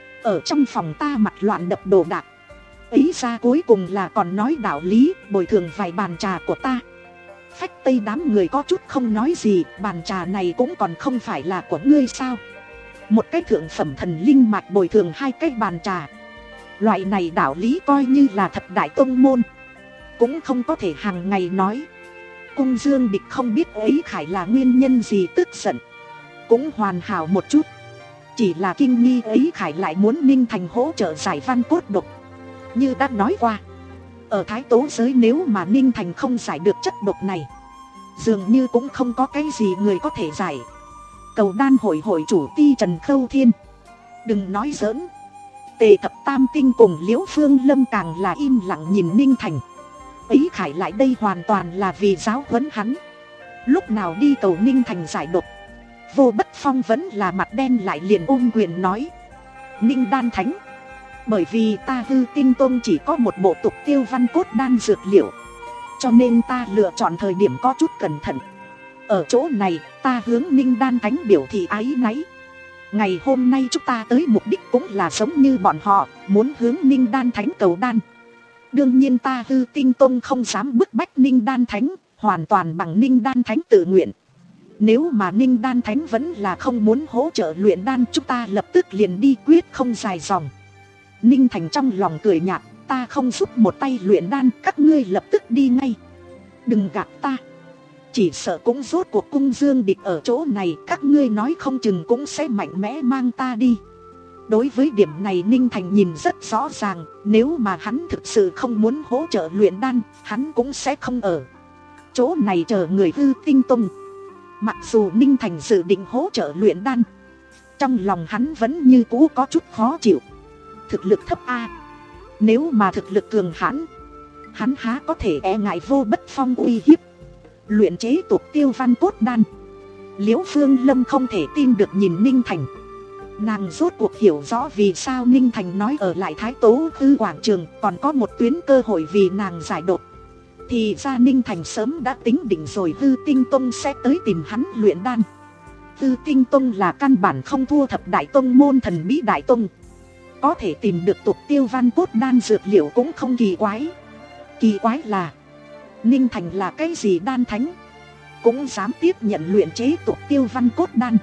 Speaker 1: ở trong phòng ta mặt loạn đập đồ đạc. Ấy ra cuối cùng là còn nói đạo lý, bồi thường vài bàn trà của ta. Phách Tây đám người có chút không nói gì. Bàn trà này cũng còn không phải là của ngươi sao? Một cái thượng phẩm thần linh mạch bồi thường hai cái bàn trà, loại này đạo lý coi như là thập đại tông môn cũng không có thể hàng ngày nói. Cung Dương Địch không biết Ấy Khải là nguyên nhân gì tức giận, cũng hoàn hảo một chút, chỉ là kinh nghi Ấy Khải lại muốn Ninh Thành hỗ trợ giải văn cốt độc. Như đã nói qua, ở Thái Tố giới nếu mà Ninh Thành không giải được chất độc này, dường như cũng không có cái gì người có thể giải. Cầu Đan hội hội chủ Ti Trần Khâu Thiên, đừng nói giỡn. Tề Thập Tam Tinh cùng Liễu Phương Lâm càng là im lặng nhìn Ninh Thành. Ấy Khải lại đây hoàn toàn là vì giáo huấn hắn. Lúc nào đi cầu Ninh Thành giải độc, Vô Bất Phong vẫn là mặt đen lại liền ôm quyền nói. Ninh Đan Thánh, bởi vì ta Hư Tinh Tông chỉ có một bộ tục tiêu văn cốt đan dược liệu, cho nên ta lựa chọn thời điểm có chút cẩn thận. Ở chỗ này ta hướng Ninh Đan Thánh biểu thị áy náy. Ngày hôm nay chúng ta tới mục đích cũng là giống như bọn họ, muốn hướng Ninh Đan Thánh cầu đan. Đương nhiên ta Hư Tinh Tông không dám bức bách Ninh Đan Thánh, hoàn toàn bằng Ninh Đan Thánh tự nguyện. Nếu mà Ninh Đan Thánh vẫn là không muốn hỗ trợ luyện đan, chúng ta lập tức liền đi, quyết không dài dòng. Ninh Thành trong lòng cười nhạt, ta không giúp một tay luyện đan, các ngươi lập tức đi ngay. Đừng gạt ta, chỉ sợ cũng rốt cuộc Cung Dương Địch ở chỗ này, các ngươi nói không chừng cũng sẽ mạnh mẽ mang ta đi. Đối với điểm này Ninh Thành nhìn rất rõ ràng, nếu mà hắn thực sự không muốn hỗ trợ luyện đan, hắn cũng sẽ không ở chỗ này chờ người Hư Tinh Tông. Mặc dù Ninh Thành dự định hỗ trợ luyện đan, trong lòng hắn vẫn như cũ có chút khó chịu. Thực lực thấp a, nếu mà thực lực cường hãn, hắn há có thể e ngại Vô Bất Phong uy hiếp luyện chế tục tiêu văn cốt đan. Liễu Phương Lâm không thể tin được nhìn Ninh Thành. Nàng rốt cuộc hiểu rõ vì sao Ninh Thành nói ở lại Thái Tố Hư quảng trường còn có một tuyến cơ hội vì nàng giải độc. Thì ra Ninh Thành sớm đã tính định rồi Hư Tinh Tông sẽ tới tìm hắn luyện đan. Hư Tinh Tông là căn bản không thua thập đại tông môn thần bí đại tông, có thể tìm được tục tiêu văn cốt đan dược liệu cũng không kỳ quái. Kỳ quái là Ninh Thành là cái gì đan thánh, cũng dám tiếp nhận luyện chế tục tiêu văn cốt đan.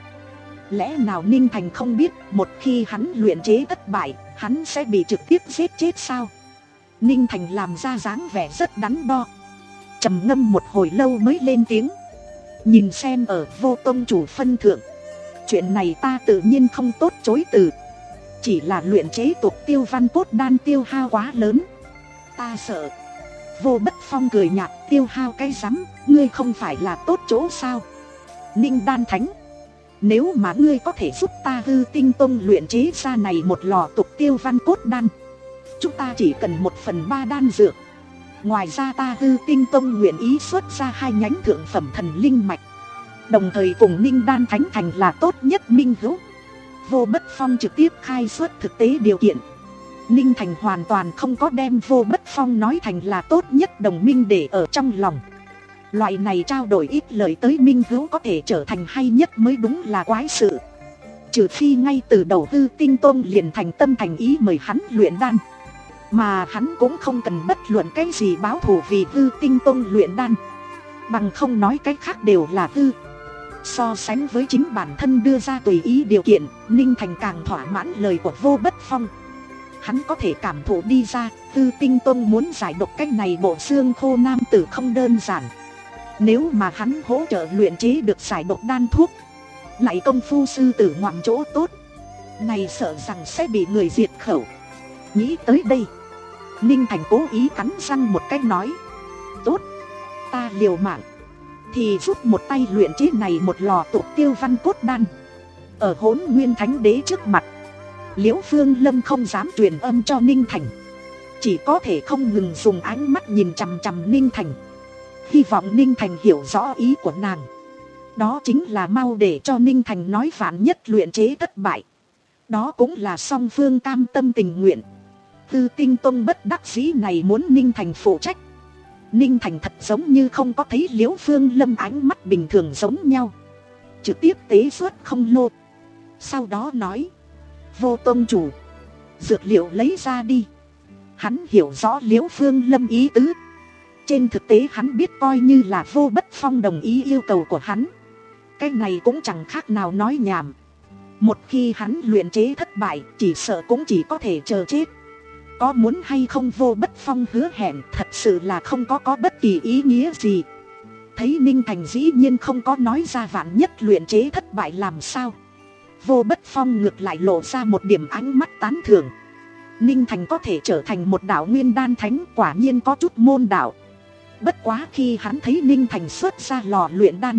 Speaker 1: Lẽ nào Ninh Thành không biết một khi hắn luyện chế thất bại, hắn sẽ bị trực tiếp giết chết sao? Ninh Thành làm ra dáng vẻ rất đắn đo, trầm ngâm một hồi lâu mới lên tiếng. Nhìn xem ở Vô tông chủ phân thượng, chuyện này ta tự nhiên không tốt chối từ. chỉ là luyện chế tục tiêu văn cốt đan tiêu hao quá lớn. Ta sợ. Vô Bất Phong cười nhạt, tiêu hao cái rắm, ngươi không phải là tốt chỗ sao? Ninh Đan Thánh, nếu mà ngươi có thể giúp ta Hư Tinh Tông luyện chế ra này một lò tục tiêu văn cốt đan, chúng ta chỉ cần một phần ba đan dược. Ngoài ra ta Hư Tinh Tông nguyện ý xuất ra hai nhánh thượng phẩm thần linh mạch, đồng thời cùng Ninh Đan Thánh thành là tốt nhất minh hữu. Vô Bất Phong trực tiếp khai xuất thực tế điều kiện. Ninh Thành hoàn toàn không có đem Vô Bất Phong nói thành là tốt nhất đồng minh để ở trong lòng. Loại này trao đổi ít lời tới minh hữu có thể trở thành hay nhất mới đúng là quái sự. Trừ phi ngay từ đầu Hư Tinh Tông liền thành tâm thành ý mời hắn luyện đan, mà hắn cũng không cần bất luận cái gì báo thù vì Hư Tinh Tông luyện đan. Bằng không nói cái khác đều là hư. So sánh với chính bản thân đưa ra tùy ý điều kiện, Ninh Thành càng thỏa mãn lời của Vô Bất Phong. Hắn có thể cảm thụ đi ra, Hư Tinh Tông muốn giải độc cách này bộ xương khô nam tử không đơn giản. Nếu mà hắn hỗ trợ luyện chế được giải độc đan thuốc, lại công phu sư tử ngoạm chỗ tốt, này sợ rằng sẽ bị người diệt khẩu. Nghĩ tới đây, Ninh Thành cố ý cắn răng một cách nói, tốt, ta liều mạng thì giúp một tay luyện chế này một lò tục tiêu văn cốt đan. Ở Hỗn Nguyên Thánh Đế trước mặt, Liễu Phương Lâm không dám truyền âm cho Ninh Thành, chỉ có thể không ngừng dùng ánh mắt nhìn chằm chằm Ninh Thành, hy vọng Ninh Thành hiểu rõ ý của nàng. Đó chính là mau để cho Ninh Thành nói vạn nhất luyện chế thất bại, đó cũng là song phương cam tâm tình nguyện. Hư Tinh Tông bất đắc dĩ này muốn Ninh Thành phụ trách. Ninh Thành thật giống như không có thấy Liễu Phương Lâm ánh mắt bình thường giống nhau, trực tiếp tế xuất không lô. Sau đó nói, Vô tông chủ, dược liệu lấy ra đi. Hắn hiểu rõ Liễu Phương Lâm ý tứ. Trên thực tế hắn biết coi như là Vô Bất Phong đồng ý yêu cầu của hắn, cái này cũng chẳng khác nào nói nhảm. Một khi hắn luyện chế thất bại, chỉ sợ cũng chỉ có thể chờ chết. Có muốn hay không Vô Bất Phong hứa hẹn thật sự là không có có bất kỳ ý nghĩa gì. Thấy Ninh Thành dĩ nhiên không có nói ra vạn nhất luyện chế thất bại làm sao, Vô Bất Phong ngược lại lộ ra một điểm ánh mắt tán thưởng. Ninh Thành có thể trở thành một đạo nguyên đan thánh quả nhiên có chút môn đạo. Bất quá khi hắn thấy Ninh Thành xuất ra lò luyện đan,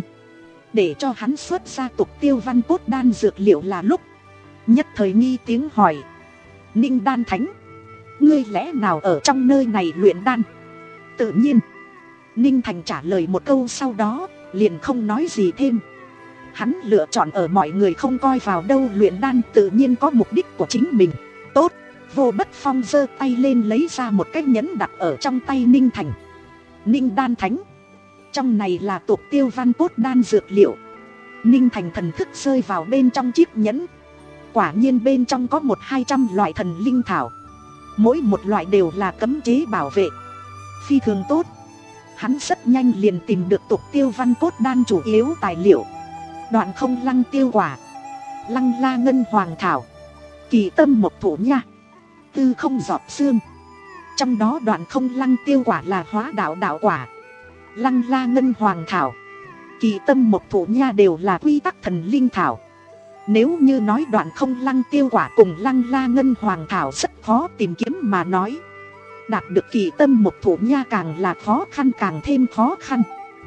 Speaker 1: để cho hắn xuất ra tục tiêu văn cốt đan dược liệu là lúc, nhất thời nghi tiếng hỏi, Ninh Đan Thánh, ngươi lẽ nào ở trong nơi này luyện đan? Tự nhiên Ninh Thành trả lời một câu, sau đó liền không nói gì thêm. Hắn lựa chọn ở mọi người không coi vào đâu luyện đan, tự nhiên có mục đích của chính mình. Tốt. Vô Bất Phong giơ tay lên lấy ra một cái nhẫn đặt ở trong tay Ninh Thành. Ninh Đan Thánh, trong này là tục tiêu văn cốt đan dược liệu. Ninh Thành thần thức rơi vào bên trong chiếc nhẫn. Quả nhiên bên trong có một hai trăm loại thần linh thảo, mỗi một loại đều là cấm chế bảo vệ, phi thường tốt. Hắn rất nhanh liền tìm được tục tiêu văn cốt đan chủ yếu tài liệu: Đoạn Không Lăng tiêu quả, Lăng La ngân hoàng thảo, Kỳ Tâm mộc thổ nha, Tư Không giọt xương. Trong đó Đoạn Không Lăng tiêu quả là hóa đạo đạo quả, Lăng La ngân hoàng thảo, Kỳ Tâm mộc thổ nha đều là quy tắc thần linh thảo. Nếu như nói Đoạn Không Lăng tiêu quả cùng Lăng La ngân hoàng thảo rất khó tìm kiếm mà nói, đạt được Kỳ Tâm mộc thổ nha càng là khó khăn càng thêm khó khăn.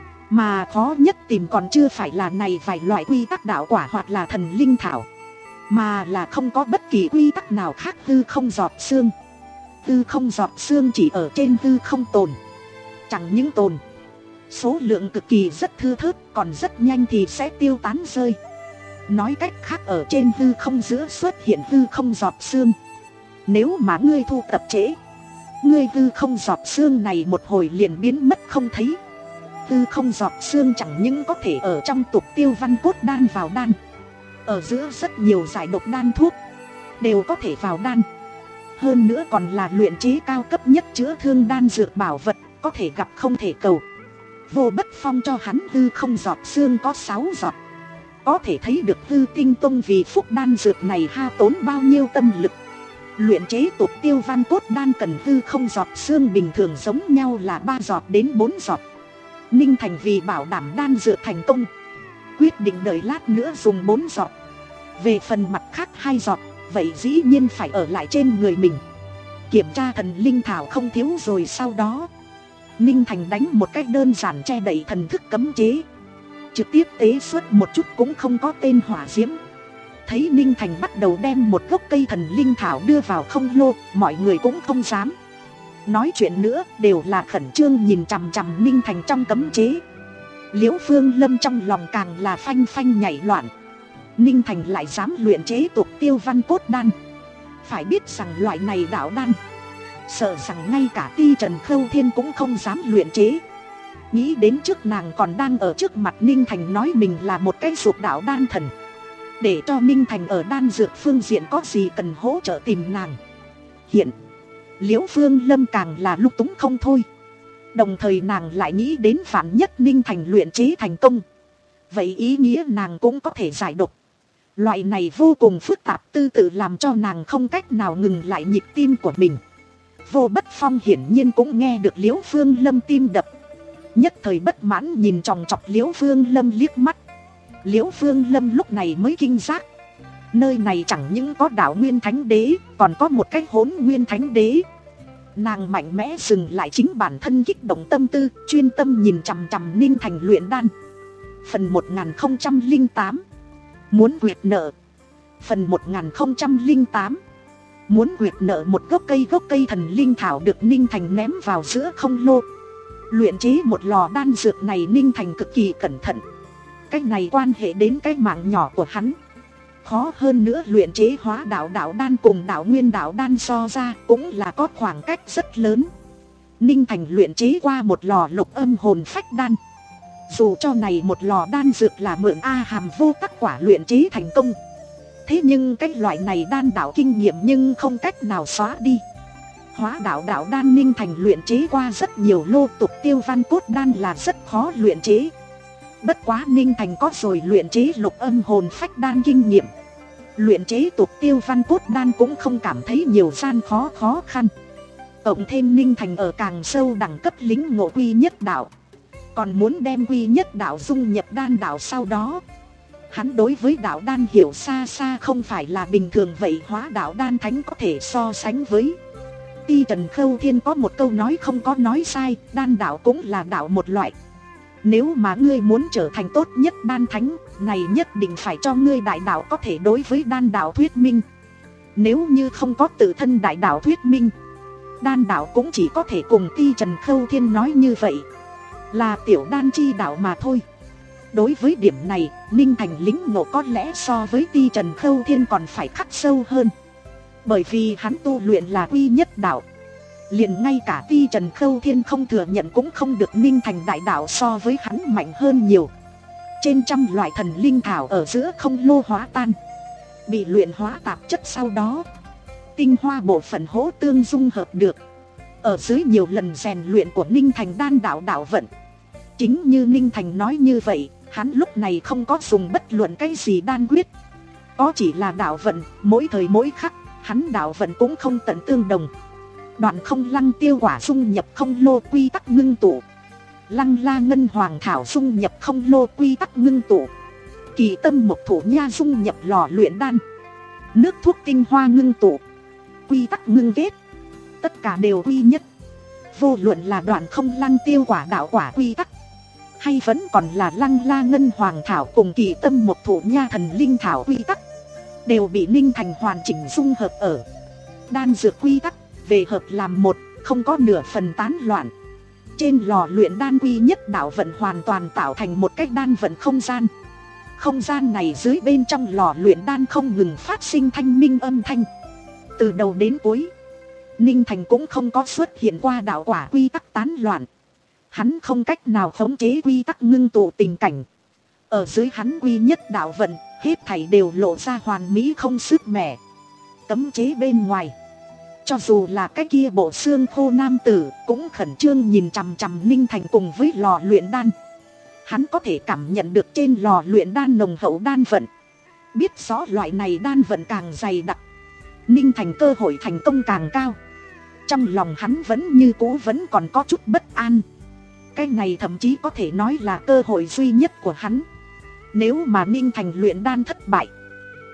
Speaker 1: Mà khó nhất tìm còn chưa phải là này vài loại quy tắc đạo quả hoặc là thần linh thảo, mà là không có bất kỳ quy tắc nào khác. Tư Không giọt xương. Tư Không giọt xương chỉ ở trên tư không tồn, chẳng những tồn, số lượng cực kỳ rất thưa thớt, còn rất nhanh thì sẽ tiêu tán rơi. Nói cách khác, ở trên hư không giữa xuất hiện hư không giọt xương. Nếu mà ngươi thu tập trễ, ngươi hư không giọt xương này một hồi liền biến mất không thấy. Hư không giọt xương chẳng những có thể ở trong tục tiêu văn cốt đan vào đan, ở giữa rất nhiều giải độc đan thuốc đều có thể vào đan. Hơn nữa còn là luyện chế cao cấp nhất chữa thương đan dược bảo vật, có thể gặp không thể cầu. Vô Bất Phong cho hắn hư không giọt xương có sáu giọt, có thể thấy được Hư Tinh Tông vì phúc đan dược này hao tốn bao nhiêu tâm lực. Luyện chế tục tiêu văn cốt đan cần hư không giọt xương bình thường giống nhau là ba giọt đến bốn giọt. Ninh Thành vì bảo đảm đan dược thành công, quyết định đợi lát nữa dùng bốn giọt. Về phần mặt khác hai giọt, vậy dĩ nhiên phải ở lại trên người mình. Kiểm tra thần linh thảo không thiếu rồi, sau đó Ninh Thành đánh một cách đơn giản che đậy thần thức cấm chế, trực tiếp tế xuất một chút cũng không có tên hỏa diễm. Thấy Ninh Thành bắt đầu đem một gốc cây thần linh thảo đưa vào không lô, mọi người cũng không dám nói chuyện nữa, đều là khẩn trương nhìn chằm chằm Ninh Thành trong cấm chế. Liễu Phương Lâm trong lòng càng là phanh phanh nhảy loạn. Ninh Thành lại dám luyện chế tục tiêu văn cốt đan. Phải biết rằng loại này đạo đan, sợ rằng ngay cả Ti Trần Khâu Thiên cũng không dám luyện chế. Nghĩ đến trước nàng còn đang ở trước mặt Ninh Thành nói mình là một cái ruột đạo đan thần, để cho Ninh Thành ở đan dược phương diện có gì cần hỗ trợ tìm nàng. Hiện Liễu Phương Lâm càng là lung túng không thôi. Đồng thời nàng lại nghĩ đến vạn nhất Ninh Thành luyện chế thành công, vậy ý nghĩa nàng cũng có thể giải độc. Loại này vô cùng phức tạp tư tự làm cho nàng không cách nào ngừng lại nhịp tim của mình. Vô Bất Phong hiển nhiên cũng nghe được Liễu Phương Lâm tim đập, nhất thời bất mãn nhìn chòng chọc Liễu Phương Lâm liếc mắt. Liễu Phương Lâm lúc này mới kinh giác, nơi này chẳng những có đạo Nguyên Thánh Đế, còn có một cái Hỗn Nguyên Thánh Đế. Nàng mạnh mẽ dừng lại chính bản thân kích động tâm tư, chuyên tâm nhìn chằm chằm Ninh Thành luyện đan. Phần một nghìn không trăm lẻ tám Muốn quyệt nợ. Phần một nghìn không trăm lẻ tám Muốn quyệt nợ. Một gốc cây gốc cây thần linh thảo được Ninh Thành ném vào giữa không lô. Luyện chế một lò đan dược này Ninh Thành cực kỳ cẩn thận. Cái này quan hệ đến cái mạng nhỏ của hắn. Khó hơn nữa, luyện chế hóa đạo đạo đan cùng đạo nguyên đạo đan so ra cũng là có khoảng cách rất lớn. Ninh Thành luyện chế qua một lò lục âm hồn phách đan. Dù cho này một lò đan dược là mượn A Hàm vô tắc quả luyện chế thành công, thế nhưng cái loại này đan đạo kinh nghiệm nhưng không cách nào xóa đi. Hóa đạo đạo đan Ninh Thành luyện chế qua rất nhiều lô, tục tiêu văn cốt đan là rất khó luyện chế. Bất quá Ninh Thành có rồi luyện chế lục âm hồn phách đan kinh nghiệm, luyện chế tục tiêu văn cốt đan cũng không cảm thấy nhiều gian khó khó khăn. Cộng thêm Ninh Thành ở càng sâu đẳng cấp lĩnh ngộ quy nhất đạo, còn muốn đem quy nhất đạo dung nhập đan đạo, sau đó hắn đối với đạo đan hiểu xa xa không phải là bình thường vậy hóa đạo đan thánh có thể so sánh với. Ti Trần Khâu Thiên có một câu nói không có nói sai, đan đạo cũng là đạo một loại. Nếu mà ngươi muốn trở thành tốt nhất đan thánh, này nhất định phải cho ngươi đại đạo có thể đối với đan đạo thuyết minh. Nếu như không có tự thân đại đạo thuyết minh, đan đạo cũng chỉ có thể cùng Ti Trần Khâu Thiên nói như vậy, là tiểu đan chi đạo mà thôi. Đối với điểm này, Ninh Thành lĩnh ngộ có lẽ so với Ti Trần Khâu Thiên còn phải khắc sâu hơn. Bởi vì hắn tu luyện là quy nhất đạo, liền ngay cả Ti Trần Khâu Thiên không thừa nhận cũng không được Ninh Thành đại đạo so với hắn mạnh hơn nhiều. Trên trăm loại thần linh thảo ở giữa không lô hóa tan, bị luyện hóa tạp chất, sau đó tinh hoa bộ phận hỗ tương dung hợp được. Ở dưới nhiều lần rèn luyện của Ninh Thành đan đạo đạo vận, chính như Ninh Thành nói như vậy, hắn lúc này không có dùng bất luận cái gì đan quyết, có chỉ là đạo vận. Mỗi thời mỗi khắc hắn đạo vận cũng không tận tương đồng. Đoạn không lăng tiêu quả dung nhập không lô quy tắc ngưng tụ, lăng la ngân hoàng thảo dung nhập không lô quy tắc ngưng tụ, kỳ tâm mộc thủ nha dung nhập lò luyện đan, nước thuốc tinh hoa ngưng tụ, quy tắc ngưng kết, tất cả đều quy nhất. Vô luận là đoạn không lăng tiêu quả đạo quả quy tắc, hay vẫn còn là lăng la ngân hoàng thảo cùng kỳ tâm mộc thủ nha thần linh thảo quy tắc, đều bị Ninh Thành hoàn chỉnh dung hợp ở đan dược quy tắc, về hợp làm một, không có nửa phần tán loạn. Trên lò luyện đan quy nhất đạo vận hoàn toàn tạo thành một cách đan vận không gian. Không gian này dưới bên trong lò luyện đan không ngừng phát sinh thanh minh âm thanh. Từ đầu đến cuối, Ninh Thành cũng không có xuất hiện qua đạo quả quy tắc tán loạn. Hắn không cách nào khống chế quy tắc ngưng tụ tình cảnh. Ở dưới hắn quy nhất đạo vận, hết thảy đều lộ ra hoàn mỹ không sức mẻ. Cấm chế bên ngoài, cho dù là cái kia bộ xương khô nam tử cũng khẩn trương nhìn chằm chằm Ninh Thành cùng với lò luyện đan. Hắn có thể cảm nhận được trên lò luyện đan nồng hậu đan vận, biết rõ loại này đan vận càng dày đặc, Ninh Thành cơ hội thành công càng cao. Trong lòng hắn vẫn như cũ vẫn còn có chút bất an. Cái này thậm chí có thể nói là cơ hội duy nhất của hắn. Nếu mà Ninh Thành luyện đan thất bại,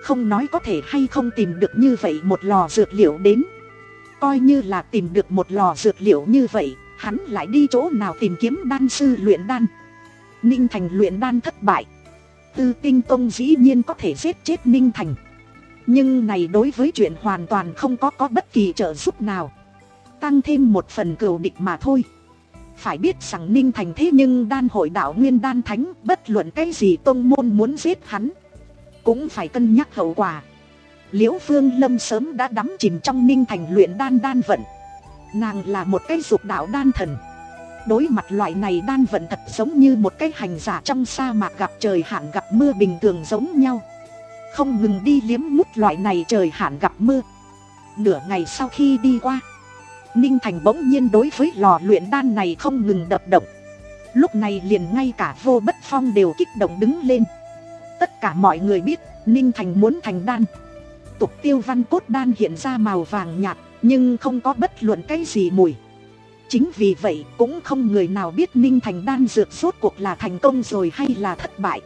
Speaker 1: Không nói có thể hay không tìm được như vậy một lò dược liệu đến. Coi như là tìm được một lò dược liệu như vậy, hắn lại đi chỗ nào tìm kiếm đan sư luyện đan. Ninh Thành luyện đan thất bại. Tư Tinh Tông dĩ nhiên có thể giết chết Ninh Thành, nhưng này đối với chuyện hoàn toàn không có có bất kỳ trợ giúp nào, tăng thêm một phần cừu địch mà thôi. Phải biết rằng Ninh Thành thế nhưng đan hội đạo nguyên đan thánh, bất luận cái gì tông môn muốn giết hắn cũng phải cân nhắc hậu quả. Liễu Phương Lâm sớm đã đắm chìm trong Ninh Thành luyện đan đan vận. Nàng là một cái dục đạo đan thần, đối mặt loại này đan vận thật giống như một cái hành giả trong sa mạc gặp trời hạn gặp mưa bình thường giống nhau, không ngừng đi liếm mút loại này trời hạn gặp mưa. Nửa ngày sau khi đi qua, Ninh Thành bỗng nhiên đối với lò luyện đan này không ngừng đập động. Lúc này liền ngay cả Vô Bất Phong đều kích động đứng lên. Tất cả mọi người biết Ninh Thành muốn thành đan. Tục tiêu văn cốt đan hiện ra màu vàng nhạt, nhưng không có bất luận cái gì mùi. Chính vì vậy cũng không người nào biết Ninh Thành đan dược rốt cuộc là thành công rồi hay là thất bại.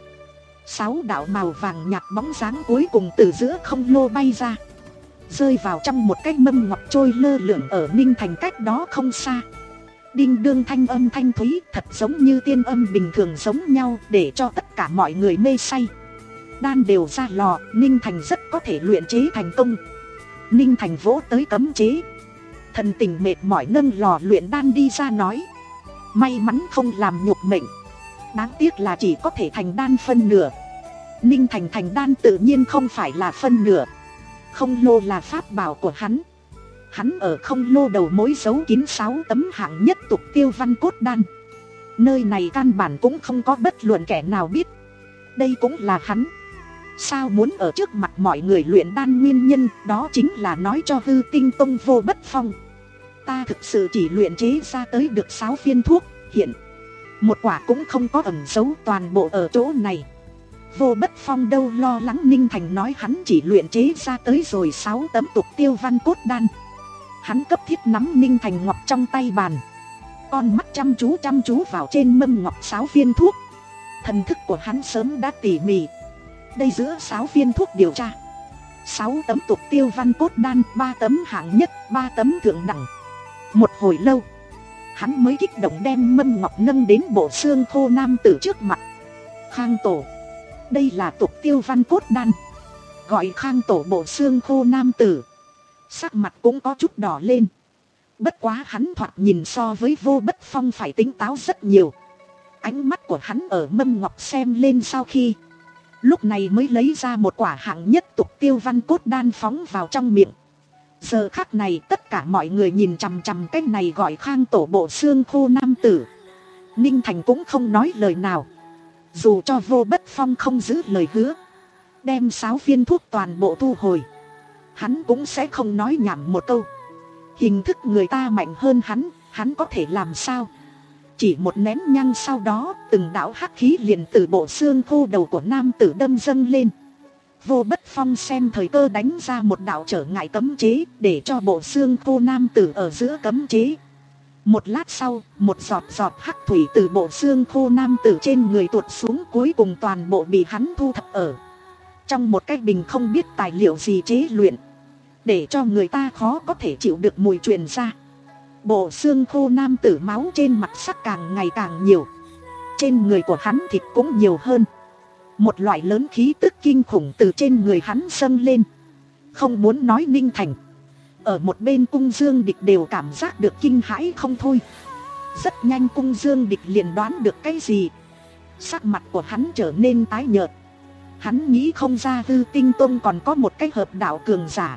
Speaker 1: Sáu đạo màu vàng nhạt bóng dáng cuối cùng từ giữa không lô bay ra, rơi vào trong một cái mâm ngọc trôi lơ lửng ở Ninh Thành cách đó không xa. Đinh đương thanh âm thanh thúy, thật giống như tiên âm bình thường giống nhau, để cho tất cả mọi người mê say. Đan đều ra lò, Ninh Thành rất có thể luyện chế thành công. Ninh Thành vỗ tới cấm chế, thần tình mệt mỏi nâng lò luyện đan đi ra nói: may mắn không làm nhục mệnh, đáng tiếc là chỉ có thể thành đan phân nửa. Ninh Thành thành đan tự nhiên không phải là phân nửa. Không lô là pháp bảo của hắn. Hắn ở không lô đầu mối giấu kín sáu tấm hạng nhất tục tiêu văn cốt đan. Nơi này căn bản cũng không có bất luận kẻ nào biết đây cũng là hắn. Sao muốn ở trước mặt mọi người luyện đan, nguyên nhân đó chính là nói cho Hư Tinh Tông Vô Bất Phong: ta thực sự chỉ luyện chế ra tới được sáu viên thuốc, hiện một quả cũng không có ẩn giấu, toàn bộ ở chỗ này. Vô Bất Phong đâu lo lắng Ninh Thành nói hắn chỉ luyện chế ra tới rồi sáu tấm tục tiêu văn cốt đan. Hắn cấp thiết nắm Ninh Thành ngọc trong tay bàn, con mắt chăm chú chăm chú vào trên mâm ngọc sáu viên thuốc. Thần thức của hắn sớm đã tỉ mỉ. Đây giữa sáu viên thuốc điều tra: sáu tấm tục tiêu văn cốt đan, ba tấm hạng nhất, ba tấm thượng đẳng. Một hồi lâu, hắn mới kích động đem mâm ngọc nâng đến bộ xương khô nam tử trước mặt. Khang tổ, đây là tục tiêu văn cốt đan. Gọi Khang tổ bộ xương khô nam tử, sắc mặt cũng có chút đỏ lên. Bất quá hắn thoạt nhìn so với Vô Bất Phong phải tỉnh táo rất nhiều. Ánh mắt của hắn ở mâm ngọc xem lên sau khi, lúc này mới lấy ra một quả hạng nhất tục tiêu văn cốt đan phóng vào trong miệng. Giờ khắc này tất cả mọi người nhìn chằm chằm cái này gọi Khang tổ bộ xương khô nam tử. Ninh Thành cũng không nói lời nào. Dù cho Vô Bất Phong không giữ lời hứa, đem sáu viên thuốc toàn bộ thu hồi, hắn cũng sẽ không nói nhảm một câu. Hình thức người ta mạnh hơn hắn, hắn có thể làm sao? Chỉ một nén nhang sau đó, từng đạo hắc khí liền từ bộ xương khô đầu của nam tử đâm dâng lên. Vô Bất Phong xem thời cơ đánh ra một đạo trở ngại cấm chế, để cho bộ xương khô nam tử ở giữa cấm chế. Một lát sau, một giọt giọt hắc thủy từ bộ xương khô nam tử trên người tuột xuống, cuối cùng toàn bộ bị hắn thu thập ở trong một cái bình không biết tài liệu gì chế luyện, để cho người ta khó có thể chịu được mùi truyền ra. Bộ xương khô nam tử máu trên mặt sắc càng ngày càng nhiều, trên người của hắn thịt cũng nhiều hơn. Một loại lớn khí tức kinh khủng từ trên người hắn dâng lên. Không muốn nói Ninh Thành, ở một bên Cung Dương Địch đều cảm giác được kinh hãi không thôi. Rất nhanh Cung Dương Địch liền đoán được cái gì. Sắc mặt của hắn trở nên tái nhợt. Hắn nghĩ không ra Hư Tinh Tông còn có một cái hợp đạo cường giả,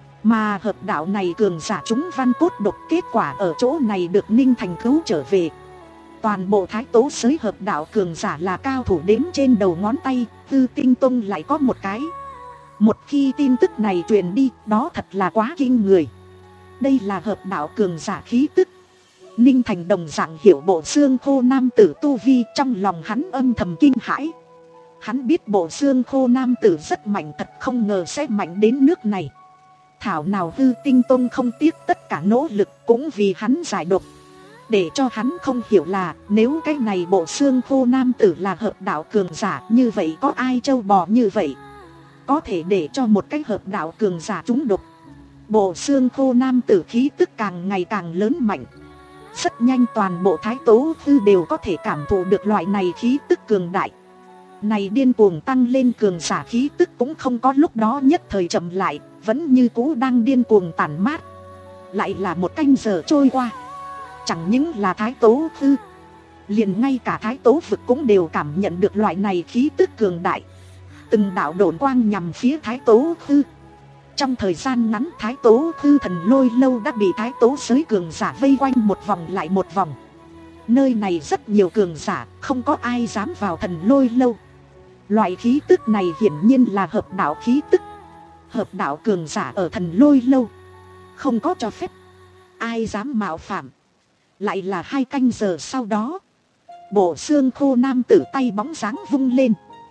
Speaker 1: mà hợp đạo này cường giả chúng văn cốt độc, kết quả ở chỗ này được Ninh Thành cứu trở về. Toàn bộ Thái Tố giới hợp đạo cường giả là cao thủ đếm trên đầu ngón tay, Hư Tinh Tông lại có một cái. Một khi tin tức này truyền đi, đó thật là quá kinh người. Đây là hợp đạo cường giả khí tức. Ninh Thành đồng dạng hiểu bộ xương khô nam tử tu vi, trong lòng hắn âm thầm kinh hãi. Hắn biết bộ xương khô nam tử rất mạnh, thật không ngờ sẽ mạnh đến nước này. Thảo nào Hư Tinh Tông không tiếc tất cả nỗ lực cũng vì hắn giải độc. Để cho hắn không hiểu là nếu cái này bộ xương khô nam tử là hợp đạo cường giả, như vậy có ai trâu bò như vậy. có thể để cho một cái hợp đạo cường giả trúng độc. Bộ xương khô nam tử khí tức càng ngày càng lớn mạnh. Rất nhanh toàn bộ Thái Tố Tư đều có thể cảm thụ được loại này khí tức cường đại. Này điên cuồng tăng lên cường giả khí tức cũng không có lúc đó nhất thời chậm lại, vẫn như cũ đang điên cuồng tản mát. Lại là một canh giờ trôi qua. Chẳng những là Thái Tố Tư, liền ngay cả Thái Tố vực cũng đều cảm nhận được loại này khí tức cường đại. Từng đạo độn quang nhằm phía Thái Tố Tư. Trong thời gian ngắn Thái Tố Tư thần lôi lâu đã bị Thái Tố giới cường giả vây quanh một vòng lại một vòng. Nơi này rất nhiều cường giả, không có ai dám vào thần lôi lâu. Loại khí tức này hiển nhiên là hợp đạo khí tức. Hợp đạo cường giả ở thần lôi lâu không có cho phép ai dám mạo phạm. Lại là hai canh giờ sau đó, bộ xương khô nam tử tay bóng dáng vung lên.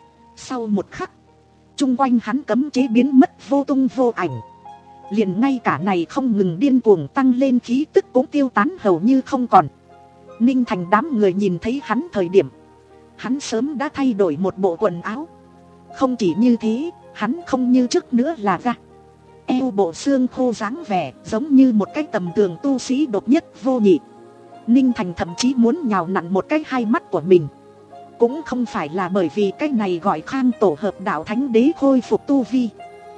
Speaker 1: Sau một khắc, chung quanh hắn cấm chế biến mất vô tung vô ảnh. Liền ngay cả này không ngừng điên cuồng tăng lên khí tức cũng tiêu tán hầu như không còn. Ninh Thành đám người nhìn thấy hắn thời điểm, hắn sớm đã thay đổi một bộ quần áo. Không chỉ như thế, hắn không như trước nữa là ra eo bộ xương khô dáng vẻ, giống như một cái tầm thường tu sĩ độc nhất vô nhị. Ninh Thành thậm chí muốn nhào nặn một cái hai mắt của mình. Cũng không phải là bởi vì cái này gọi Khang tổ hợp đạo thánh đế khôi phục tu vi,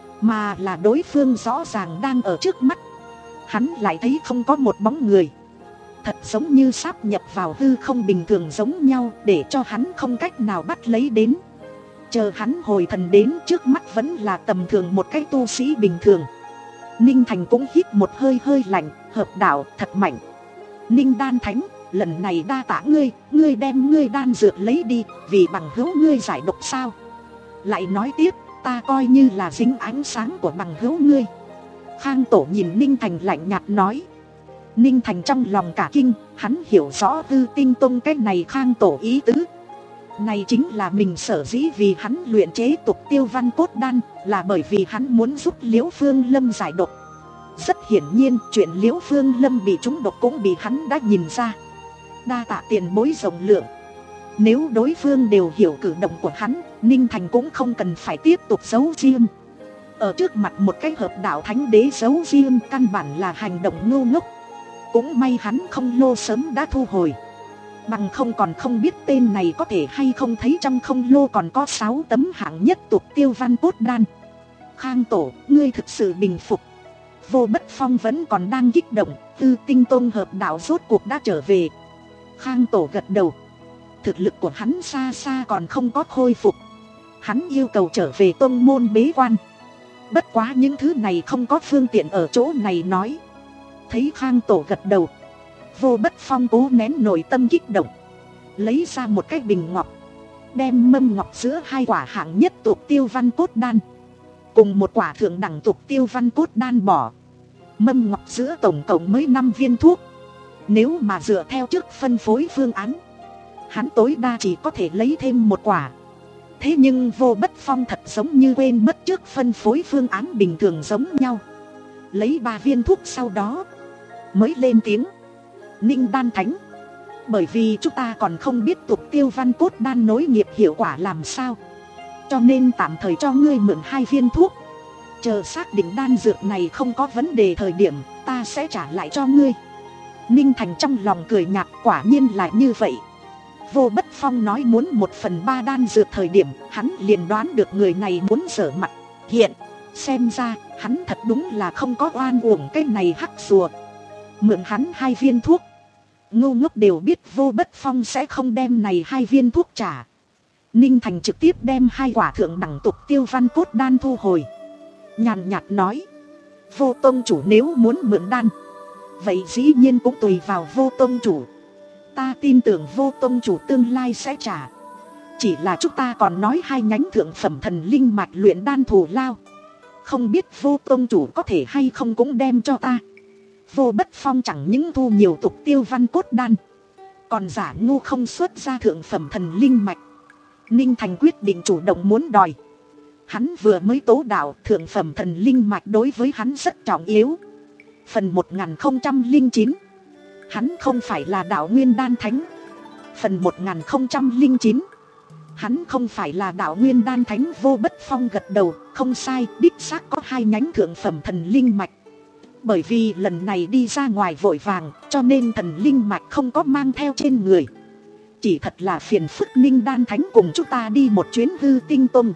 Speaker 1: mà là đối phương rõ ràng đang ở trước mắt. Hắn lại thấy không có một bóng người, thật giống như sáp nhập vào hư không bình thường giống nhau, để cho hắn không cách nào bắt lấy đến. Chờ hắn hồi thần đến, trước mắt vẫn là tầm thường một cái tu sĩ bình thường. Ninh Thành cũng hít một hơi hơi lạnh, hợp đạo thật mạnh. Ninh Đan Thánh, lần này đa tạ ngươi, ngươi đem ngươi đan dược lấy đi, vì bằng hữu ngươi giải độc sao? Lại nói tiếp, ta coi như là dính ánh sáng của bằng hữu ngươi. Khang tổ nhìn Ninh Thành lạnh nhạt nói. Ninh Thành trong lòng cả kinh, hắn hiểu rõ Tư Tinh Tông cái này Khang tổ ý tứ. Này chính là mình sở dĩ vì hắn luyện chế tục tiêu văn cốt đan, là bởi vì hắn muốn giúp Liễu Phương Lâm giải độc. Rất hiển nhiên chuyện Liễu Phương Lâm bị trúng độc cũng bị hắn đã nhìn ra. Đa tạ tiền bối rộng lượng. Nếu đối phương đều hiểu cử động của hắn, Ninh Thành cũng không cần phải tiếp tục giấu riêng. Ở trước mặt một cái hợp đạo thánh đế giấu riêng căn bản là hành động ngu ngốc. Cũng may hắn không lô sớm đã thu hồi, bằng không còn không biết tên này có thể hay không thấy trong không lô còn có sáu tấm hạng nhất tục tiêu văn cốt đan. Khang tổ, ngươi thực sự bình phục. Vô Bất Phong vẫn còn đang kích động, Tư Tinh Tông hợp đạo rốt cuộc đã trở về. Khang tổ gật đầu. Thực lực của hắn xa xa còn không có khôi phục. Hắn yêu cầu trở về tông môn bế quan. Bất quá những thứ này không có phương tiện ở chỗ này nói. Thấy Khang tổ gật đầu, Vô Bất Phong cố nén nội tâm kích động, lấy ra một cái bình ngọc, đem mâm ngọc giữa hai quả hạng nhất tục tiêu văn cốt đan cùng một quả thượng đẳng tục tiêu văn cốt đan bỏ. Mâm ngọc giữa tổng cộng mới năm viên thuốc. Nếu mà dựa theo trước phân phối phương án, hắn tối đa chỉ có thể lấy thêm một quả. Thế nhưng Vô Bất Phong thật giống như quên mất trước phân phối phương án bình thường giống nhau. Lấy ba viên thuốc sau đó mới lên tiếng. Ninh Đan Thánh, bởi vì chúng ta còn không biết tục tiêu văn cốt đan nối nghiệp hiệu quả làm sao, cho nên tạm thời cho ngươi mượn hai viên thuốc. Chờ xác định đan dược này không có vấn đề thời điểm, ta sẽ trả lại cho ngươi. Ninh Thành trong lòng cười nhạt, quả nhiên là như vậy. Vô Bất Phong nói muốn một phần ba đan dược thời điểm, hắn liền đoán được người này muốn giở mặt. Hiện xem ra hắn thật đúng là không có oan uổng cái này hắc rùa. Mượn hắn hai viên thuốc, ngu ngốc đều biết Vô Bất Phong sẽ không đem này hai viên thuốc trả. Ninh Thành trực tiếp đem hai quả thượng đẳng tục tiêu văn cốt đan thu hồi, nhàn nhạt nói. Vô tông chủ nếu muốn mượn đan, vậy dĩ nhiên cũng tùy vào Vô tông chủ. Ta tin tưởng Vô tông chủ tương lai sẽ trả. Chỉ là chúng ta còn nói hai nhánh thượng phẩm thần linh mạch luyện đan thù lao, không biết Vô tông chủ có thể hay không cũng đem cho ta. Vô Bất Phong chẳng những thu nhiều tục tiêu văn cốt đan, còn giả ngu không xuất ra thượng phẩm thần linh mạch. Ninh Thành quyết định chủ động muốn đòi. Hắn vừa mới tố đạo, thượng phẩm thần linh mạch đối với hắn rất trọng yếu. Phần một nghìn không trăm lẻ chín, hắn không phải là đạo nguyên đan thánh. Phần một nghìn không trăm lẻ chín, hắn không phải là đạo nguyên đan thánh. Vô Bất Phong gật đầu, không sai, đích xác có hai nhánh thượng phẩm thần linh mạch. Bởi vì lần này đi ra ngoài vội vàng, cho nên thần linh mạch không có mang theo trên người. Chỉ thật là phiền phức Ninh Đan Thánh cùng chúng ta đi một chuyến Hư Tinh Tông.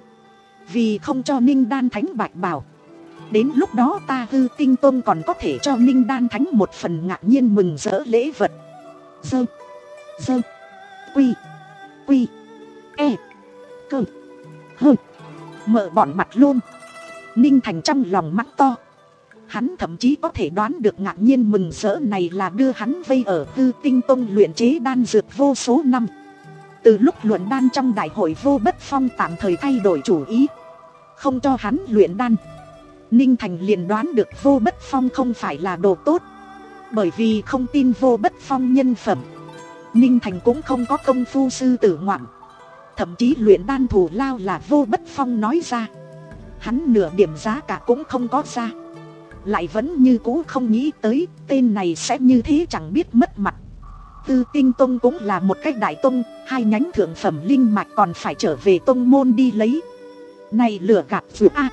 Speaker 1: Vì không cho Ninh Đan Thánh bạch bào, đến lúc đó ta Hư Tinh Tông còn có thể cho Ninh Đan Thánh một phần ngạc nhiên mừng rỡ lễ vật. Dơ, dơ, quy, quy, e, cơ, hơ, mở bọn mặt luôn. Ninh Thành trong lòng mắt to. Hắn thậm chí có thể đoán được ngạc nhiên mừng rỡ này là đưa hắn vây ở Hư Tinh Tông luyện chế đan dược vô số năm. Từ lúc luận đan trong đại hội Vô Bất Phong tạm thời thay đổi chủ ý, không cho hắn luyện đan, Ninh Thành liền đoán được Vô Bất Phong không phải là đồ tốt. Bởi vì không tin Vô Bất Phong nhân phẩm, Ninh Thành cũng không có công phu sư tử ngoạm. Thậm chí luyện đan thù lao là Vô Bất Phong nói ra, hắn nửa điểm giá cả cũng không có ra. Lại vẫn như cũ không nghĩ tới tên này sẽ như thế chẳng biết mất mặt. Tư Tinh Tông cũng là một cách đại tông, hai nhánh thượng phẩm linh mạch còn phải trở về tông môn đi lấy. Này lừa gạt dù a.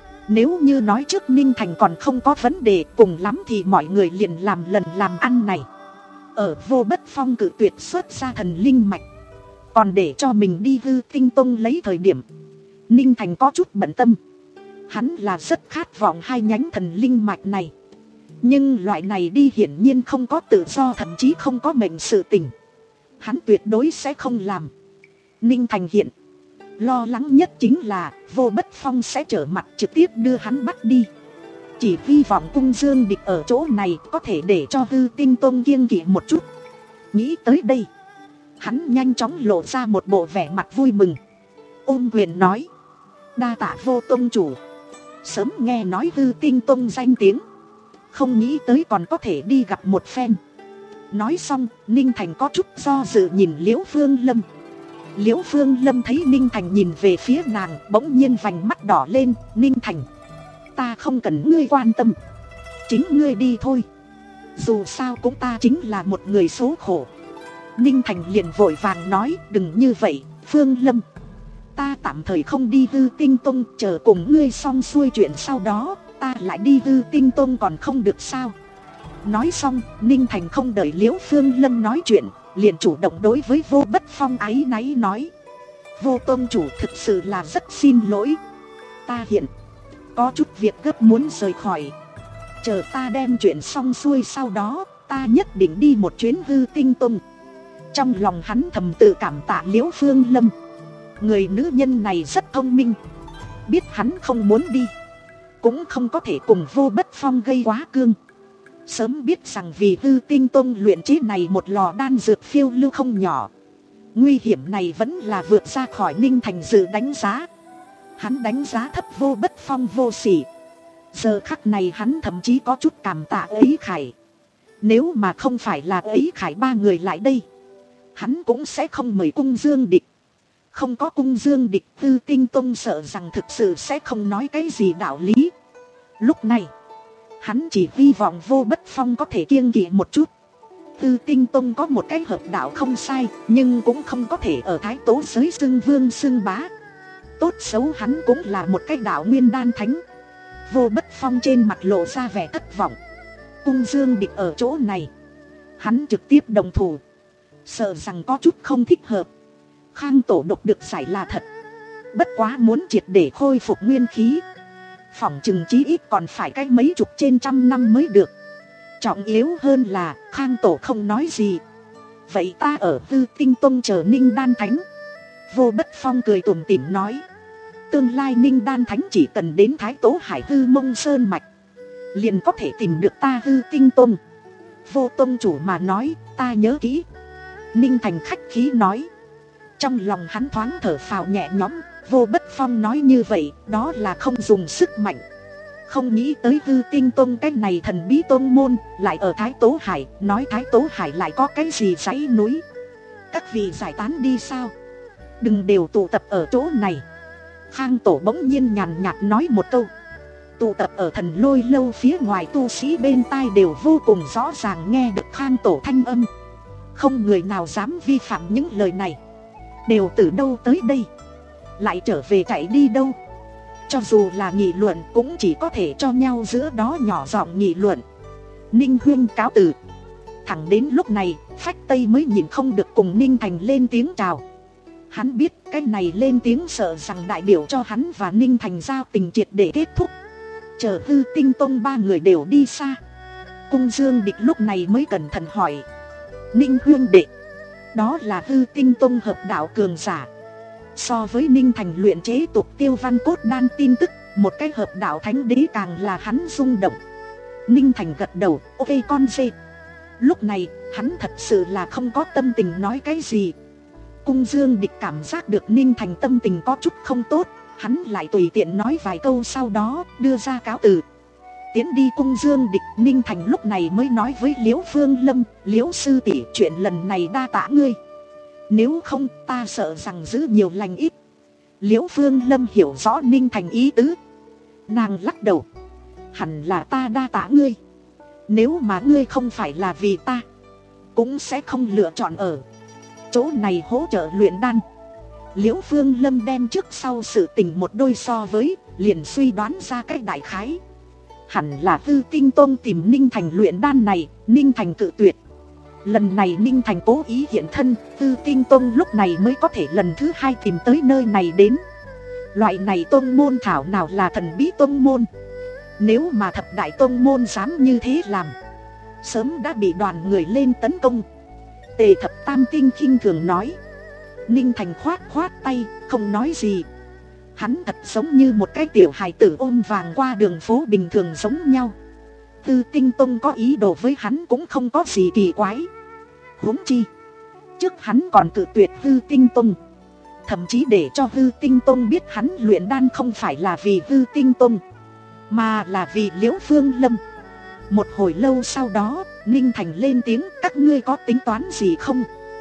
Speaker 1: Nếu như nói trước Ninh Thành còn không có vấn đề, cùng lắm thì mọi người liền làm lần làm ăn này. Ở Vô Bất Phong cự tuyệt xuất ra thần linh mạch, còn để cho mình đi Hư Tinh Tông lấy thời điểm, Ninh Thành có chút bận tâm. Hắn là rất khát vọng hai nhánh thần linh mạch này, nhưng loại này đi hiển nhiên không có tự do, thậm chí không có mệnh sự tình, hắn tuyệt đối sẽ không làm. Ninh Thành hiện lo lắng nhất chính là Vô Bất Phong sẽ trở mặt trực tiếp đưa hắn bắt đi. Chỉ hy vọng Cung Dương Địch ở chỗ này có thể để cho Hư Tinh Tông kiêng kỵ một chút. Nghĩ tới đây, hắn nhanh chóng lộ ra một bộ vẻ mặt vui mừng, ôm quyền nói: đa tạ Vô Tông chủ. Sớm nghe nói Hư Tinh Tông danh tiếng, không nghĩ tới còn có thể đi gặp một phen. Nói xong, Ninh Thành có chút do dự nhìn Liễu Phương Lâm. Liễu Phương Lâm thấy Ninh Thành nhìn về phía nàng, bỗng nhiên vành mắt đỏ lên. Ninh Thành, ta không cần ngươi quan tâm, chính ngươi đi thôi, dù sao cũng ta chính là một người số khổ. Ninh Thành liền vội vàng nói: đừng như vậy Phương Lâm, ta tạm thời không đi Hư Tinh Tông, chờ cùng ngươi xong xuôi chuyện sau đó ta lại đi Hư Tinh Tông còn không được sao? Nói xong, Ninh Thành không đợi Liễu Phương Lâm nói chuyện, liền chủ động đối với Vô Bất Phong áy náy nói: Vô Tông chủ, thực sự là rất xin lỗi, ta hiện có chút việc gấp muốn rời khỏi, chờ ta đem chuyện xong xuôi sau đó ta nhất định đi một chuyến Hư Tinh Tông. Trong lòng hắn thầm tự cảm tạ Liễu Phương Lâm. Người nữ nhân này rất thông minh, biết hắn không muốn đi, cũng không có thể cùng Vô Bất Phong gây quá cương. Sớm biết rằng vì Hư Tinh Tông luyện chế này một lò đan dược phiêu lưu không nhỏ, nguy hiểm này vẫn là vượt ra khỏi Ninh Thành dự đánh giá. Hắn đánh giá thấp Vô Bất Phong vô sỉ. Giờ khắc này hắn thậm chí có chút cảm tạ Ấy Khải. Nếu mà không phải là Ấy Khải ba người lại đây, hắn cũng sẽ không mời Cung Dương Địch. Không có Cung Dương Địch, Hư Tinh Tông sợ rằng thực sự sẽ không nói cái gì đạo lý. Lúc này, hắn chỉ hy vọng Vô Bất Phong có thể kiêng kỵ một chút. Hư Tinh Tông có một cái hợp đạo không sai, nhưng cũng không có thể ở Thái Tố giới xưng vương xưng bá. Tốt xấu hắn cũng là một cái đạo nguyên đan thánh. Vô Bất Phong trên mặt lộ ra vẻ thất vọng. Cung Dương Địch ở chỗ này, hắn trực tiếp đồng thủ, sợ rằng có chút không thích hợp. Khang tổ độc được giải là thật, bất quá muốn triệt để khôi phục nguyên khí, phỏng chừng chí ít còn phải cái mấy chục trên trăm năm mới được. Trọng yếu hơn là Khang tổ không nói gì. Vậy ta ở Hư Tinh Tông chờ Ninh Đan Thánh. Vô Bất Phong cười tủm tỉm nói: tương lai Ninh Đan Thánh chỉ cần đến Thái Tố Hải Hư Mông Sơn Mạch, liền có thể tìm được ta Hư Tinh Tông. Vô Tông chủ mà nói, ta nhớ kỹ. Ninh Thành khách khí nói. Trong lòng hắn thoáng thở phào nhẹ nhõm. Vô Bất Phong nói như vậy, đó là không dùng sức mạnh. Không nghĩ tới Hư Tinh Tông cái này thần bí tôn môn lại ở Thái Tố Hải. Nói Thái Tố Hải lại có cái gì dãy núi. Các vị giải tán đi sao, đừng đều tụ tập ở chỗ này. Khang tổ bỗng nhiên nhàn nhạt nói một câu. Tụ tập ở Thần Lôi lâu phía ngoài tu sĩ bên tai đều vô cùng rõ ràng nghe được Khang tổ thanh âm. Không người nào dám vi phạm những lời này. Đều từ đâu tới đây, lại trở về chạy đi đâu? cho dù là nghị luận cũng chỉ có thể cho nhau giữa đó nhỏ giọng nghị luận. Ninh Huyên cáo từ. Thẳng đến lúc này Phách Tây mới nhìn không được cùng Ninh Thành lên tiếng chào. Hắn biết cái này lên tiếng sợ rằng đại biểu cho hắn và Ninh Thành giao tình triệt để kết thúc. Chờ Hư Tinh Tông ba người đều đi xa, Cung Dương Địch lúc này mới cẩn thận hỏi: Ninh Huyên đệ, đó là Hư Tinh Tông hợp đạo cường giả. So với Ninh Thành luyện chế tục tiêu văn cốt đan tin tức, một cái hợp đạo thánh đế càng là hắn rung động. Ninh Thành gật đầu: ok con dê. Lúc này hắn thật sự là không có tâm tình nói cái gì. Cung Dương Địch cảm giác được Ninh Thành tâm tình có chút không tốt, hắn lại tùy tiện nói vài câu, sau đó đưa ra cáo từ. Tiến đi Cung Dương Địch, Ninh Thành lúc này mới nói với Liễu Phương Lâm: Liễu sư tỷ, chuyện lần này đa tạ ngươi, nếu không ta sợ rằng giữ nhiều lành ít. Liễu Phương Lâm hiểu rõ Ninh Thành ý tứ, nàng lắc đầu: hẳn là ta đa tạ ngươi, nếu mà ngươi không phải là vì ta, cũng sẽ không lựa chọn ở chỗ này hỗ trợ luyện đan. Liễu Phương Lâm đem trước sau sự tình một đôi so với, liền suy đoán ra cái đại khái. Hẳn là Hư Tinh Tông tìm Ninh Thành luyện đan này, Ninh Thành cự tuyệt. Lần này Ninh Thành cố ý hiện thân, Hư Tinh Tông lúc này mới có thể lần thứ hai tìm tới nơi này đến. Loại này tông môn thảo nào là thần bí tông môn, nếu mà thập đại tông môn dám như thế làm, sớm đã bị đoàn người lên tấn công. Tề Thập Tam Tinh khinh thường nói. Ninh Thành khoát khoát tay, không nói gì. Hắn thật giống như một cái tiểu hài tử ôm vàng qua đường phố bình thường giống nhau. Hư Tinh Tông có ý đồ với hắn cũng không có gì kỳ quái. Huống chi trước hắn còn cự tuyệt Hư Tinh Tông, thậm chí để cho Hư Tinh Tông biết hắn luyện đan không phải là vì Hư Tinh Tông, mà là vì Liễu Phương Lâm. Một hồi lâu sau đó, Ninh Thành lên tiếng: các ngươi có tính toán gì không?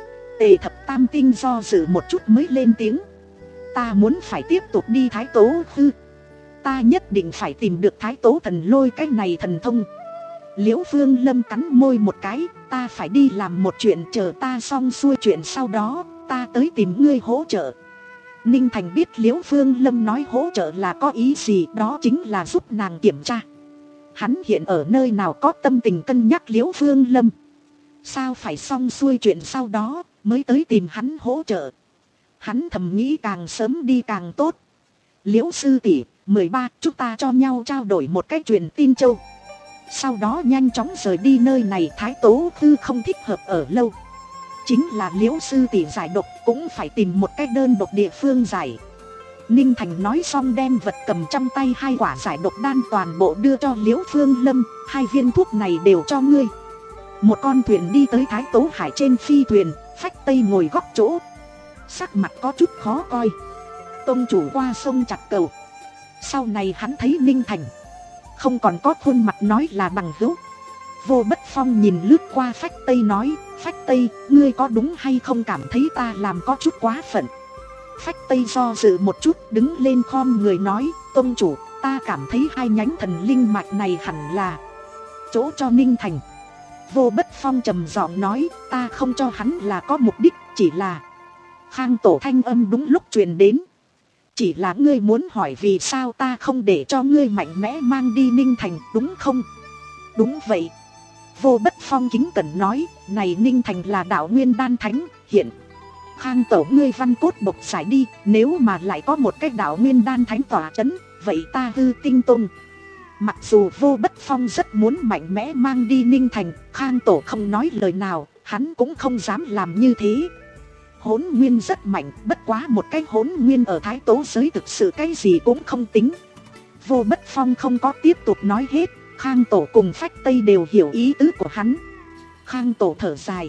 Speaker 1: Tề Thập Tam Tinh do dự một chút mới lên tiếng: ta muốn phải tiếp tục đi Thái Tố Hư, ta nhất định phải tìm được Thái Tố Thần Lôi cái này thần thông. Liễu Phương Lâm cắn môi một cái: ta phải đi làm một chuyện, chờ ta xong xuôi chuyện sau đó, ta tới tìm ngươi hỗ trợ. Ninh Thành biết Liễu Phương Lâm nói hỗ trợ là có ý gì, đó chính là giúp nàng kiểm tra hắn hiện ở nơi nào, có tâm tình cân nhắc Liễu Phương Lâm. Sao phải xong xuôi chuyện sau đó mới tới tìm hắn hỗ trợ? Hắn thầm nghĩ càng sớm đi càng tốt. Liễu sư tỷ, mười ba, chúng ta cho nhau trao đổi một cái truyền tin châu, sau đó nhanh chóng rời đi nơi này. Thái Tố Tư không thích hợp ở lâu. Chính là Liễu sư tỷ giải độc cũng phải tìm một cái đơn độc địa phương giải. Ninh Thành nói xong đem vật cầm trong tay hai quả giải độc đan toàn bộ đưa cho Liễu Phương Lâm: hai viên thuốc này đều cho ngươi. Một con thuyền đi tới Thái Tố Hải, trên phi thuyền Phách Tây ngồi góc chỗ, sắc mặt có chút khó coi. Tông chủ qua sông chặt cầu. Sau này hắn thấy Ninh Thành không còn có khuôn mặt nói là bằng hữu. Vô Bất Phong nhìn lướt qua Phách Tây nói: Phách Tây, ngươi có đúng hay không cảm thấy ta làm có chút quá phận? Phách Tây do dự một chút, đứng lên khom người nói: tông chủ, ta cảm thấy hai nhánh thần linh mạch này hẳn là chỗ cho Ninh Thành. Vô Bất Phong trầm giọng nói: ta không cho hắn là có mục đích, chỉ là... Khang Tổ thanh âm đúng lúc truyền đến: chỉ là ngươi muốn hỏi vì sao ta không để cho ngươi mạnh mẽ mang đi Ninh Thành, đúng không? Đúng vậy. Vô Bất Phong kính cẩn nói: này Ninh Thành là đạo nguyên đan thánh, hiện Khang Tổ ngươi văn cốt bộc giải đi, nếu mà lại có một cái đạo nguyên đan thánh tỏa chấn, vậy ta Hư Tinh Tông. Mặc dù Vô Bất Phong rất muốn mạnh mẽ mang đi Ninh Thành, Khang Tổ không nói lời nào, hắn cũng không dám làm như thế. Hỗn nguyên rất mạnh, bất quá một cái hỗn nguyên ở Thái Tố giới thực sự cái gì cũng không tính. Vô Bất Phong không có tiếp tục nói hết, Khang Tổ cùng Phách Tây đều hiểu ý tứ của hắn. Khang Tổ thở dài: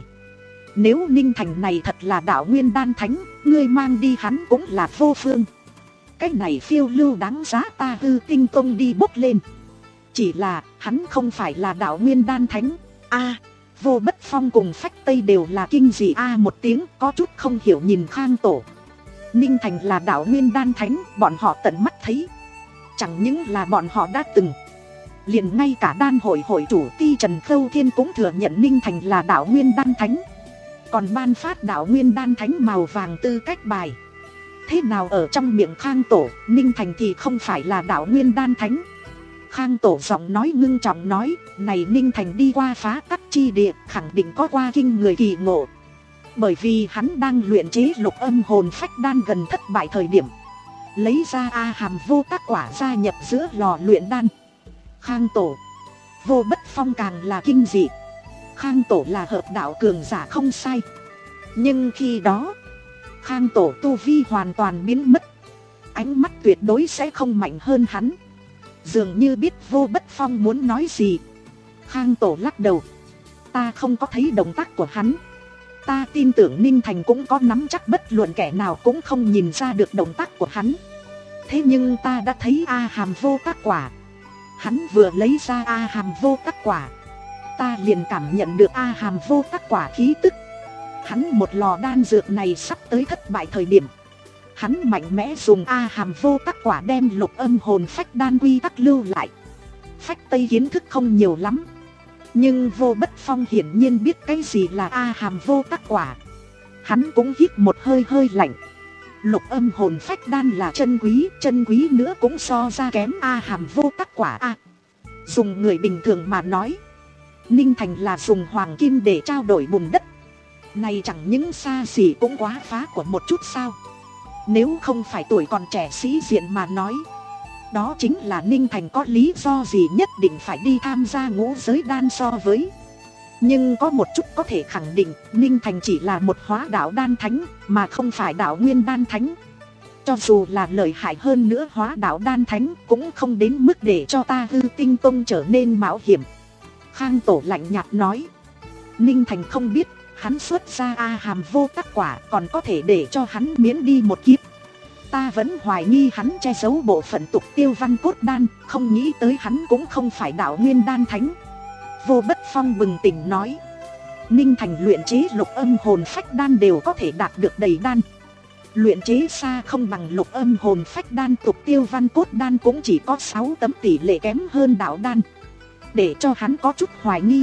Speaker 1: nếu Ninh Thành này thật là đạo nguyên đan thánh, ngươi mang đi hắn cũng là vô phương. Cái này phiêu lưu đáng giá ta Hư Tinh Tông đi bốc lên. Chỉ là hắn không phải là đạo nguyên đan thánh. A à, Vô Bất Phong cùng Phách Tây đều là kinh dị a à một tiếng, có chút không hiểu nhìn Khang Tổ. Ninh Thành là đạo nguyên đan thánh, bọn họ tận mắt thấy. Chẳng những là bọn họ đã từng, liền ngay cả đan hội hội chủ Ti Trần Khâu Thiên cũng thừa nhận Ninh Thành là đạo nguyên đan thánh, còn ban phát đạo nguyên đan thánh màu vàng tư cách bài. Thế nào ở trong miệng Khang Tổ, Ninh Thành thì không phải là đạo nguyên đan thánh. Khang Tổ giọng nói ngưng trọng nói, này Ninh Thành đi qua phá tắc chi địa, khẳng định có qua kinh người kỳ ngộ. Bởi vì hắn đang luyện chế lục âm hồn phách đan gần thất bại thời điểm, lấy ra A Hàm Vô Tác Quả gia nhập giữa lò luyện đan. Khang Tổ, Vô Bất Phong càng là kinh dị. Khang Tổ là hợp đạo cường giả không sai, nhưng khi đó Khang Tổ tu vi hoàn toàn biến mất, ánh mắt tuyệt đối sẽ không mạnh hơn hắn. Dường như biết Vô Bất Phong muốn nói gì, Khang Tổ lắc đầu, ta không có thấy động tác của hắn. Ta tin tưởng Ninh Thành cũng có nắm chắc bất luận kẻ nào cũng không nhìn ra được động tác của hắn. Thế nhưng ta đã thấy A Hàm Vô Tác Quả. Hắn vừa lấy ra A Hàm Vô Tác Quả, ta liền cảm nhận được A Hàm Vô Tác Quả khí tức. Hắn một lò đan dược này sắp tới thất bại thời điểm, hắn mạnh mẽ dùng A Hàm Vô Tác Quả đem lục âm hồn phách đan quy tắc lưu lại. Phách Tây kiến thức không nhiều lắm, nhưng Vô Bất Phong hiển nhiên biết cái gì là A Hàm Vô Tác Quả. Hắn cũng hít một hơi hơi lạnh. Lục âm hồn phách đan là chân quý, chân quý nữa cũng so ra kém A Hàm Vô Tác Quả a. Dùng người bình thường mà nói, Ninh Thành là dùng hoàng kim để trao đổi bùn đất. Này chẳng những xa xỉ cũng quá phá của một chút sao. Nếu không phải tuổi còn trẻ sĩ diện mà nói, đó chính là Ninh Thành có lý do gì nhất định phải đi tham gia ngũ giới đan so với. Nhưng có một chút có thể khẳng định, Ninh Thành chỉ là một hóa đạo đan thánh, mà không phải đạo nguyên đan thánh. Cho dù là lợi hại hơn nữa hóa đạo đan thánh, cũng không đến mức để cho ta Hư Tinh Tông trở nên mạo hiểm. Khang Tổ lạnh nhạt nói, Ninh Thành không biết, hắn xuất ra A Hàm Vô Tác Quả còn có thể để cho hắn miễn đi một kiếp. Ta vẫn hoài nghi hắn che giấu bộ phận tục tiêu văn cốt đan, không nghĩ tới hắn cũng không phải đạo nguyên đan thánh. Vô Bất Phong bừng tỉnh nói, Ninh Thành luyện chế lục âm hồn phách đan đều có thể đạt được đầy đan. Luyện chế xa không bằng lục âm hồn phách đan, tục tiêu văn cốt đan cũng chỉ có sáu tấm, tỷ lệ kém hơn đạo đan, để cho hắn có chút hoài nghi.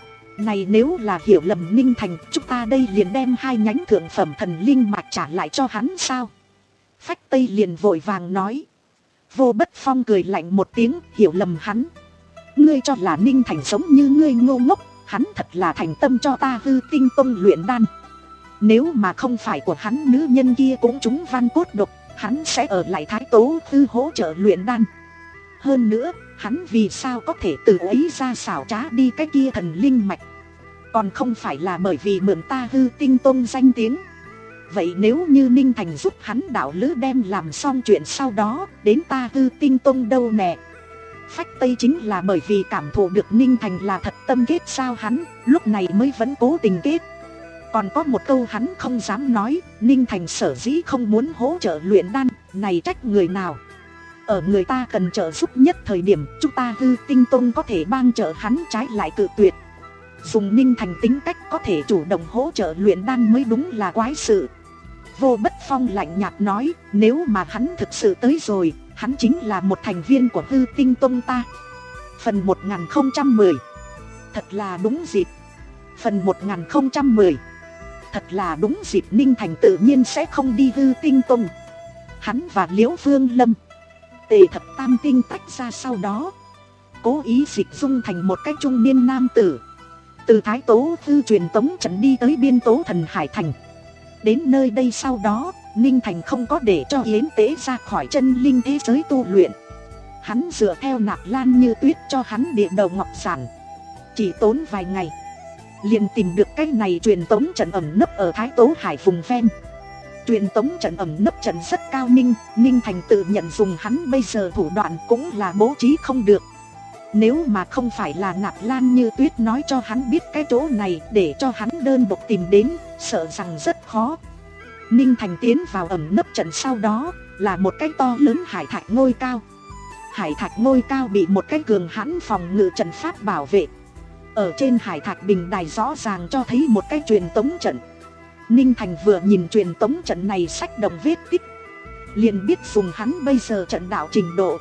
Speaker 1: Này nếu là hiểu lầm Ninh Thành, chúng ta đây liền đem hai nhánh thượng phẩm thần linh mạch trả lại cho hắn sao? Phách Tây liền vội vàng nói. Vô Bất Phong cười lạnh một tiếng, hiểu lầm hắn. Ngươi cho là Ninh Thành sống như ngươi ngô ngốc, hắn thật là thành tâm cho ta Hư Tinh Tông luyện đan. Nếu mà không phải của hắn nữ nhân kia cũng trúng văn cốt độc, hắn sẽ ở lại Thái Tố Tư hỗ trợ luyện đan. Hơn nữa, hắn vì sao có thể tự ấy ra xảo trá đi cái kia thần linh mạch? Còn không phải là bởi vì mượn ta Hư Tinh Tông danh tiếng. Vậy nếu như Ninh Thành giúp hắn đạo lữ đem làm xong chuyện sau đó, đến ta Hư Tinh Tông đâu nè? Phách Tây chính là bởi vì cảm thụ được Ninh Thành là thật tâm kết sao hắn, lúc này mới vẫn cố tình kết. Còn có một câu hắn không dám nói, Ninh Thành sở dĩ không muốn hỗ trợ luyện đan, này trách người nào? Ở người ta cần trợ giúp nhất thời điểm, chúng ta Hư Tinh Tông có thể bang trợ hắn, trái lại cự tuyệt. Dùng Ninh Thành tính cách có thể chủ động hỗ trợ luyện đan mới đúng là quái sự. Vô Bất Phong lạnh nhạt nói, nếu mà hắn thực sự tới rồi, hắn chính là một thành viên của Hư Tinh Tông ta. Phần một nghìn không trăm mười. Thật là đúng dịp. Phần một nghìn không trăm mười. Thật là đúng dịp, Ninh Thành tự nhiên sẽ không đi Hư Tinh Tông. Hắn và Liễu Vương Lâm, Tề Thập Tam Tinh tách ra sau đó, cố ý dịch dung thành một cái trung niên nam tử, từ Thái Tố Tư truyền tống trận đi tới biên Tố Thần Hải Thành. Đến nơi đây sau đó, Ninh Thành không có để cho Yến Tế ra khỏi chân linh thế giới tu luyện. Hắn dựa theo Nạp Lan Như Tuyết cho hắn địa đầu ngọc sản, chỉ tốn vài ngày liền tìm được cái này truyền tống trận ẩn nấp ở Thái Tố Hải vùng ven. Truyền tống trận ẩn nấp trận rất cao minh, Ninh Thành tự nhận dùng hắn bây giờ thủ đoạn cũng là bố trí không được. Nếu mà không phải là Nạp Lan Như Tuyết nói cho hắn biết cái chỗ này để cho hắn đơn độc tìm đến, sợ rằng rất khó. Ninh Thành tiến vào ẩn nấp trận sau đó, là một cái to lớn hải thạch ngôi cao. Hải thạch ngôi cao bị một cái cường hãn phòng ngự trận pháp bảo vệ. Ở trên hải thạch bình đài rõ ràng cho thấy một cái truyền tống trận. Ninh Thành vừa nhìn truyền tống trận này xách đồng vết tích, liền biết dùng hắn bây giờ trận đạo trình độ,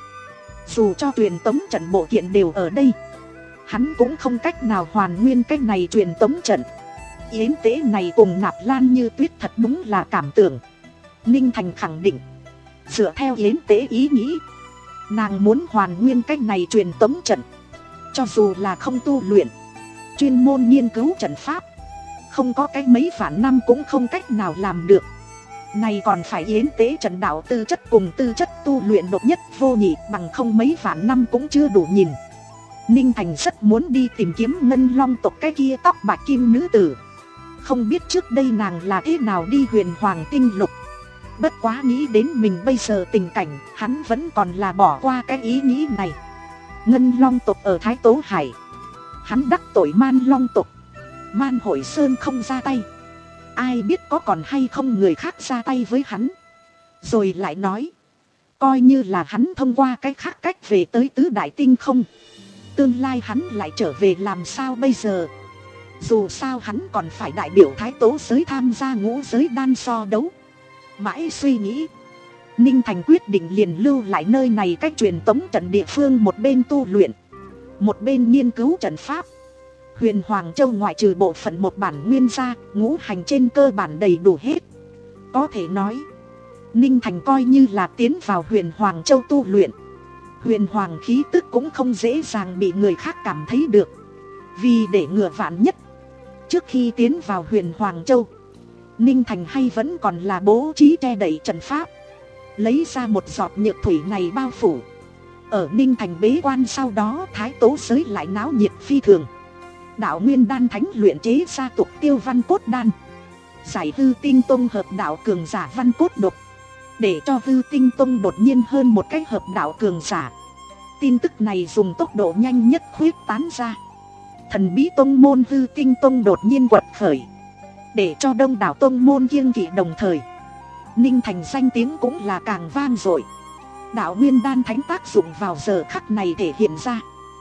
Speaker 1: dù cho truyền tống trận bộ kiện đều ở đây, hắn cũng không cách nào hoàn nguyên cái này truyền tống trận. Yến Tế này cùng Nạp Lan Như Tuyết thật đúng là cảm tưởng. Ninh Thành khẳng định. Dựa theo Yến Tế ý nghĩ, nàng muốn hoàn nguyên cách này truyền tống trận. Cho dù là không tu luyện, chuyên môn nghiên cứu trận pháp, không có cái mấy vạn năm cũng không cách nào làm được. Này còn phải Yến Tế trận đạo tư chất cùng tư chất tu luyện độc nhất vô nhị, bằng không mấy vạn năm cũng chưa đủ nhìn. Ninh Thành rất muốn đi tìm kiếm Ngân Long tộc cái kia tóc bạc kim nữ tử. Không biết trước đây nàng là thế nào đi Huyền Hoàng Tinh Lục. Bất quá nghĩ đến mình bây giờ tình cảnh, hắn vẫn còn là bỏ qua cái ý nghĩ này. Ngân Long tộc ở Thái Tố Hải, hắn đắc tội Man Long tộc, Man Hội Sơn không ra tay, ai biết có còn hay không người khác ra tay với hắn. Rồi lại nói, coi như là hắn thông qua cái khác cách về tới tứ đại tinh không, tương lai hắn lại trở về làm sao bây giờ. Dù sao hắn còn phải đại biểu Thái Tố giới tham gia ngũ giới đan so đấu. Mãi suy nghĩ, Ninh Thành quyết định liền lưu lại nơi này cách truyền tống trận địa phương, một bên tu luyện, một bên nghiên cứu trận pháp. Huyền Hoàng Châu ngoại trừ bộ phận một bản nguyên ra, ngũ hành trên cơ bản đầy đủ hết. Có thể nói, Ninh Thành coi như là tiến vào Huyền Hoàng Châu tu luyện. Huyền Hoàng khí tức cũng không dễ dàng bị người khác cảm thấy được. Vì để ngừa vạn nhất, trước khi tiến vào Huyền Hoàng Châu, Ninh Thành hay vẫn còn là bố trí che đậy trận pháp, lấy ra một giọt nhược thủy này bao phủ. Ở Ninh Thành bế quan sau đó, Thái Tố giới lại náo nhiệt phi thường. Đạo Nguyên Đan thánh luyện chế ra tục tiêu văn cốt đan, giải hư tinh tông hợp đạo cường giả văn cốt độc, để cho hư tinh tông đột nhiên hơn một cái hợp đạo cường giả. Tin tức này dùng tốc độ nhanh nhất khuyết tán ra. Thần bí tông môn hư tinh tông đột nhiên quật khởi, để cho đông đảo tông môn kiêng kỵ. Đồng thời, Ninh Thành danh tiếng cũng là càng vang dội. Đạo Nguyên Đan thánh tác dụng vào giờ khắc này thể hiện ra.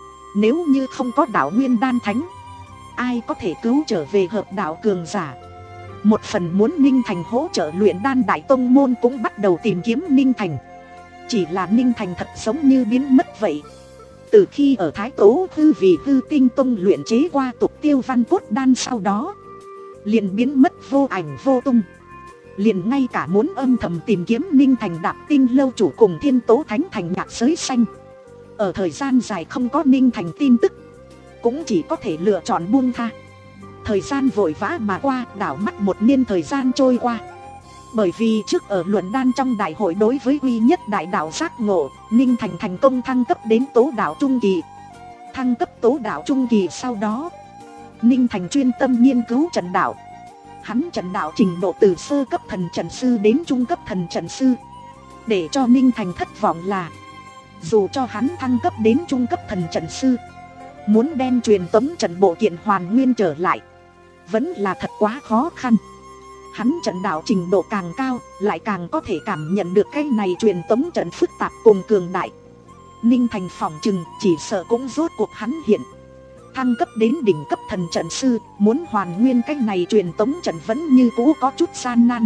Speaker 1: Nếu như không có đạo Nguyên Đan thánh, ai có thể cứu trở về hợp đạo cường giả. Một phần muốn Ninh Thành hỗ trợ luyện đan, đại tông môn cũng bắt đầu tìm kiếm Ninh Thành. Chỉ là Ninh Thành thật giống như biến mất vậy. Từ khi ở Thái Tố hư vì hư tinh tông luyện chế qua tục tiêu văn cốt đan sau đó, liền biến mất vô ảnh vô tung. Liền ngay cả muốn âm thầm tìm kiếm Ninh Thành đạp tinh lâu chủ cùng Thiên Tố Thánh Thành nhạc giới xanh, ở thời gian dài không có Ninh Thành tin tức, cũng chỉ có thể lựa chọn buông tha. Thời gian vội vã mà qua, đảo mắt một niên thời gian trôi qua. Bởi vì trước ở luận đan trong đại hội đối với uy nhất đại đạo giác ngộ, Ninh Thành thành công thăng cấp đến tố đạo trung kỳ. Thăng cấp tố đạo trung kỳ sau đó, Ninh Thành chuyên tâm nghiên cứu trận đạo. Hắn trận đạo trình độ từ sơ cấp thần trận sư đến trung cấp thần trận sư. Để cho Ninh Thành thất vọng là, dù cho hắn thăng cấp đến trung cấp thần trận sư, muốn đem truyền tống trận bộ kiện hoàn nguyên trở lại, vẫn là thật quá khó khăn. Hắn trận đạo trình độ càng cao, lại càng có thể cảm nhận được cái này truyền tống trận phức tạp cùng cường đại. Ninh Thành phỏng chừng chỉ sợ cũng rốt cuộc hắn hiện thăng cấp đến đỉnh cấp thần trận sư, muốn hoàn nguyên cái này truyền tống trận vẫn như cũ có chút gian nan.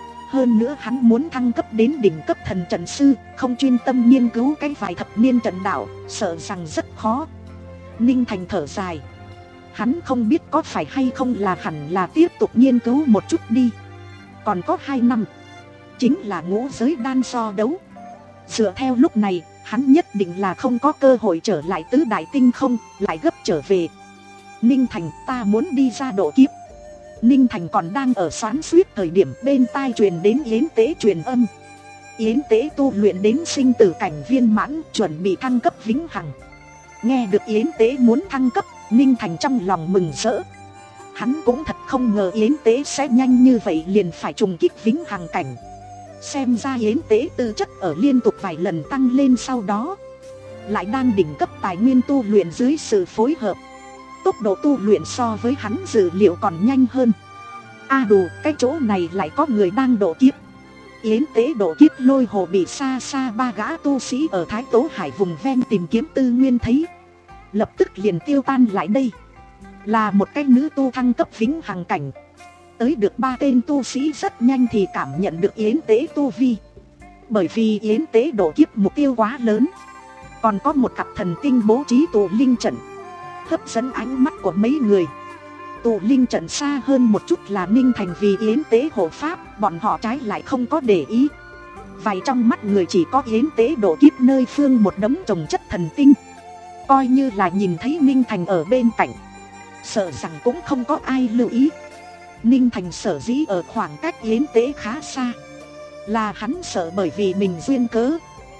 Speaker 1: Hơn nữa hắn muốn thăng cấp đến đỉnh cấp thần trận sư, không chuyên tâm nghiên cứu cái vài thập niên trận đạo, sợ rằng rất khó. Ninh Thành thở dài, hắn không biết có phải hay không là hẳn là tiếp tục nghiên cứu một chút đi. Còn có hai năm, chính là ngũ giới đan so đấu. Dựa theo lúc này, hắn nhất định là không có cơ hội trở lại tứ đại tinh không, lại gấp trở về. Ninh Thành, ta muốn đi ra độ kiếp. Ninh Thành còn đang ở xoắn xuýt thời điểm, bên tai truyền đến Yến Tế truyền âm. Yến Tế tu luyện đến sinh tử cảnh viên mãn, chuẩn bị thăng cấp vĩnh hằng. Nghe được Yến Tế muốn thăng cấp, Ninh Thành trong lòng mừng rỡ. Hắn cũng thật không ngờ Yến Tế sẽ nhanh như vậy liền phải trùng kích vĩnh hằng cảnh. Xem ra Yến Tế tư chất ở liên tục vài lần tăng lên sau đó, lại đang đỉnh cấp tài nguyên tu luyện dưới sự phối hợp, tốc độ tu luyện so với hắn dự liệu còn nhanh hơn. A à đủ, cái chỗ này lại có người đang độ kiếp. Yến Tế độ kiếp Lôi Hồ bị xa xa ba gã tu sĩ ở Thái Tố Hải vùng ven tìm kiếm tư nguyên thấy, lập tức liền tiêu tan lại đây. Là một cái nữ tu thăng cấp vĩnh hằng cảnh. Tới được ba tên tu sĩ rất nhanh thì cảm nhận được Yến Tế tu vi. Bởi vì Yến Tế độ kiếp mục tiêu quá lớn, còn có một cặp thần tinh bố trí tụ linh trận, hấp dẫn ánh mắt của mấy người. Tụ linh trận xa hơn một chút là Ninh Thành vì yến tế hộ pháp, bọn họ trái lại không có để ý. Vậy trong mắt người chỉ có yến tế độ kiếp nơi phương một đống trồng chất thần tinh. Coi như là nhìn thấy Ninh Thành ở bên cạnh, sợ rằng cũng không có ai lưu ý. Ninh Thành sở dĩ ở khoảng cách yến tế khá xa, là hắn sợ bởi vì mình duyên cớ,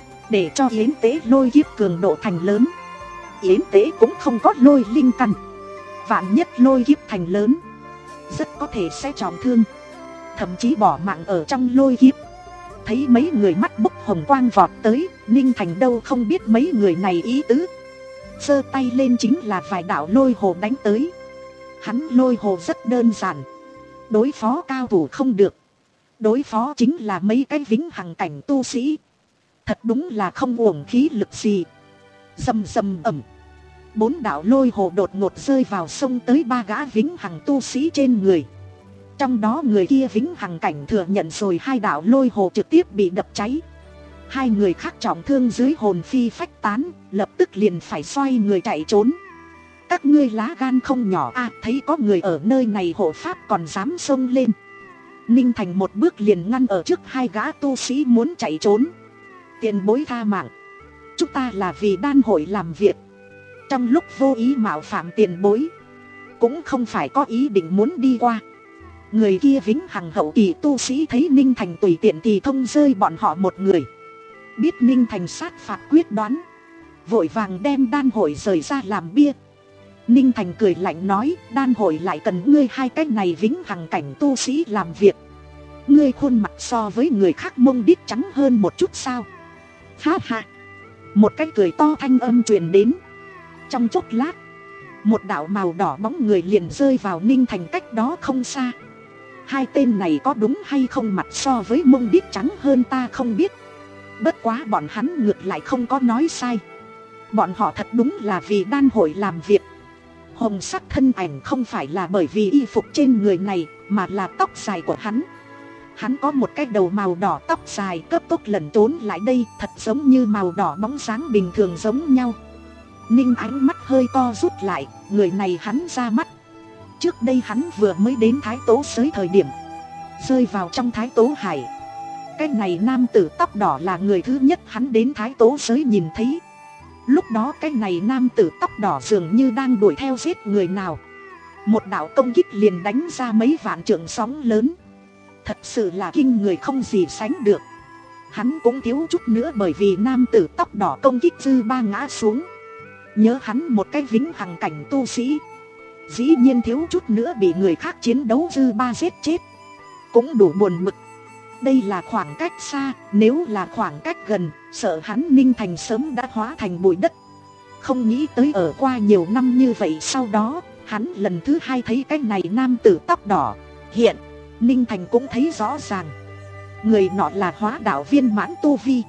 Speaker 1: để cho yến tế lôi kiếp cường độ thành lớn. Yến tế cũng không có lôi linh căn, vạn nhất lôi kiếp thành lớn, rất có thể sẽ trọng thương, thậm chí bỏ mạng ở trong lôi kiếp. Thấy mấy người mắt bốc hồng quang vọt tới, Ninh Thành đâu không biết mấy người này ý tứ, giơ tay lên chính là vài đạo lôi hồ đánh tới. Hắn lôi hồ rất đơn giản, đối phó cao thủ không được, đối phó chính là mấy cái vĩnh hằng cảnh tu sĩ. Thật đúng là không uổng khí lực gì. Rầm rầm ầm, bốn đạo lôi hồ đột ngột rơi vào sông tới ba gã vĩnh hằng tu sĩ trên người. Trong đó người kia vĩnh hằng cảnh thừa nhận rồi hai đạo lôi hồ trực tiếp bị đập cháy. Hai người khác trọng thương dưới hồn phi phách tán, lập tức liền phải xoay người chạy trốn. Các ngươi lá gan không nhỏ à, thấy có người ở nơi này hộ pháp còn dám xông lên. Ninh Thành một bước liền ngăn ở trước hai gã tu sĩ muốn chạy trốn. Tiền bối tha mạng, chúng ta là vì đan hội làm việc, trong lúc vô ý mạo phạm tiền bối, cũng không phải có ý định muốn đi qua. Người kia vĩnh hằng hậu kỳ tu sĩ thấy Ninh Thành tùy tiện thì thông rơi bọn họ một người, biết Ninh Thành sát phạt quyết đoán, vội vàng đem đan hội rời ra làm bia. Ninh Thành cười lạnh nói, đan hội lại cần ngươi hai cái này vĩnh hằng cảnh tu sĩ làm việc. Ngươi khuôn mặt so với người khác mông đít trắng hơn một chút sao? Ha ha. Một cái cười to thanh âm truyền đến. Trong chốc lát, một đạo màu đỏ bóng người liền rơi vào Ninh Thành cách đó không xa. Hai tên này có đúng hay không mặt so với mông đít trắng hơn ta không biết. Bất quá bọn hắn ngược lại không có nói sai. Bọn họ thật đúng là vì đan hội làm việc. Hồng sắc thân ảnh không phải là bởi vì y phục trên người này, mà là tóc dài của hắn. Hắn có một cái đầu màu đỏ tóc dài, cấp tốc lẩn trốn lại đây, thật giống như màu đỏ bóng sáng bình thường giống nhau. Ninh ánh mắt hơi co rút lại, người này hắn ra mắt. Trước đây hắn vừa mới đến Thái Tố Giới thời điểm, rơi vào trong Thái Tố Hải. Cái này nam tử tóc đỏ là người thứ nhất hắn đến Thái Tố Giới nhìn thấy. Lúc đó cái này nam tử tóc đỏ dường như đang đuổi theo giết người nào. Một đạo công kích liền đánh ra mấy vạn trượng sóng lớn. Thật sự là kinh người không gì sánh được. Hắn cũng thiếu chút nữa bởi vì nam tử tóc đỏ công kích dư ba ngã xuống. Nhớ hắn một cái vĩnh hằng cảnh tu sĩ, dĩ nhiên thiếu chút nữa bị người khác chiến đấu dư ba giết chết, cũng đủ buồn bực. Đây là khoảng cách xa, nếu là khoảng cách gần, sợ hắn Ninh Thành sớm đã hóa thành bụi đất. Không nghĩ tới ở qua nhiều năm như vậy sau đó, hắn lần thứ hai thấy cái này nam tử tóc đỏ hiện. Ninh Thành cũng thấy rõ ràng, người nọ là hóa đạo viên mãn tu vi,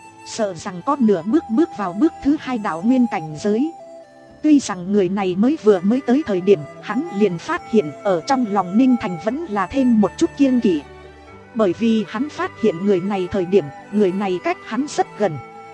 Speaker 1: sợ rằng có nửa bước bước vào bước thứ hai đạo nguyên cảnh giới. Tuy rằng người này mới vừa mới tới thời điểm, hắn liền phát hiện ở trong lòng Ninh Thành vẫn là thêm một chút kiêng kỵ. Bởi vì hắn phát hiện người này thời điểm, người này cách hắn rất gần.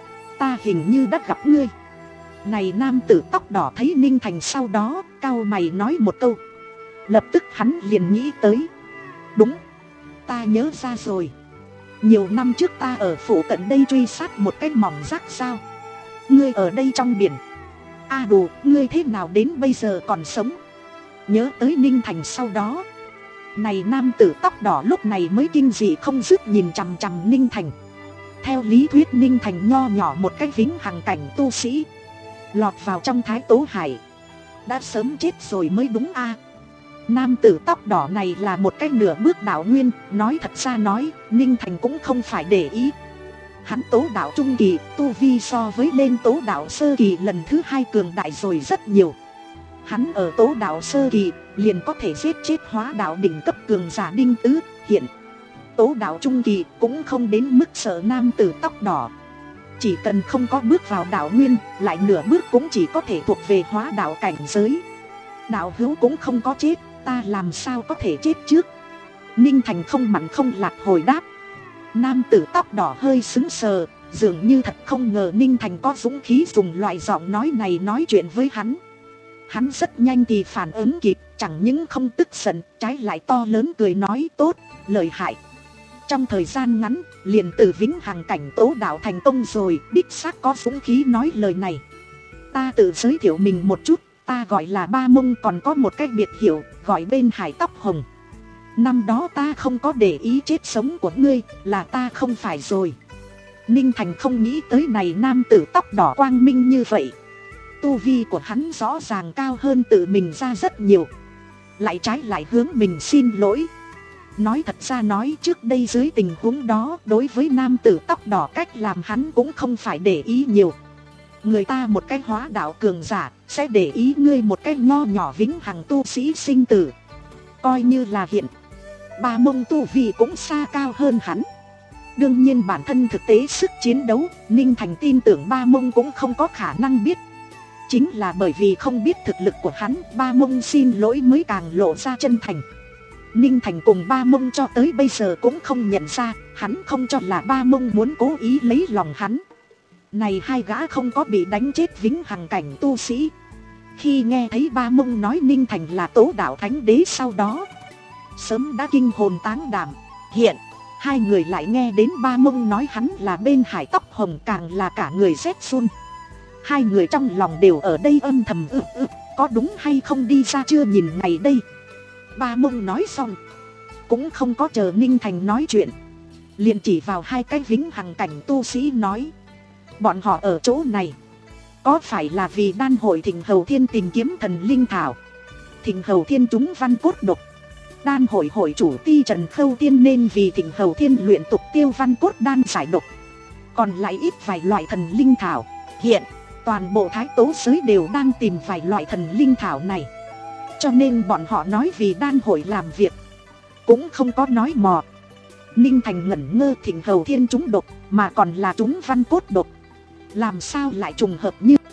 Speaker 1: Ta hình như đã gặp ngươi. Này nam tử tóc đỏ thấy Ninh Thành sau đó, cau mày nói một câu. Lập tức hắn liền nghĩ tới. Đúng, ta nhớ ra rồi. Nhiều năm trước ta ở phủ cận đây truy sát một cái mỏng rác sao. Ngươi ở đây trong biển. A à đủ, ngươi thế nào đến bây giờ còn sống? Nhớ tới Ninh Thành sau đó, này nam tử tóc đỏ lúc này mới kinh dị không dứt nhìn chằm chằm Ninh Thành. Theo lý thuyết Ninh Thành nho nhỏ một cái vĩnh hằng cảnh tu sĩ, lọt vào trong Thái Tố Hải, đã sớm chết rồi mới đúng a. Nam tử tóc đỏ này là một cái nửa bước đạo nguyên, nói thật ra nói, Ninh Thành cũng không phải để ý. Hắn tố đạo trung kỳ, tu vi so với lên tố đạo sơ kỳ lần thứ hai cường đại rồi rất nhiều. Hắn ở tố đạo sơ kỳ, liền có thể giết chết hóa đạo đỉnh cấp cường giả Đinh Tứ, hiện tố đạo trung kỳ cũng không đến mức sợ nam tử tóc đỏ. Chỉ cần không có bước vào đạo nguyên, lại nửa bước cũng chỉ có thể thuộc về hóa đạo cảnh giới. Đạo hữu cũng không có chết, ta làm sao có thể chết trước? Ninh Thành không mặn không lạt hồi đáp. Nam tử tóc đỏ hơi sững sờ, dường như thật không ngờ Ninh Thành có dũng khí dùng loại giọng nói này nói chuyện với hắn. Hắn rất nhanh thì phản ứng kịp, chẳng những không tức giận, trái lại to lớn cười nói tốt, lợi hại. Trong thời gian ngắn, liền từ vĩnh hằng cảnh tố đạo thành công rồi, đích xác có dũng khí nói lời này. Ta tự giới thiệu mình một chút, ta gọi là Ba Mông, còn có một cách biệt hiệu, gọi bên Hải Tóc Hồng. Năm đó ta không có để ý chết sống của ngươi, là ta không phải rồi. Ninh Thành không nghĩ tới này nam tử tóc đỏ quang minh như vậy. Tu vi của hắn rõ ràng cao hơn tự mình ra rất nhiều. Lại trái lại hướng mình xin lỗi. Nói thật ra nói, trước đây dưới tình huống đó, đối với nam tử tóc đỏ cách làm hắn cũng không phải để ý nhiều. Người ta một cái hóa đạo cường giả sẽ để ý ngươi một cái nho nhỏ vĩnh hằng tu sĩ sinh tử. Coi như là hiện, Ba Mông tu vi cũng xa cao hơn hắn. Đương nhiên bản thân thực tế sức chiến đấu, Ninh Thành tin tưởng Ba Mông cũng không có khả năng biết. Chính là bởi vì không biết thực lực của hắn, Ba Mông xin lỗi mới càng lộ ra chân thành. Ninh Thành cùng Ba Mông cho tới bây giờ cũng không nhận ra, hắn không cho là Ba Mông muốn cố ý lấy lòng hắn. Này hai gã không có bị đánh chết vĩnh hằng cảnh tu sĩ. Khi nghe thấy Ba Mông nói Ninh Thành là tố đạo thánh đế sau đó, sớm đã kinh hồn táng đảm. Hiện, hai người lại nghe đến Ba Mông nói hắn là bên Hải Tóc Hồng, càng là cả người rét run. Hai người trong lòng đều ở đây âm thầm ư ư, có đúng hay không đi ra chưa nhìn ngày đây. Ba Mông nói xong, cũng không có chờ Ninh Thành nói chuyện, liền chỉ vào hai cái vĩnh hằng cảnh tu sĩ nói, bọn họ ở chỗ này có phải là vì đan hội Thịnh Hầu Thiên tìm kiếm thần linh thảo? Thịnh Hầu Thiên trúng văn cốt độc, đan hội hội chủ Ti Trần Khâu Tiên nên vì Thịnh Hầu Thiên luyện tục tiêu văn cốt đan giải độc, còn lại ít vài loại thần linh thảo. Hiện toàn bộ Thái Tố giới đều đang tìm vài loại thần linh thảo này, cho nên bọn họ nói vì đan hội làm việc, cũng không có nói mò. Ninh Thành ngẩn ngơ, Thịnh Hầu Thiên trúng độc mà còn là trúng văn cốt độc, làm sao lại trùng hợp như